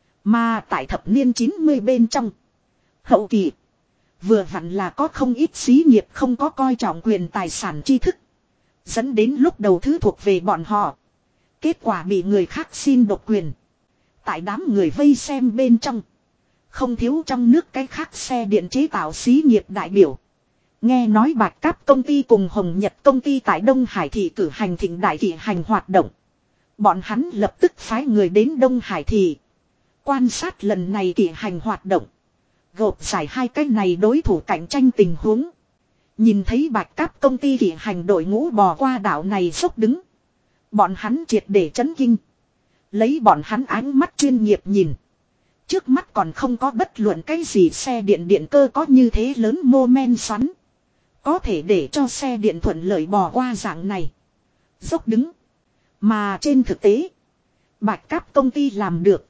Mà tại thập niên 90 bên trong. Hậu kỳ. Vừa vặn là có không ít xí nghiệp không có coi trọng quyền tài sản tri thức. Dẫn đến lúc đầu thứ thuộc về bọn họ. Kết quả bị người khác xin độc quyền. Tại đám người vây xem bên trong. Không thiếu trong nước cái khác xe điện chế tạo xí nghiệp đại biểu. Nghe nói Bạch Cáp công ty cùng Hồng Nhật công ty tại Đông Hải thị cử hành thịnh đại thị hành hoạt động. Bọn hắn lập tức phái người đến Đông Hải thị. Quan sát lần này kỳ hành hoạt động. Gộp giải hai cái này đối thủ cạnh tranh tình huống. Nhìn thấy Bạch Cáp công ty kỳ hành đội ngũ bò qua đảo này dốc đứng. Bọn hắn triệt để chấn kinh. Lấy bọn hắn ánh mắt chuyên nghiệp nhìn. Trước mắt còn không có bất luận cái gì xe điện điện cơ có như thế lớn mô men xoắn. Có thể để cho xe điện thuận lợi bò qua dạng này. Dốc đứng. Mà trên thực tế. Bạch Cáp công ty làm được.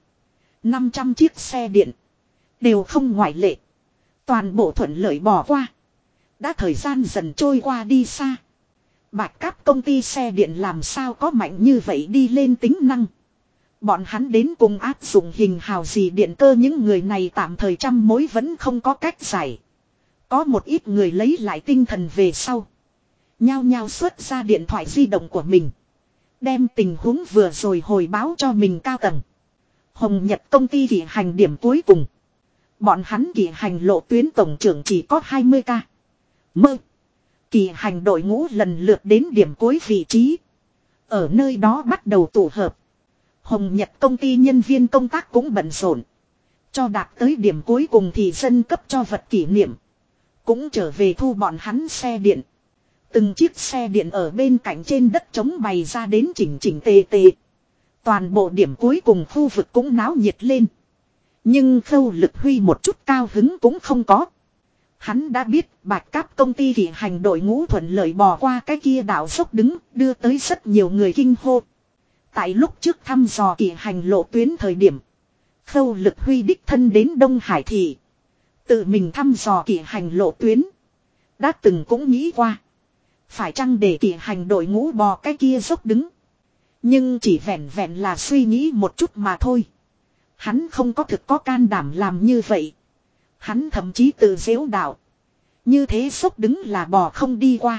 500 chiếc xe điện. Đều không ngoại lệ. Toàn bộ thuận lợi bò qua. Đã thời gian dần trôi qua đi xa. Bạch Cáp công ty xe điện làm sao có mạnh như vậy đi lên tính năng. Bọn hắn đến cùng áp dụng hình hào gì điện cơ những người này tạm thời trăm mối vẫn không có cách giải. Có một ít người lấy lại tinh thần về sau. Nhao nhao xuất ra điện thoại di động của mình. Đem tình huống vừa rồi hồi báo cho mình cao tầng. Hồng Nhật công ty kỳ hành điểm cuối cùng. Bọn hắn kỳ hành lộ tuyến tổng trưởng chỉ có 20k. Mơ. Kỳ hành đội ngũ lần lượt đến điểm cuối vị trí. Ở nơi đó bắt đầu tụ hợp. Hồng Nhật công ty nhân viên công tác cũng bận rộn. Cho đạt tới điểm cuối cùng thì dân cấp cho vật kỷ niệm. Cũng trở về thu bọn hắn xe điện. Từng chiếc xe điện ở bên cạnh trên đất trống bày ra đến chỉnh chỉnh tề tề. Toàn bộ điểm cuối cùng khu vực cũng náo nhiệt lên. Nhưng Khâu Lực Huy một chút cao hứng cũng không có. Hắn đã biết Bạch Cáp công ty thị hành đội ngũ thuận lợi bò qua cái kia đảo dốc đứng, đưa tới rất nhiều người kinh hô. Tại lúc trước thăm dò kỳ hành lộ tuyến thời điểm, Khâu Lực Huy đích thân đến Đông Hải thị. Tự mình thăm dò kỳ hành lộ tuyến. Đã từng cũng nghĩ qua. Phải chăng để kỵ hành đội ngũ bò cái kia dốc đứng. Nhưng chỉ vẹn vẹn là suy nghĩ một chút mà thôi. Hắn không có thực có can đảm làm như vậy. Hắn thậm chí tự giễu đạo. Như thế dốc đứng là bò không đi qua.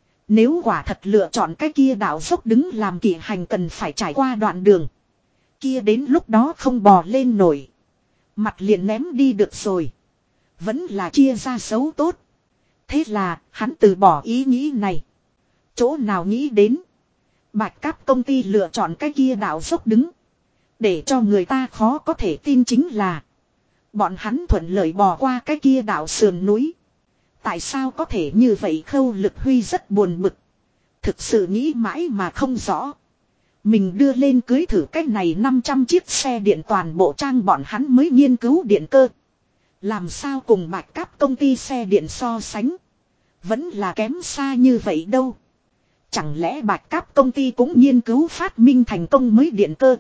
Nếu quả thật lựa chọn cái kia đạo dốc đứng làm kỵ hành cần phải trải qua đoạn đường. Kia đến lúc đó không bò lên nổi. Mặt liền ném đi được rồi. Vẫn là chia ra xấu tốt. Thế là hắn từ bỏ ý nghĩ này. Chỗ nào nghĩ đến. Bạch Cáp công ty lựa chọn cái kia đạo dốc đứng. Để cho người ta khó có thể tin chính là. Bọn hắn thuận lợi bò qua cái kia đạo sườn núi. Tại sao có thể như vậy Khâu Lực Huy rất buồn bực. Thực sự nghĩ mãi mà không rõ. Mình đưa lên cưới thử cái này 500 chiếc xe điện toàn bộ trang bọn hắn mới nghiên cứu điện cơ. Làm sao cùng Bạch Cáp công ty xe điện so sánh. Vẫn là kém xa như vậy đâu. Chẳng lẽ Bạch Cáp công ty cũng nghiên cứu phát minh thành công mới điện cơ.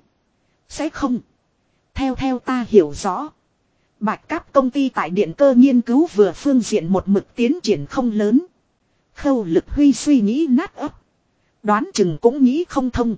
Sẽ không. Theo ta hiểu rõ. Bạch Cáp công ty tại điện cơ nghiên cứu vừa phương diện một mực tiến triển không lớn. Khâu Lực Huy suy nghĩ nát ấp. Đoán chừng cũng nghĩ không thông.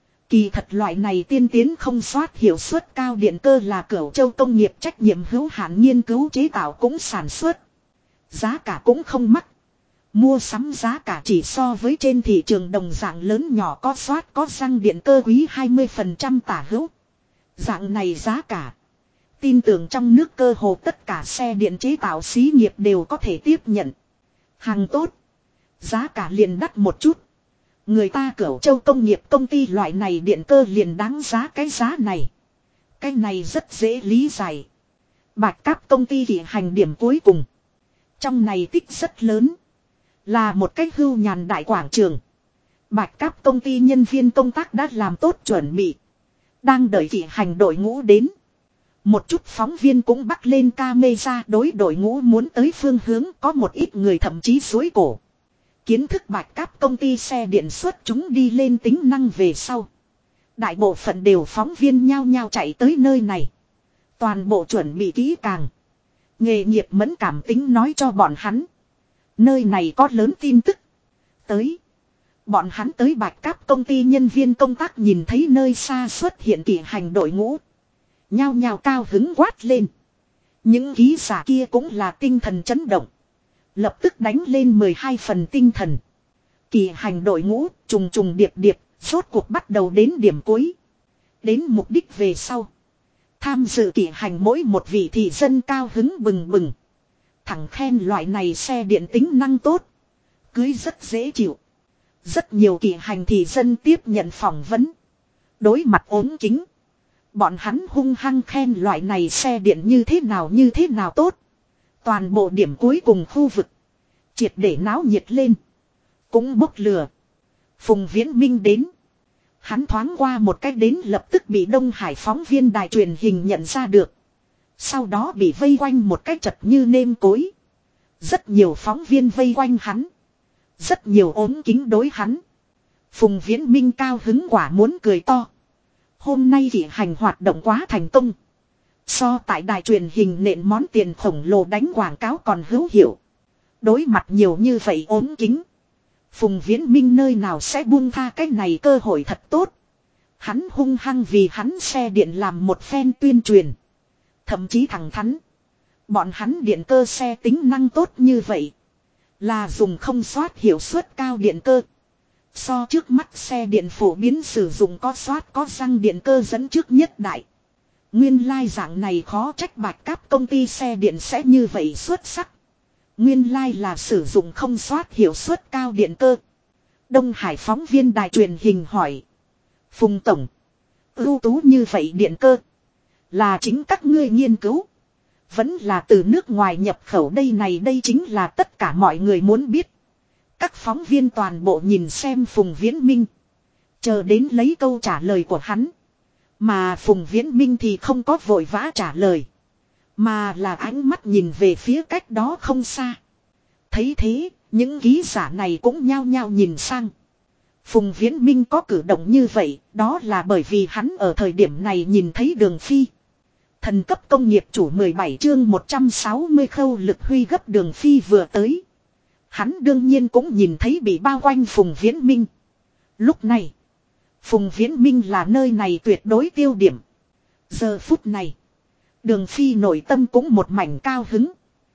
Kỳ thật loại này tiên tiến không soát hiệu suất cao điện cơ là Cửu Châu công nghiệp trách nhiệm hữu hạn nghiên cứu chế tạo cũng sản xuất. Giá cả cũng không mắc. Mua sắm giá cả chỉ so với trên thị trường đồng dạng lớn nhỏ có soát có xăng điện cơ quý 20% tả hữu. Dạng này giá cả. Tin tưởng trong nước cơ hồ tất cả xe điện chế tạo xí nghiệp đều có thể tiếp nhận. Hàng tốt. Giá cả liền đắt một chút. Người ta Cửu Châu công nghiệp công ty loại này điện cơ liền đáng giá cái giá này. Cái này rất dễ lý giải. Bạch Cáp công ty thì hành điểm cuối cùng. Trong này tích rất lớn. Là một cái hưu nhàn đại quảng trường. Bạch Cáp công ty nhân viên công tác đã làm tốt chuẩn bị. Đang đợi kỵ hành đội ngũ đến. Một chút phóng viên cũng bắt lên camera đối đội ngũ muốn tới phương hướng có một ít người thậm chí xối cổ. Kiến thức Bạch Cáp công ty xe điện xuất chúng đi lên tính năng về sau. Đại bộ phận đều phóng viên nhao nhao chạy tới nơi này. Toàn bộ chuẩn bị kỹ càng. Nghề nghiệp mẫn cảm tính nói cho bọn hắn. Nơi này có lớn tin tức. Tới. Bọn hắn tới Bạch Cáp công ty nhân viên công tác nhìn thấy nơi xa xuất hiện kỵ hành đội ngũ. Nhao nhao cao hứng quát lên. Những ký giả kia cũng là tinh thần chấn động. Lập tức đánh lên 12 phần tinh thần. Kỵ hành đội ngũ trùng trùng điệp điệp. Rốt cuộc bắt đầu đến điểm cuối. Đến mục đích về sau. Tham dự kỵ hành mỗi một vị thị dân cao hứng bừng bừng. Thẳng khen loại này xe điện tính năng tốt. Cưới rất dễ chịu. Rất nhiều kỵ hành thị dân tiếp nhận phỏng vấn. Đối mặt ốm kính. Bọn hắn hung hăng khen loại này xe điện như thế nào tốt. Toàn bộ điểm cuối cùng khu vực. Triệt để náo nhiệt lên. Cũng bốc lửa. Phùng Viễn Minh đến. Hắn thoáng qua một cách đến lập tức bị Đông Hải phóng viên đài truyền hình nhận ra được. Sau đó bị vây quanh một cách chật như nêm cối. Rất nhiều phóng viên vây quanh hắn. Rất nhiều ốm kính đối hắn. Phùng Viễn Minh cao hứng quả muốn cười to. Hôm nay kỵ hành hoạt động quá thành công. So tại đài truyền hình nện món tiền khổng lồ đánh quảng cáo còn hữu hiệu. Đối mặt nhiều như vậy ốm kính. Phùng Viễn Minh nơi nào sẽ buông tha cái này cơ hội thật tốt. Hắn hung hăng vì hắn xe điện làm một phen tuyên truyền. Thậm chí thẳng thắn. Bọn hắn điện cơ xe tính năng tốt như vậy. Là dùng không soát hiệu suất cao điện cơ. So trước mắt xe điện phổ biến sử dụng có soát có xăng điện cơ dẫn trước nhất đại. Nguyên lai dạng này khó trách Bạch Cáp công ty xe điện sẽ như vậy xuất sắc. Nguyên lai là sử dụng không soát hiệu suất cao điện cơ. Đông Hải phóng viên đài truyền hình hỏi. Phùng Tổng. Ưu tú như vậy điện cơ. Là chính các ngươi nghiên cứu. Vẫn là từ nước ngoài nhập khẩu đây chính là tất cả mọi người muốn biết. Các phóng viên toàn bộ nhìn xem Phùng Viễn Minh. Chờ đến lấy câu trả lời của hắn. Mà Phùng Viễn Minh thì không có vội vã trả lời. Mà là ánh mắt nhìn về phía cách đó không xa. Thấy thế, những ký giả này cũng nhao nhao nhìn sang. Phùng Viễn Minh có cử động như vậy, đó là bởi vì hắn ở thời điểm này nhìn thấy Đường Phi. Thần cấp công nghiệp chủ 17 chương 160 Khâu Lực Huy gấp Đường Phi vừa tới. Hắn đương nhiên cũng nhìn thấy bị bao quanh Phùng Viễn Minh. Lúc này, Phùng Viễn Minh là nơi này tuyệt đối tiêu điểm. Giờ phút này, Đường Phi nội tâm cũng một mảnh cao hứng.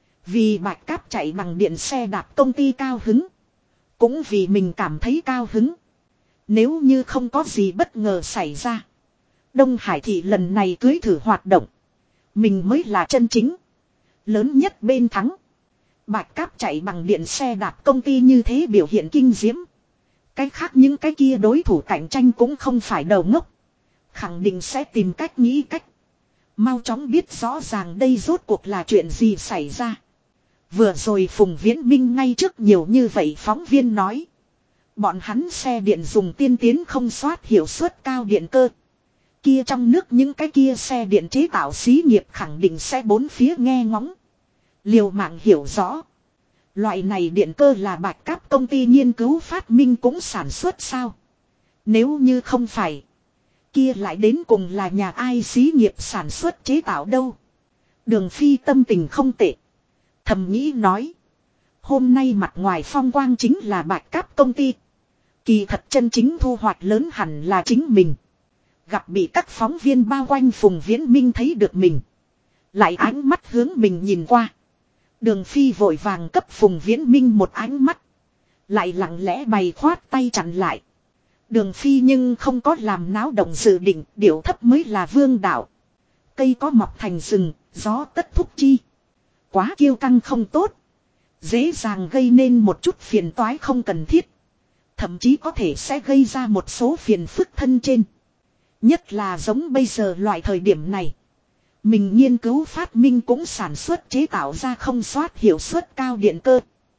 Vì Bạch Cáp chạy bằng điện xe đạp công ty cao hứng. Cũng vì mình cảm thấy cao hứng. Nếu như không có gì bất ngờ xảy ra, Đông Hải thị lần này cưới thử hoạt động, mình mới là chân chính lớn nhất bên thắng. Bạch Cáp chạy bằng điện xe đạp công ty như thế biểu hiện kinh diễm. Cái khác những cái kia đối thủ cạnh tranh cũng không phải đầu ngốc. Khẳng định sẽ tìm cách nghĩ cách. Mau chóng biết rõ ràng đây rốt cuộc là chuyện gì xảy ra. Vừa rồi Phùng Viễn Minh ngay trước nhiều như vậy phóng viên nói. Bọn hắn xe điện dùng tiên tiến không soát hiệu suất cao điện cơ. Kia trong nước những cái kia xe điện chế tạo xí nghiệp khẳng định sẽ bốn phía nghe ngóng. Liều mạng hiểu rõ. Loại này điện cơ là Bạch Cáp công ty nghiên cứu phát minh cũng sản xuất sao? Nếu như không phải, kia lại đến cùng là nhà ai xí nghiệp sản xuất chế tạo đâu? Đường Phi tâm tình không tệ. Thầm nghĩ nói. Hôm nay mặt ngoài phong quang chính là Bạch Cáp công ty. Kỳ thật chân chính thu hoạch lớn hẳn là chính mình. Gặp bị các phóng viên bao quanh Phùng Viễn Minh thấy được mình. Lại ánh mắt hướng mình nhìn qua. Đường Phi vội vàng cấp Phùng Viễn Minh một ánh mắt. Lại lặng lẽ bày khoát tay chặn lại. Đường Phi nhưng không có làm náo động dự định, điệu thấp mới là vương đạo. Cây có mọc thành rừng, gió tất thúc chi. Quá kiêu căng không tốt. Dễ dàng gây nên một chút phiền toái không cần thiết. Thậm chí có thể sẽ gây ra một số phiền phức thân trên. Nhất là giống bây giờ loại thời điểm này. Mình nghiên cứu phát minh cũng sản xuất chế tạo ra không soát hiệu suất cao điện cơ.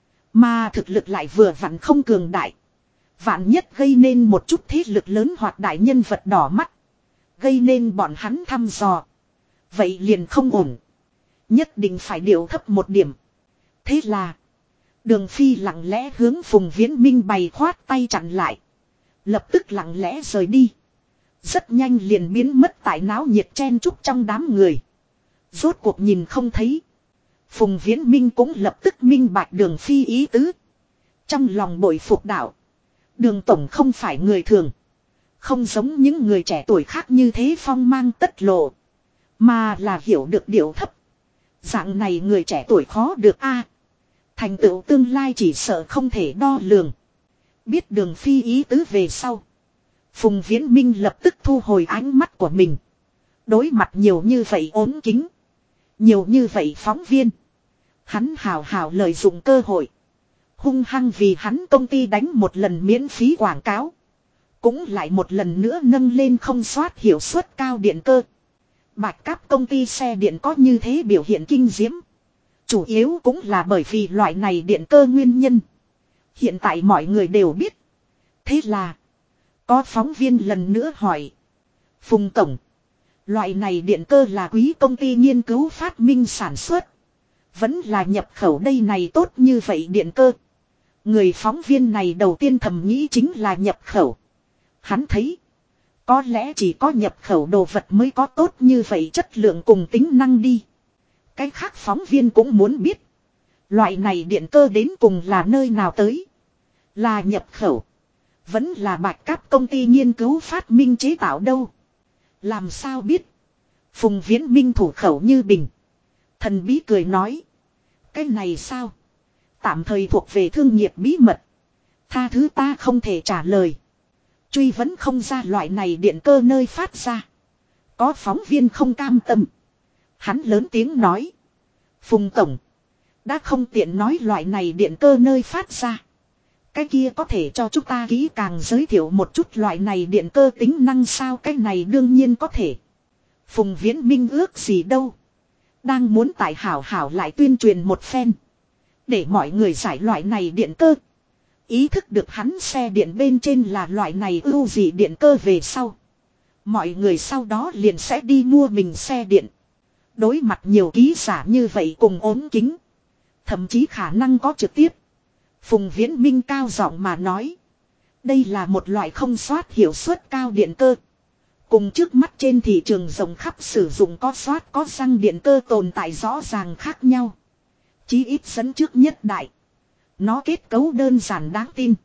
Mà thực lực lại vừa vặn không cường đại. Vạn nhất gây nên một chút thế lực lớn hoặc đại nhân vật đỏ mắt. Gây nên bọn hắn thăm dò. Vậy liền không ổn. Nhất định phải điều thấp một điểm. Thế là Đường Phi lặng lẽ hướng Phùng Viễn Minh bày khoát tay chặn lại. Lập tức lặng lẽ rời đi. Rất nhanh liền biến mất tại náo nhiệt chen chúc trong đám người. Rốt cuộc nhìn không thấy. Phùng Viễn Minh cũng lập tức minh bạch Đường Phi ý tứ. Trong lòng bội phục đạo. Đường tổng không phải người thường. Không giống những người trẻ tuổi khác như thế phong mang tất lộ. Mà là hiểu được điều thấp. Dạng này người trẻ tuổi khó được a. Thành tựu tương lai chỉ sợ không thể đo lường. Biết Đường Phi ý tứ về sau. Phùng Viễn Minh lập tức thu hồi ánh mắt của mình. Đối mặt nhiều như vậy ốm kính. Nhiều như vậy phóng viên. Hắn hào hào lợi dụng cơ hội. Hung hăng vì hắn công ty đánh một lần miễn phí quảng cáo. Cũng lại một lần nữa nâng lên không soát hiệu suất cao điện cơ. Bạch Cáp công ty xe điện có như thế biểu hiện kinh diễm. Chủ yếu cũng là bởi vì loại này điện cơ nguyên nhân. Hiện tại mọi người đều biết. Thế là có phóng viên lần nữa hỏi. Phùng tổng, loại này điện cơ là quý công ty nghiên cứu phát minh sản xuất. Vẫn là nhập khẩu đây này tốt như vậy điện cơ. Người phóng viên này đầu tiên thầm nghĩ chính là nhập khẩu. Hắn thấy. Có lẽ chỉ có nhập khẩu đồ vật mới có tốt như vậy chất lượng cùng tính năng đi. Cái khác phóng viên cũng muốn biết. Loại này điện cơ đến cùng là nơi nào tới. Là nhập khẩu. Vẫn là Bạch Cáp công ty nghiên cứu phát minh chế tạo đâu. Làm sao biết. Phùng Viễn Minh thủ khẩu như bình. Thần bí cười nói. Cái này sao. Tạm thời thuộc về thương nghiệp bí mật. Tha thứ ta không thể trả lời. Truy vấn không ra loại này điện cơ nơi phát ra. Có phóng viên không cam tâm. Hắn lớn tiếng nói. Phùng tổng. Đã không tiện nói loại này điện cơ nơi phát ra. Cái kia có thể cho chúng ta kỹ càng giới thiệu một chút loại này điện cơ tính năng sao. Cái này đương nhiên có thể. Phùng Viễn Minh ước gì đâu. Đang muốn tại hảo hảo lại tuyên truyền một phen. Để mọi người giải loại này điện cơ. Ý thức được hắn xe điện bên trên là loại này ưu dị điện cơ về sau. Mọi người sau đó liền sẽ đi mua mình xe điện. Đối mặt nhiều ký giả như vậy cùng ốm kính. Thậm chí khả năng có trực tiếp. Phùng Viễn Minh cao giọng mà nói. Đây là một loại không soát hiệu suất cao điện cơ. Cùng trước mắt trên thị trường rộng khắp sử dụng có soát có xăng điện cơ tồn tại rõ ràng khác nhau. Chí ít dẫn trước nhất đại. Nó kết cấu đơn giản đáng tin.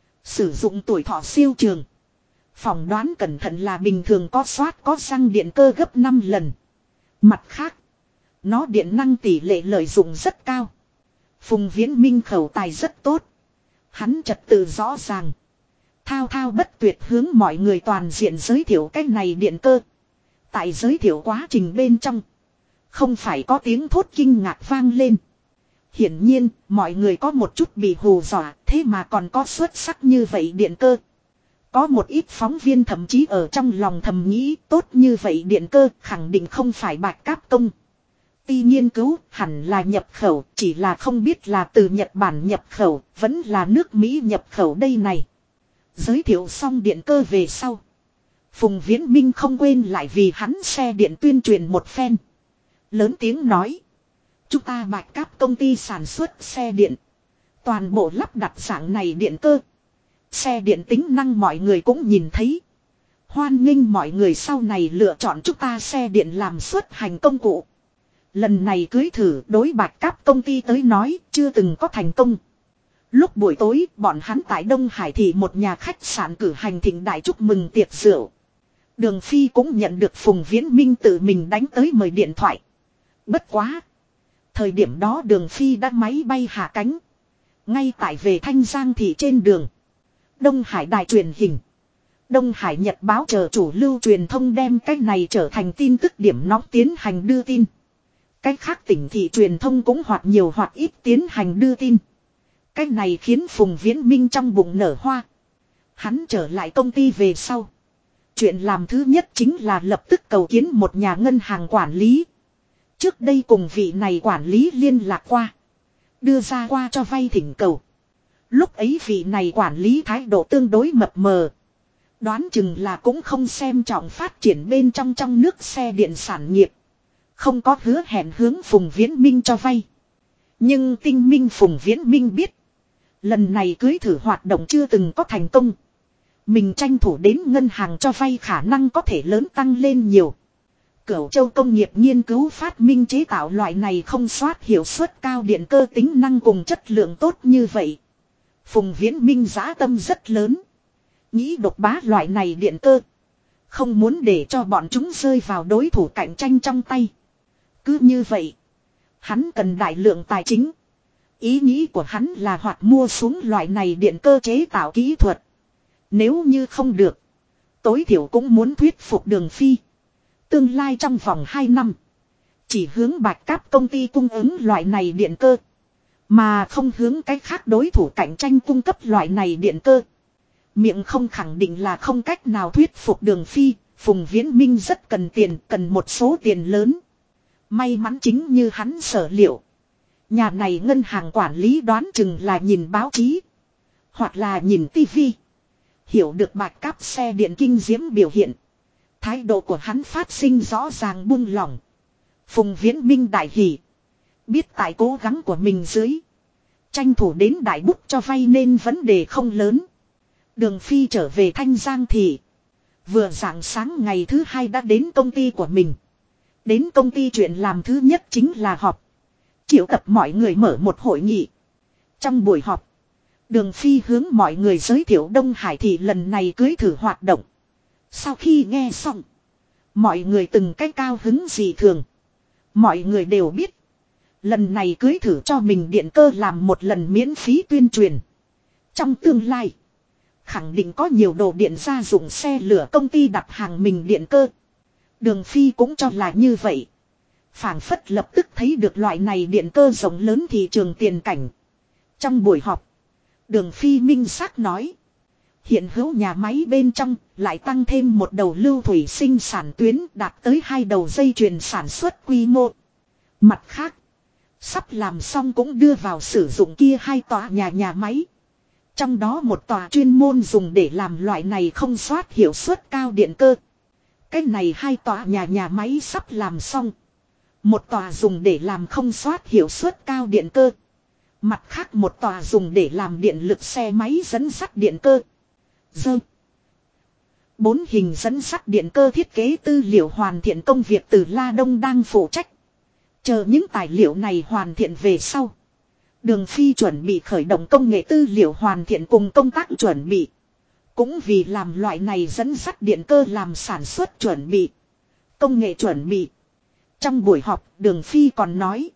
Sử dụng tuổi thọ siêu trường. Phỏng đoán cẩn thận là bình thường có xoát có xăng điện cơ gấp 5 lần. Mặt khác, nó điện năng tỷ lệ lợi dụng rất cao. Phùng Viễn Minh khẩu tài rất tốt. Hắn trật tự rõ ràng. Thao thao bất tuyệt hướng mọi người toàn diện giới thiệu cái này điện cơ. Tại giới thiệu quá trình bên trong, không phải có tiếng thốt kinh ngạc vang lên. Hiển nhiên, mọi người có một chút bị hù dọa, thế mà còn có xuất sắc như vậy điện cơ. Có một ít phóng viên thậm chí ở trong lòng thầm nghĩ tốt như vậy điện cơ khẳng định không phải Bạch Cáp Công. Ti nghiên cứu hẳn là nhập khẩu, chỉ là không biết là từ Nhật Bản nhập khẩu, vẫn là nước Mỹ nhập khẩu đây này. Giới thiệu xong điện cơ về sau, Phùng Viễn Minh không quên lại vì hắn xe điện tuyên truyền một phen. Lớn tiếng nói, chúng ta Bạch Cáp công ty sản xuất xe điện, toàn bộ lắp đặt dạng này điện cơ. Xe điện tính năng mọi người cũng nhìn thấy. Hoan nghênh mọi người sau này lựa chọn chúng ta xe điện làm xuất hành công cụ. Lần này cưới thử đối Bạch Cáp công ty tới nói chưa từng có thành công. Lúc buổi tối bọn hắn tại Đông Hải thị một nhà khách sạn cử hành thịnh đại chúc mừng tiệc rượu. Đường Phi cũng nhận được Phùng Viễn Minh tự mình đánh tới mời điện thoại. Bất quá. Thời điểm đó Đường Phi đã máy bay hạ cánh. Ngay tại về Thanh Giang thị trên đường. Đông Hải đài truyền hình. Đông Hải Nhật báo chờ chủ lưu truyền thông đem cái này trở thành tin tức điểm nóng tiến hành đưa tin. Cái khác tỉnh thị truyền thông cũng hoặc nhiều hoặc ít tiến hành đưa tin. Cái này khiến Phùng Viễn Minh trong bụng nở hoa. Hắn trở lại công ty về sau. Chuyện làm thứ nhất chính là lập tức cầu kiến một nhà ngân hàng quản lý. Trước đây cùng vị này quản lý liên lạc qua. Đưa ra qua cho vay thỉnh cầu. Lúc ấy vị này quản lý thái độ tương đối mập mờ. Đoán chừng là cũng không xem trọng phát triển bên trong nước xe điện sản nghiệp. Không có hứa hẹn hướng Phùng Viễn Minh cho vay. Nhưng tinh minh Phùng Viễn Minh biết. Lần này cưới thử hoạt động chưa từng có thành công. Mình tranh thủ đến ngân hàng cho vay khả năng có thể lớn tăng lên nhiều. Cửu Châu công nghiệp nghiên cứu phát minh chế tạo loại này không soát hiệu suất cao điện cơ tính năng cùng chất lượng tốt như vậy. Phùng Viễn Minh dã tâm rất lớn. Nghĩ độc bá loại này điện cơ. Không muốn để cho bọn chúng rơi vào đối thủ cạnh tranh trong tay. Cứ như vậy. Hắn cần đại lượng tài chính. Ý nghĩ của hắn là hoặc mua xuống loại này điện cơ chế tạo kỹ thuật. Nếu như không được. Tối thiểu cũng muốn thuyết phục Đường Phi. Tương lai trong vòng 2 năm. Chỉ hướng Bạch Cáp công ty cung ứng loại này điện cơ. Mà không hướng cách khác đối thủ cạnh tranh cung cấp loại này điện cơ. Miệng không khẳng định là không cách nào thuyết phục Đường Phi. Phùng Viễn Minh rất cần tiền, cần một số tiền lớn. May mắn chính như hắn sở liệu. Nhà này ngân hàng quản lý đoán chừng là nhìn báo chí. Hoặc là nhìn tivi. Hiểu được Bạch Cáp xe điện kinh diễm biểu hiện. Thái độ của hắn phát sinh rõ ràng buông lỏng. Phùng Viễn Minh đại hỉ. Biết tại cố gắng của mình dưới. Tranh thủ đến đại bút cho vay nên vấn đề không lớn. Đường Phi trở về Thanh Giang thị. Vừa rạng sáng ngày thứ 2 đã đến công ty của mình. Đến công ty chuyện làm thứ nhất chính là họp. Triệu tập mọi người mở một hội nghị. Trong buổi họp. Đường Phi hướng mọi người giới thiệu Đông Hải thị lần này cưới thử hoạt động. Sau khi nghe xong. Mọi người từng cái cao hứng dị thường. Mọi người đều biết. Lần này cưới thử cho mình điện cơ làm một lần miễn phí tuyên truyền. Trong tương lai. Khẳng định có nhiều đồ điện gia dụng xe lửa công ty đặt hàng mình điện cơ. Đường Phi cũng cho là như vậy. Phảng phất lập tức thấy được loại này điện cơ rộng lớn thị trường tiền cảnh. Trong buổi họp. Đường Phi minh xác nói. Hiện hữu nhà máy bên trong lại tăng thêm một đầu lưu thủy sinh sản tuyến đạt tới 2 đầu dây chuyền sản xuất quy mô. Mặt khác. Sắp làm xong cũng đưa vào sử dụng kia 2 tòa nhà máy. Trong đó một tòa chuyên môn dùng để làm loại này không soát hiệu suất cao điện cơ. Cái này 2 tòa nhà máy sắp làm xong. Một tòa dùng để làm không soát hiệu suất cao điện cơ. Mặt khác một tòa dùng để làm điện lực xe máy dẫn sắt điện cơ. 4 hình dẫn sắt điện cơ thiết kế tư liệu hoàn thiện công việc từ La Đông đang phụ trách. Chờ những tài liệu này hoàn thiện về sau. Đường Phi chuẩn bị khởi động công nghệ tư liệu hoàn thiện cùng công tác chuẩn bị. Cũng vì làm loại này dẫn dắt điện cơ làm sản xuất chuẩn bị. Công nghệ chuẩn bị. Trong buổi họp, Đường Phi còn nói.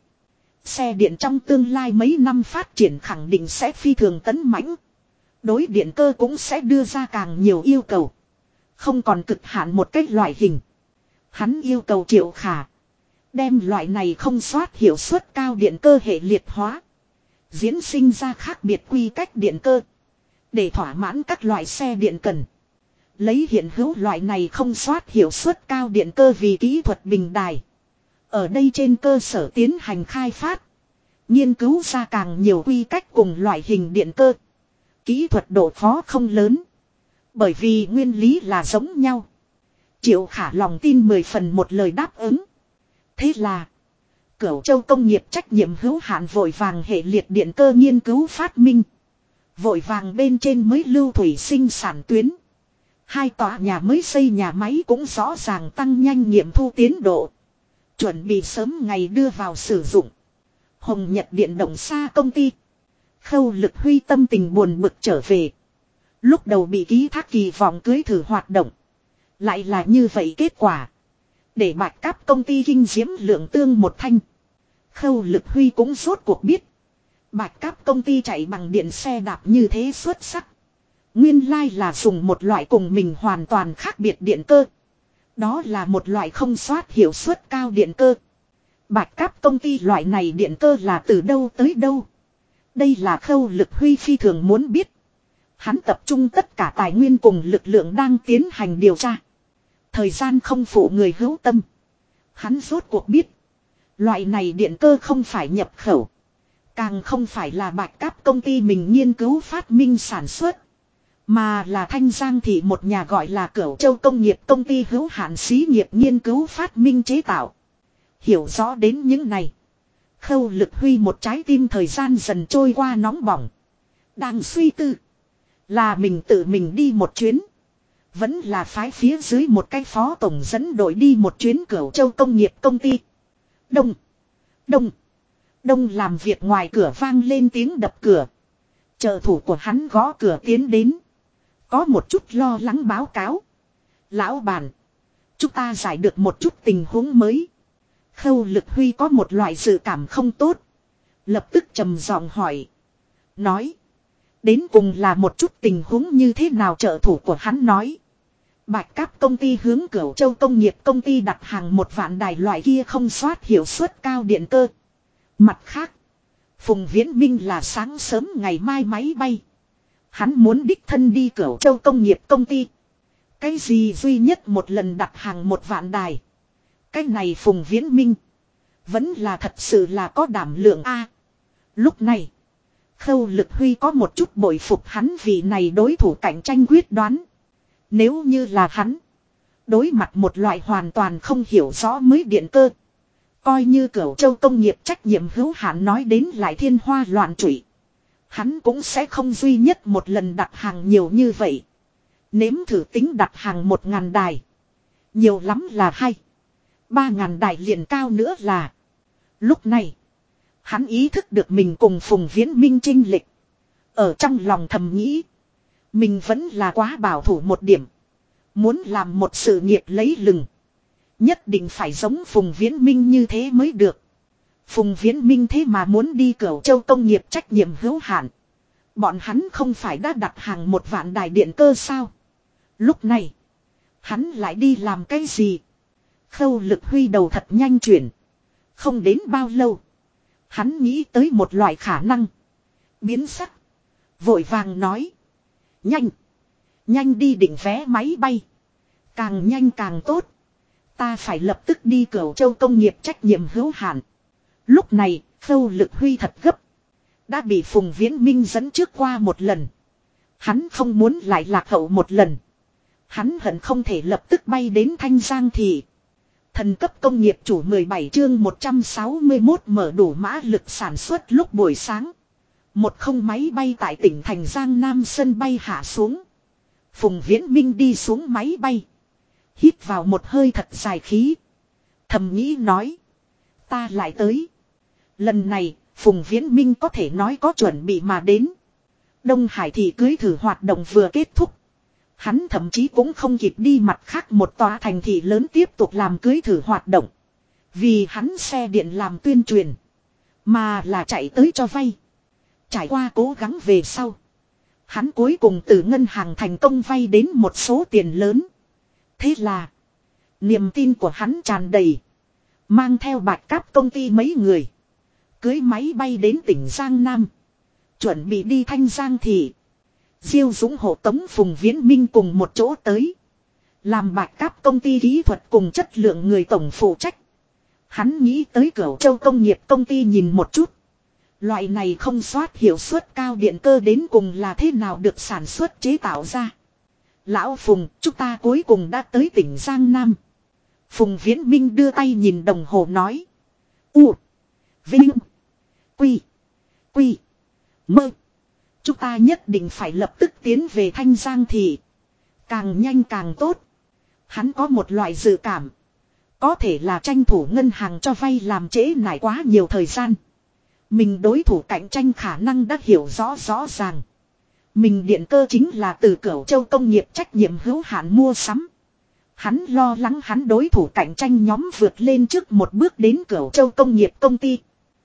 Xe điện trong tương lai mấy năm phát triển khẳng định sẽ phi thường tấn mãnh. Đối điện cơ cũng sẽ đưa ra càng nhiều yêu cầu. Không còn cực hạn một cách loại hình. Hắn yêu cầu Triệu Khả. Đem loại này không soát hiệu suất cao điện cơ hệ liệt hóa. Diễn sinh ra khác biệt quy cách điện cơ. Để thỏa mãn các loại xe điện cần. Lấy hiện hữu loại này không soát hiệu suất cao điện cơ vì kỹ thuật bình đài. Ở đây trên cơ sở tiến hành khai phát. Nghiên cứu ra càng nhiều quy cách cùng loại hình điện cơ. Kỹ thuật độ khó không lớn. Bởi vì nguyên lý là giống nhau. Triệu Khả lòng tin 10 phần một lời đáp ứng. Thế là Cửu Châu công nghiệp trách nhiệm hữu hạn vội vàng hệ liệt điện cơ nghiên cứu phát minh. Vội vàng bên trên mới lưu thủy sinh sản tuyến. 2 tòa nhà mới xây nhà máy cũng rõ ràng tăng nhanh nghiệm thu tiến độ. Chuẩn bị sớm ngày đưa vào sử dụng. Hồng Nhật Điện động xa công ty. Khâu Lực Huy tâm tình buồn bực trở về. Lúc đầu bị ký thác kỳ vọng cưới thử hoạt động. Lại là như vậy kết quả. Để Bạch Cáp công ty kinh diễm lượng tương một thanh. Khâu Lực Huy cũng rốt cuộc biết. Bạch Cáp công ty chạy bằng điện xe đạp như thế xuất sắc. Nguyên lai là dùng một loại cùng mình hoàn toàn khác biệt điện cơ. Đó là một loại không soát hiệu suất cao điện cơ. Bạch Cáp công ty loại này điện cơ là từ đâu tới đâu. Đây là Khâu Lực Huy phi thường muốn biết. Hắn tập trung tất cả tài nguyên cùng lực lượng đang tiến hành điều tra. Thời gian không phụ người hữu tâm. Hắn rốt cuộc biết. Loại này điện cơ không phải nhập khẩu. Càng không phải là Bạch Cáp công ty mình nghiên cứu phát minh sản xuất. Mà là Thanh Giang thị một nhà gọi là Cửu Châu công nghiệp công ty hữu hạn xí nghiệp nghiên cứu phát minh chế tạo. Hiểu rõ đến những này. Khâu Lực Huy một trái tim thời gian dần trôi qua nóng bỏng. Đang suy tư. Là mình tự mình đi một chuyến. Vẫn là phái phía dưới một cái phó tổng dẫn đội đi một chuyến Cửu Châu công nghiệp công ty. Đông. Đông. Đông làm việc ngoài cửa vang lên tiếng đập cửa. Trợ thủ của hắn gõ cửa tiến đến. Có một chút lo lắng báo cáo. Lão bản. Chúng ta giải được một chút tình huống mới. Khâu Lực Huy có một loại dự cảm không tốt. Lập tức trầm giọng hỏi. Nói. Đến cùng là một chút tình huống như thế nào trợ thủ của hắn nói. Bạch Cáp công ty hướng Cửu Châu công nghiệp công ty đặt hàng 1 vạn đài loại kia không soát hiệu suất cao điện cơ. Mặt khác. Phùng Viễn Minh là sáng sớm ngày mai máy bay. Hắn muốn đích thân đi Cửu Châu công nghiệp công ty. Cái gì duy nhất một lần đặt hàng 1 vạn đài. Cái này Phùng Viễn Minh. Vẫn là thật sự là có đảm lượng A. Lúc này. Khâu Lực Huy có một chút bội phục hắn vì này đối thủ cạnh tranh quyết đoán. Nếu như là hắn. Đối mặt một loại hoàn toàn không hiểu rõ mới điện cơ. Coi như Cửu Châu công nghiệp trách nhiệm hữu hạn nói đến lại thiên hoa loạn trụy. Hắn cũng sẽ không duy nhất một lần đặt hàng nhiều như vậy. Nếm thử tính đặt hàng 1000 đài. Nhiều lắm là 2-3 ngàn đài liền cao nữa là. Lúc này. Hắn ý thức được mình cùng Phùng Viễn Minh chênh lệch. Ở trong lòng thầm nghĩ. Mình vẫn là quá bảo thủ một điểm. Muốn làm một sự nghiệp lấy lừng. Nhất định phải giống Phùng Viễn Minh như thế mới được. Phùng Viễn Minh thế mà muốn đi Cửu Châu công nghiệp trách nhiệm hữu hạn. Bọn hắn không phải đã đặt hàng 1 vạn đài điện cơ sao? Lúc này. Hắn lại đi làm cái gì? Khâu Lực Huy đầu thật nhanh chuyển. Không đến bao lâu. Hắn nghĩ tới một loại khả năng. Biến sắc. Vội vàng nói. Nhanh. Nhanh đi định vé máy bay. Càng nhanh càng tốt. Ta phải lập tức đi Cửu Châu công nghiệp trách nhiệm hữu hạn. Lúc này, Khâu Lực Huy thật gấp. Đã bị Phùng Viễn Minh dẫn trước qua một lần. Hắn không muốn lại lạc hậu một lần. Hắn hận không thể lập tức bay đến Thanh Giang thị. Thần cấp công nghiệp chủ 17 chương 161 mở đủ mã lực sản xuất lúc buổi sáng. Một không máy bay tại tỉnh thành Giang Nam sân bay hạ xuống. Phùng Viễn Minh đi xuống máy bay. Hít vào một hơi thật dài khí. Thầm nghĩ nói. Ta lại tới. Lần này Phùng Viễn Minh có thể nói có chuẩn bị mà đến. Đông Hải thị cưới thử hoạt động vừa kết thúc. Hắn thậm chí cũng không kịp đi mặt khác một tòa thành thị lớn tiếp tục làm cưới thử hoạt động. Vì hắn xe điện làm tuyên truyền. Mà là chạy tới cho vay. Trải qua cố gắng về sau. Hắn cuối cùng từ ngân hàng thành công vay đến một số tiền lớn. Thế là niềm tin của hắn tràn đầy. Mang theo Bạch Cáp công ty mấy người. Cưới máy bay đến tỉnh Giang Nam. Chuẩn bị đi Thanh Giang thị. Diêu Dũng hộ tống Phùng Viễn Minh cùng một chỗ tới. Làm Bạch Cáp công ty kỹ thuật cùng chất lượng người tổng phụ trách. Hắn nghĩ tới Cửu Châu công nghiệp công ty nhìn một chút. Loại này không soát hiệu suất cao điện cơ đến cùng là thế nào được sản xuất chế tạo ra. Lão Phùng, chúng ta cuối cùng đã tới tỉnh Giang Nam. Phùng Viễn Minh đưa tay nhìn đồng hồ nói. U. Vinh. Quy. Quy. Mơ. Chúng ta nhất định phải lập tức tiến về Thanh Giang thị. Càng nhanh càng tốt. Hắn có một loại dự cảm. Có thể là tranh thủ ngân hàng cho vay làm trễ nải quá nhiều thời gian. Mình đối thủ cạnh tranh khả năng đã hiểu rõ ràng. Mình điện cơ chính là từ Cửu Châu công nghiệp trách nhiệm hữu hạn mua sắm. Hắn lo lắng hắn đối thủ cạnh tranh nhóm vượt lên trước một bước đến Cửu Châu công nghiệp công ty.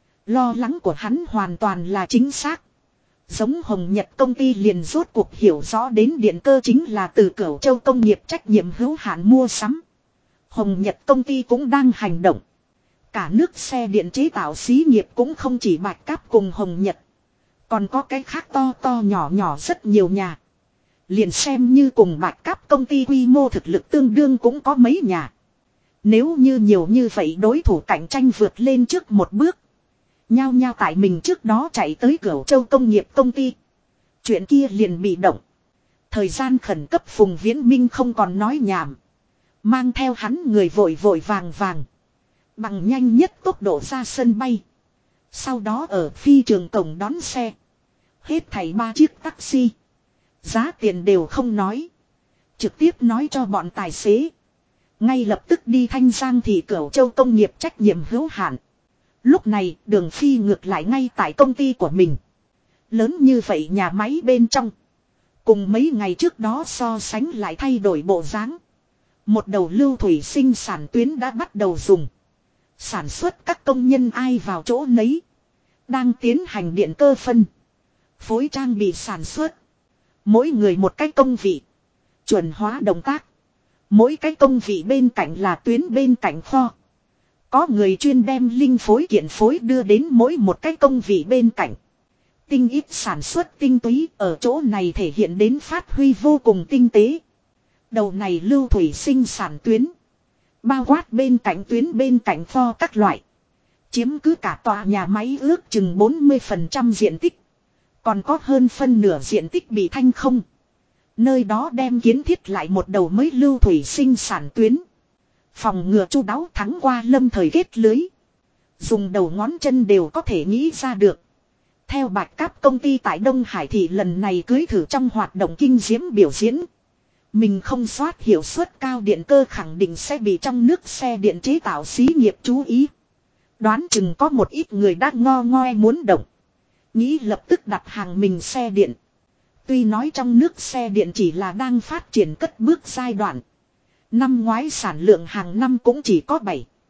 Lo lắng của hắn hoàn toàn là chính xác. Giống Hồng Nhật công ty liền rốt cuộc hiểu rõ đến điện cơ chính là từ Cửu Châu công nghiệp trách nhiệm hữu hạn mua sắm. Hồng Nhật công ty cũng đang hành động. Cả nước xe điện chế tạo xí nghiệp cũng không chỉ Bạch Cáp cùng Hồng Nhật. Còn có cái khác to nhỏ rất nhiều nhà. Liền xem như cùng Bạch Cáp công ty quy mô thực lực tương đương cũng có mấy nhà. Nếu như nhiều như vậy đối thủ cạnh tranh vượt lên trước một bước. Nhao nhao tại mình trước đó chạy tới Cửu Châu công nghiệp công ty. Chuyện kia liền bị động. Thời gian khẩn cấp Phùng Viễn Minh không còn nói nhảm. Mang theo hắn người vội vàng. Bằng nhanh nhất tốc độ ra sân bay. Sau đó ở phi trường cổng đón xe. Hết thảy 3 chiếc taxi. Giá tiền đều không nói. Trực tiếp nói cho bọn tài xế. Ngay lập tức đi Thanh Giang thị Cửu Châu công nghiệp trách nhiệm hữu hạn. Lúc này Đường Phi ngược lại ngay tại công ty của mình. Lớn như vậy nhà máy bên trong. Cùng mấy ngày trước đó so sánh lại thay đổi bộ dáng. Một đầu lưu thủy sinh sản tuyến đã bắt đầu dùng. Sản xuất các công nhân ai vào chỗ nấy. Đang tiến hành điện cơ phân. Phối trang bị sản xuất. Mỗi người một cái công vị. Chuẩn hóa động tác. Mỗi cái công vị bên cạnh là tuyến bên cạnh kho. Có người chuyên đem linh phối kiện phối đưa đến mỗi một cái công vị bên cạnh. Tinh ít sản xuất tinh túy ở chỗ này thể hiện đến phát huy vô cùng tinh tế. Đầu này lưu thủy sinh sản tuyến. Bao quát bên cạnh kho các loại. Chiếm cứ cả tòa nhà máy ước chừng 40% diện tích. Còn có hơn phân nửa diện tích bị thanh không. Nơi đó đem kiến thiết lại một đầu mới lưu thủy sinh sản tuyến. Phòng ngừa chu đáo thắng qua lâm thời kết lưới. Dùng đầu ngón chân đều có thể nghĩ ra được. Theo Bạch Cáp công ty tại Đông Hải thị lần này cưới thử trong hoạt động kinh diễm biểu diễn. Mình không soát hiệu suất cao điện cơ khẳng định sẽ bị trong nước xe điện chế tạo xí nghiệp chú ý. Đoán chừng có một ít người đã ngo ngoe muốn động. Nghĩ lập tức đặt hàng mình xe điện. Tuy nói trong nước xe điện chỉ là đang phát triển cất bước giai đoạn. Năm ngoái sản lượng hàng năm cũng chỉ có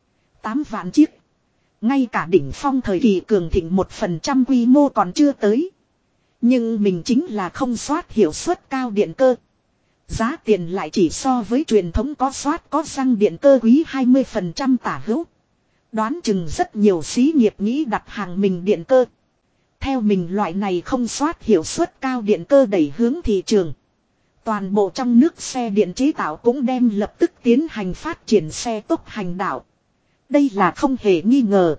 7-8 vạn chiếc. Ngay cả đỉnh phong thời kỳ cường thịnh 1% quy mô còn chưa tới. Nhưng mình chính là không soát hiệu suất cao điện cơ. Giá tiền lại chỉ so với truyền thống có soát có xăng điện cơ quý 20% tả hữu. Đoán chừng rất nhiều xí nghiệp nghĩ đặt hàng mình điện cơ. Theo mình loại này không soát hiệu suất cao điện cơ đẩy hướng thị trường. Toàn bộ trong nước xe điện chế tạo cũng đem lập tức tiến hành phát triển xe tốc hành đạo. Đây là không hề nghi ngờ.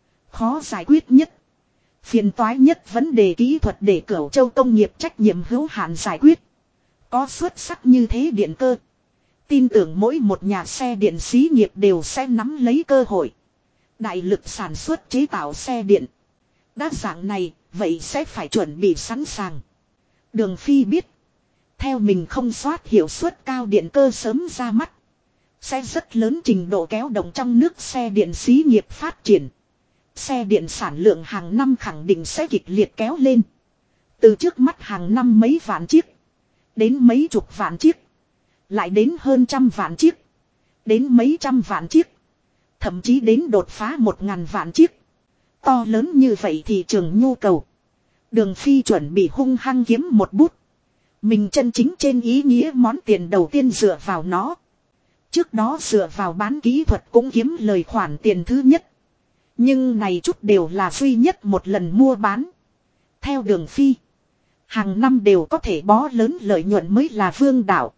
Khó giải quyết nhất. Phiền toái nhất vấn đề kỹ thuật để Cửu Châu công nghiệp trách nhiệm hữu hạn giải quyết. Có xuất sắc như thế điện cơ. Tin tưởng mỗi một nhà xe điện xí nghiệp đều sẽ nắm lấy cơ hội. Đại lực sản xuất chế tạo xe điện. Đã dạng này, vậy sẽ phải chuẩn bị sẵn sàng. Đường Phi biết. Theo mình không soát hiệu suất cao điện cơ sớm ra mắt. Sẽ rất lớn trình độ kéo động trong nước xe điện xí nghiệp phát triển. Xe điện sản lượng hàng năm khẳng định sẽ kịch liệt kéo lên. Từ trước mắt hàng năm mấy vạn chiếc. Đến mấy chục vạn chiếc. Lại đến hơn trăm vạn chiếc. Đến mấy trăm vạn chiếc. Thậm chí đến đột phá 1.000 vạn chiếc. To lớn như vậy thị trường nhu cầu. Đường Phi chuẩn bị hung hăng kiếm một bút. Mình chân chính trên ý nghĩa món tiền đầu tiên dựa vào nó. Trước đó dựa vào bán kỹ thuật cũng kiếm lời khoản tiền thứ nhất. Nhưng này chút đều là duy nhất một lần mua bán. Theo Đường Phi, hàng năm đều có thể bó lớn lợi nhuận mới là vương đạo.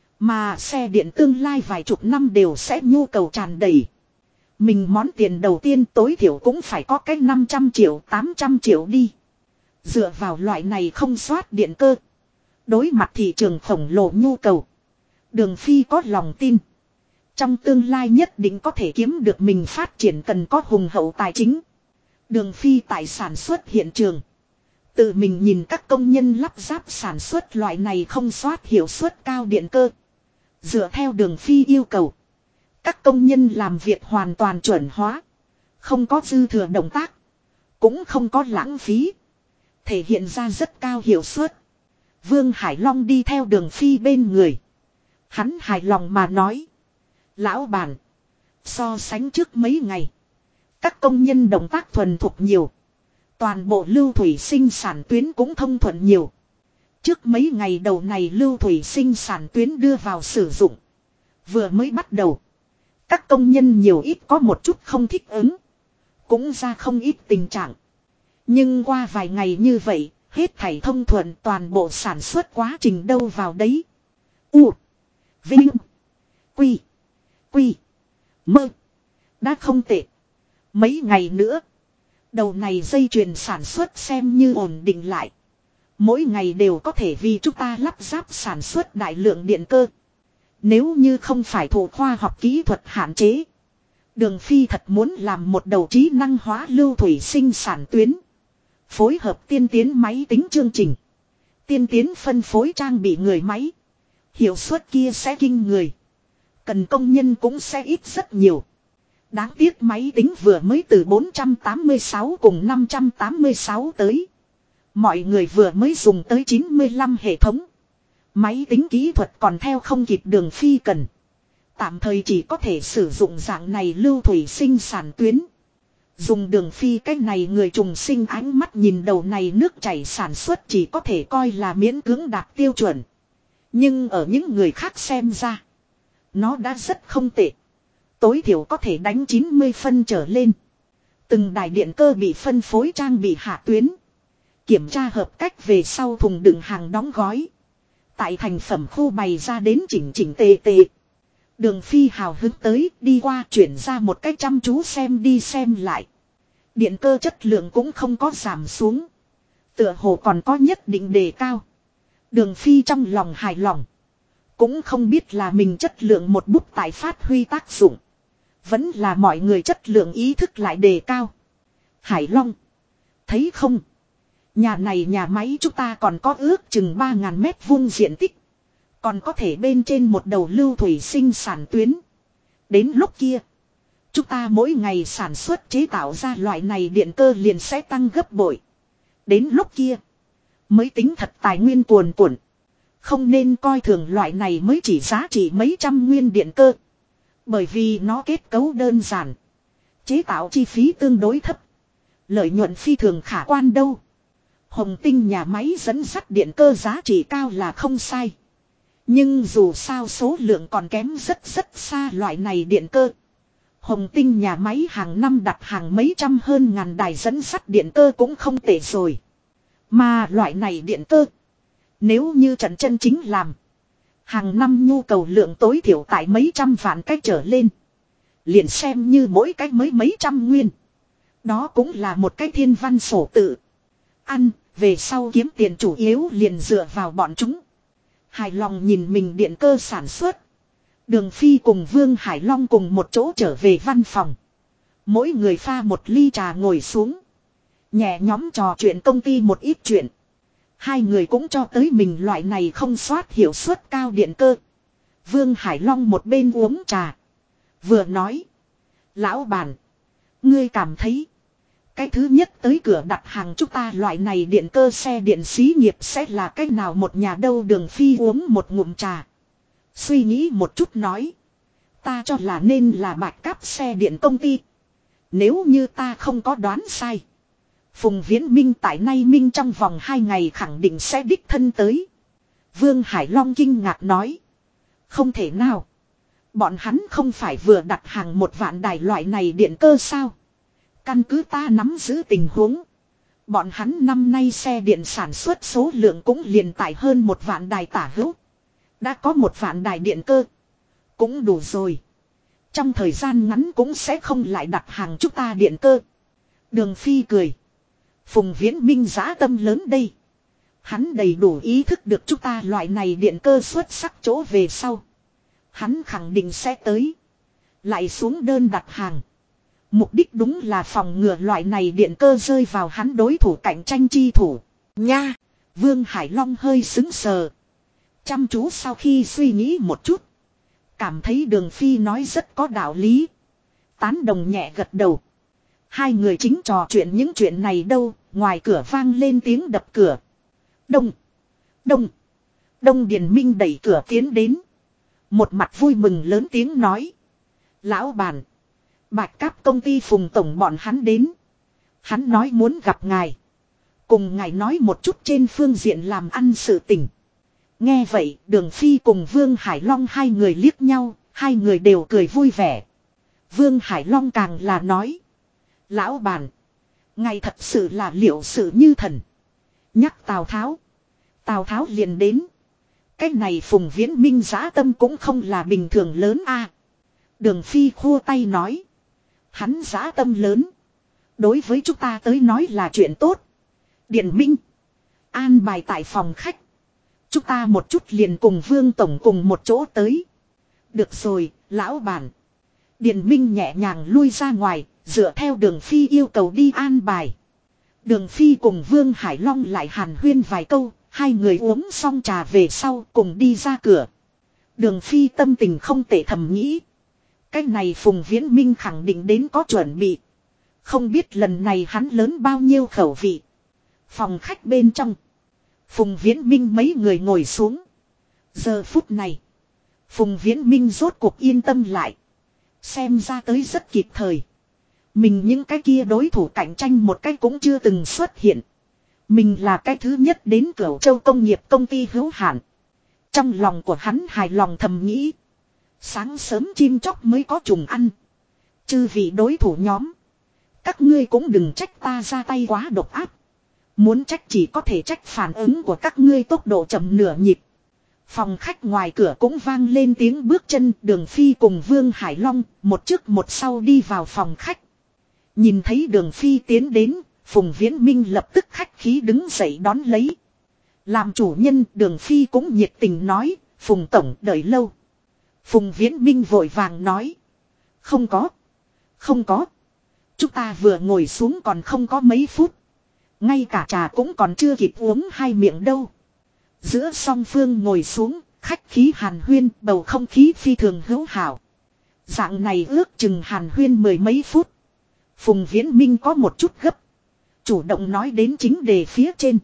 Mà xe điện tương lai vài chục năm đều sẽ nhu cầu tràn đầy. Mình món tiền đầu tiên tối thiểu cũng phải có cái 500 triệu 800 triệu đi. Dựa vào loại này không soát điện cơ. Đối mặt thị trường khổng lồ nhu cầu. Đường Phi có lòng tin. Trong tương lai nhất định có thể kiếm được mình phát triển cần có hùng hậu tài chính. Đường Phi tại sản xuất hiện trường. Tự mình nhìn các công nhân lắp ráp sản xuất loại này không soát hiệu suất cao điện cơ. Dựa theo Đường Phi yêu cầu. Các công nhân làm việc hoàn toàn chuẩn hóa. Không có dư thừa động tác. Cũng không có lãng phí. Thể hiện ra rất cao hiệu suất. Vương Hải Long đi theo Đường Phi bên người. Hắn hài lòng mà nói. Lão bản. So sánh trước mấy ngày. Các công nhân động tác thuần thục nhiều. Toàn bộ lưu thủy sinh sản tuyến cũng thông thuận nhiều. Trước mấy ngày đầu này lưu thủy sinh sản tuyến đưa vào sử dụng. Vừa mới bắt đầu. Các công nhân nhiều ít có một chút không thích ứng. Cũng ra không ít tình trạng. Nhưng qua vài ngày như vậy, hết thảy thông thuận toàn bộ sản xuất quá trình đâu vào đấy. U. Vinh. Quy. Quy. Mơ. Đã không tệ. Mấy ngày nữa. Đầu này dây chuyền sản xuất xem như ổn định lại. Mỗi ngày đều có thể vì chúng ta lắp ráp sản xuất đại lượng điện cơ. Nếu như không phải thủ khoa học kỹ thuật hạn chế. Đường Phi thật muốn làm một đầu trí năng hóa lưu thủy sinh sản tuyến. Phối hợp tiên tiến máy tính chương trình. Tiên tiến phân phối trang bị người máy. Hiệu suất kia sẽ kinh người. Cần công nhân cũng sẽ ít rất nhiều. Đáng tiếc máy tính vừa mới từ 486 cùng 586 tới. Mọi người vừa mới dùng tới 95 hệ thống. Máy tính kỹ thuật còn theo không kịp Đường Phi cần. Tạm thời chỉ có thể sử dụng dạng này lưu thủy sinh sản tuyến. Dùng Đường Phi cách này người trùng sinh ánh mắt nhìn đầu này nước chảy sản xuất chỉ có thể coi là miễn cưỡng đạt tiêu chuẩn. Nhưng ở những người khác xem ra. Nó đã rất không tệ. Tối thiểu có thể đánh 90 phân trở lên. Từng đài điện cơ bị phân phối trang bị hạ tuyến. Kiểm tra hợp cách về sau thùng đựng hàng đóng gói. Tại thành phẩm khu bày ra đến chỉnh tề tề. Đường Phi hào hứng tới đi qua chuyển ra một cách chăm chú xem đi xem lại. Điện cơ chất lượng cũng không có giảm xuống. Tựa hồ còn có nhất định đề cao. Đường Phi trong lòng hài lòng. Cũng không biết là mình chất lượng một bút tại phát huy tác dụng. Vẫn là mọi người chất lượng ý thức lại đề cao. Hải Long. Thấy không? Nhà này nhà máy chúng ta còn có ước chừng 3.000 mét vuông diện tích. Còn có thể bên trên một đầu lưu thủy sinh sản tuyến. Đến lúc kia. Chúng ta mỗi ngày sản xuất chế tạo ra loại này điện cơ liền sẽ tăng gấp bội. Đến lúc kia. Mới tính thật tài nguyên cuồn cuộn. Không nên coi thường loại này mới chỉ giá trị mấy trăm nguyên điện cơ. Bởi vì nó kết cấu đơn giản. Chế tạo chi phí tương đối thấp. Lợi nhuận phi thường khả quan đâu. Hồng Tinh nhà máy dẫn dắt điện cơ giá trị cao là không sai. Nhưng dù sao số lượng còn kém rất xa loại này điện cơ. Hồng Tinh nhà máy hàng năm đặt hàng mấy trăm hơn ngàn đài dẫn dắt điện cơ cũng không tệ rồi. Mà loại này điện cơ. Nếu như trận chân chính làm. Hàng năm nhu cầu lượng tối thiểu tại mấy trăm vạn cách trở lên. Liền xem như mỗi cách mới mấy trăm nguyên. Đó cũng là một cái thiên văn sổ tự. Ăn, về sau kiếm tiền chủ yếu liền dựa vào bọn chúng. Hài lòng nhìn mình điện cơ sản xuất. Đường Phi cùng Vương Hải Long cùng một chỗ trở về văn phòng. Mỗi người pha một ly trà ngồi xuống. Nhẹ nhóm trò chuyện công ty một ít chuyện. Hai người cũng cho tới mình loại này không soát hiệu suất cao điện cơ. Vương Hải Long một bên uống trà. Vừa nói. Lão bản. Ngươi cảm thấy. Cái thứ nhất tới cửa đặt hàng chúng ta loại này điện cơ xe điện xí nghiệp sẽ là cái nào một nhà đâu. Đường Phi uống một ngụm trà. Suy nghĩ một chút nói. Ta cho là nên là Bạch Cáp xe điện công ty. Nếu như ta không có đoán sai. Phùng Viễn Minh tại nay Minh trong vòng 2 ngày khẳng định sẽ đích thân tới. Vương Hải Long kinh ngạc nói. Không thể nào. Bọn hắn không phải vừa đặt hàng 1 vạn đài loại này điện cơ sao? Căn cứ ta nắm giữ tình huống. Bọn hắn năm nay xe điện sản xuất số lượng cũng liền tại hơn 1 vạn đài tả hữu. Đã có 1 vạn đài điện cơ. Cũng đủ rồi. Trong thời gian ngắn cũng sẽ không lại đặt hàng chúng ta điện cơ. Đường Phi cười. Phùng Viễn Minh dã tâm lớn đây. Hắn đầy đủ ý thức được chúng ta loại này điện cơ xuất sắc chỗ về sau. Hắn khẳng định sẽ tới. Lại xuống đơn đặt hàng. Mục đích đúng là phòng ngừa loại này điện cơ rơi vào hắn đối thủ cạnh tranh chi thủ. Nha! Vương Hải Long hơi xứng sờ. Chăm chú sau khi suy nghĩ một chút. Cảm thấy Đường Phi nói rất có đạo lý. Tán đồng nhẹ gật đầu. Hai người chính trò chuyện những chuyện này đâu. Ngoài cửa vang lên tiếng đập cửa. Đông! Đông! Đông Điền Minh đẩy cửa tiến đến. Một mặt vui mừng lớn tiếng nói. Lão bản! Bạch Cáp công ty Phùng tổng bọn hắn đến. Hắn nói muốn gặp ngài. Cùng ngài nói một chút trên phương diện làm ăn sự tình. Nghe vậy Đường Phi cùng Vương Hải Long hai người liếc nhau. Hai người đều cười vui vẻ. Vương Hải Long càng là nói. Lão bản. Ngài thật sự là liệu sự như thần. Nhắc Tào Tháo. Tào Tháo liền đến. Cái này Phùng Viễn Minh dã tâm cũng không là bình thường lớn a. Đường Phi khua tay nói. Hắn dã tâm lớn. Đối với chúng ta tới nói là chuyện tốt. Điện Minh. An bài tại phòng khách. Chúng ta một chút liền cùng Vương tổng cùng một chỗ tới. Được rồi, lão bản. Điện Minh nhẹ nhàng lui ra ngoài, dựa theo Đường Phi yêu cầu đi an bài. Đường Phi cùng Vương Hải Long lại hàn huyên vài câu, hai người uống xong trà về sau cùng đi ra cửa. Đường Phi tâm tình không tệ thầm nghĩ. Cái này Phùng Viễn Minh khẳng định đến có chuẩn bị. Không biết lần này hắn lớn bao nhiêu khẩu vị. Phòng khách bên trong. Phùng Viễn Minh mấy người ngồi xuống. Giờ phút này. Phùng Viễn Minh rốt cuộc yên tâm lại. Xem ra tới rất kịp thời. Mình những cái kia đối thủ cạnh tranh một cái cũng chưa từng xuất hiện. Mình là cái thứ nhất đến Cửu Châu công nghiệp công ty hữu hạn. Trong lòng của hắn hài lòng thầm nghĩ. Sáng sớm chim chóc mới có trùng ăn. Chư vị đối thủ nhóm. Các ngươi cũng đừng trách ta ra tay quá độc ác. Muốn trách chỉ có thể trách phản ứng của các ngươi tốc độ chậm nửa nhịp. Phòng khách ngoài cửa cũng vang lên tiếng bước chân. Đường Phi cùng Vương Hải Long một trước một sau đi vào phòng khách. Nhìn thấy Đường Phi tiến đến, Phùng Viễn Minh lập tức khách khí đứng dậy đón lấy. Làm chủ nhân Đường Phi cũng nhiệt tình nói, Phùng tổng đợi lâu. Phùng Viễn Minh vội vàng nói. Không có. Không có. Chúng ta vừa ngồi xuống còn không có mấy phút. Ngay cả trà cũng còn chưa kịp uống hai miệng đâu. Giữa song phương ngồi xuống, khách khí hàn huyên, bầu không khí phi thường hữu hảo. Dạng này ước chừng hàn huyên 10 mấy phút. Phùng Viễn Minh có một chút gấp. Chủ động nói đến chính đề phía trên.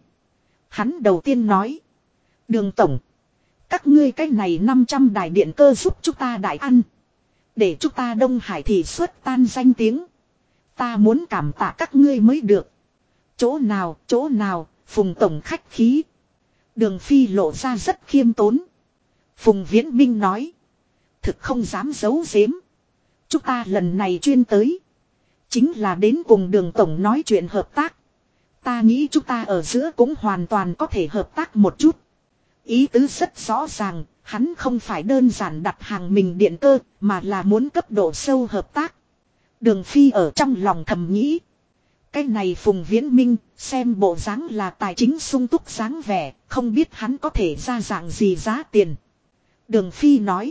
Hắn đầu tiên nói. Đường tổng. Các ngươi cái này 500 đài điện cơ giúp chúng ta đại ăn. Để chúng ta Đông Hải thị xuất tan danh tiếng. Ta muốn cảm tạ các ngươi mới được. Chỗ nào, Phùng tổng khách khí. Đường Phi lộ ra rất khiêm tốn. Phùng Viễn Minh nói. Thực không dám giấu giếm. Chúng ta lần này chuyên tới. Chính là đến cùng Đường tổng nói chuyện hợp tác. Ta nghĩ chúng ta ở giữa cũng hoàn toàn có thể hợp tác một chút. Ý tứ rất rõ ràng, hắn không phải đơn giản đặt hàng mình điện cơ, mà là muốn cấp độ sâu hợp tác. Đường Phi ở trong lòng thầm nghĩ. Cái này Phùng Viễn Minh, xem bộ dáng là tài chính sung túc dáng vẻ, không biết hắn có thể ra dạng gì giá tiền. Đường Phi nói.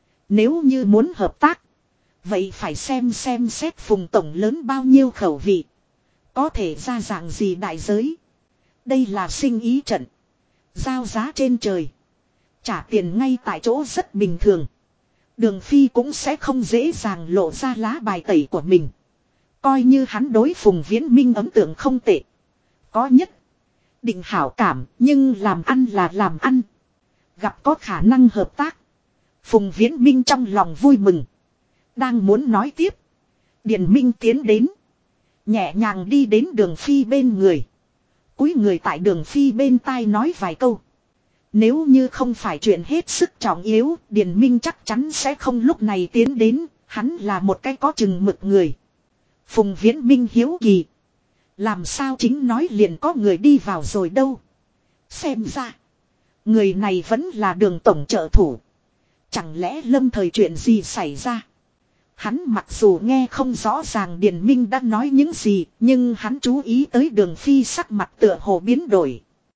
Nếu như muốn hợp tác, vậy phải xem xét Phùng tổng lớn bao nhiêu khẩu vị. Có thể ra dạng gì đại giới. Đây là sinh ý trận. Giao giá trên trời. Trả tiền ngay tại chỗ rất bình thường. Đường Phi cũng sẽ không dễ dàng lộ ra lá bài tẩy của mình. Coi như hắn đối Phùng Viễn Minh ấn tượng không tệ. Có nhất định hảo cảm, nhưng làm ăn là làm ăn. Gặp có khả năng hợp tác. Phùng Viễn Minh trong lòng vui mừng. Đang muốn nói tiếp. Điền Minh tiến đến. Nhẹ nhàng đi đến Đường Phi bên người. Cúi người tại Đường Phi bên tai nói vài câu. Nếu như không phải chuyện hết sức trọng yếu, Điền Minh chắc chắn sẽ không lúc này tiến đến. Hắn là một cái có chừng mực người. Phùng Viễn Minh hiếu kỳ. Làm sao chính nói liền có người đi vào rồi đâu. Xem ra. Người này vẫn là Đường tổng trợ thủ. Chẳng lẽ lâm thời chuyện gì xảy ra. Hắn mặc dù nghe không rõ ràng Điền Minh đã nói những gì. Nhưng hắn chú ý tới Đường Phi sắc mặt tựa hồ biến đổi.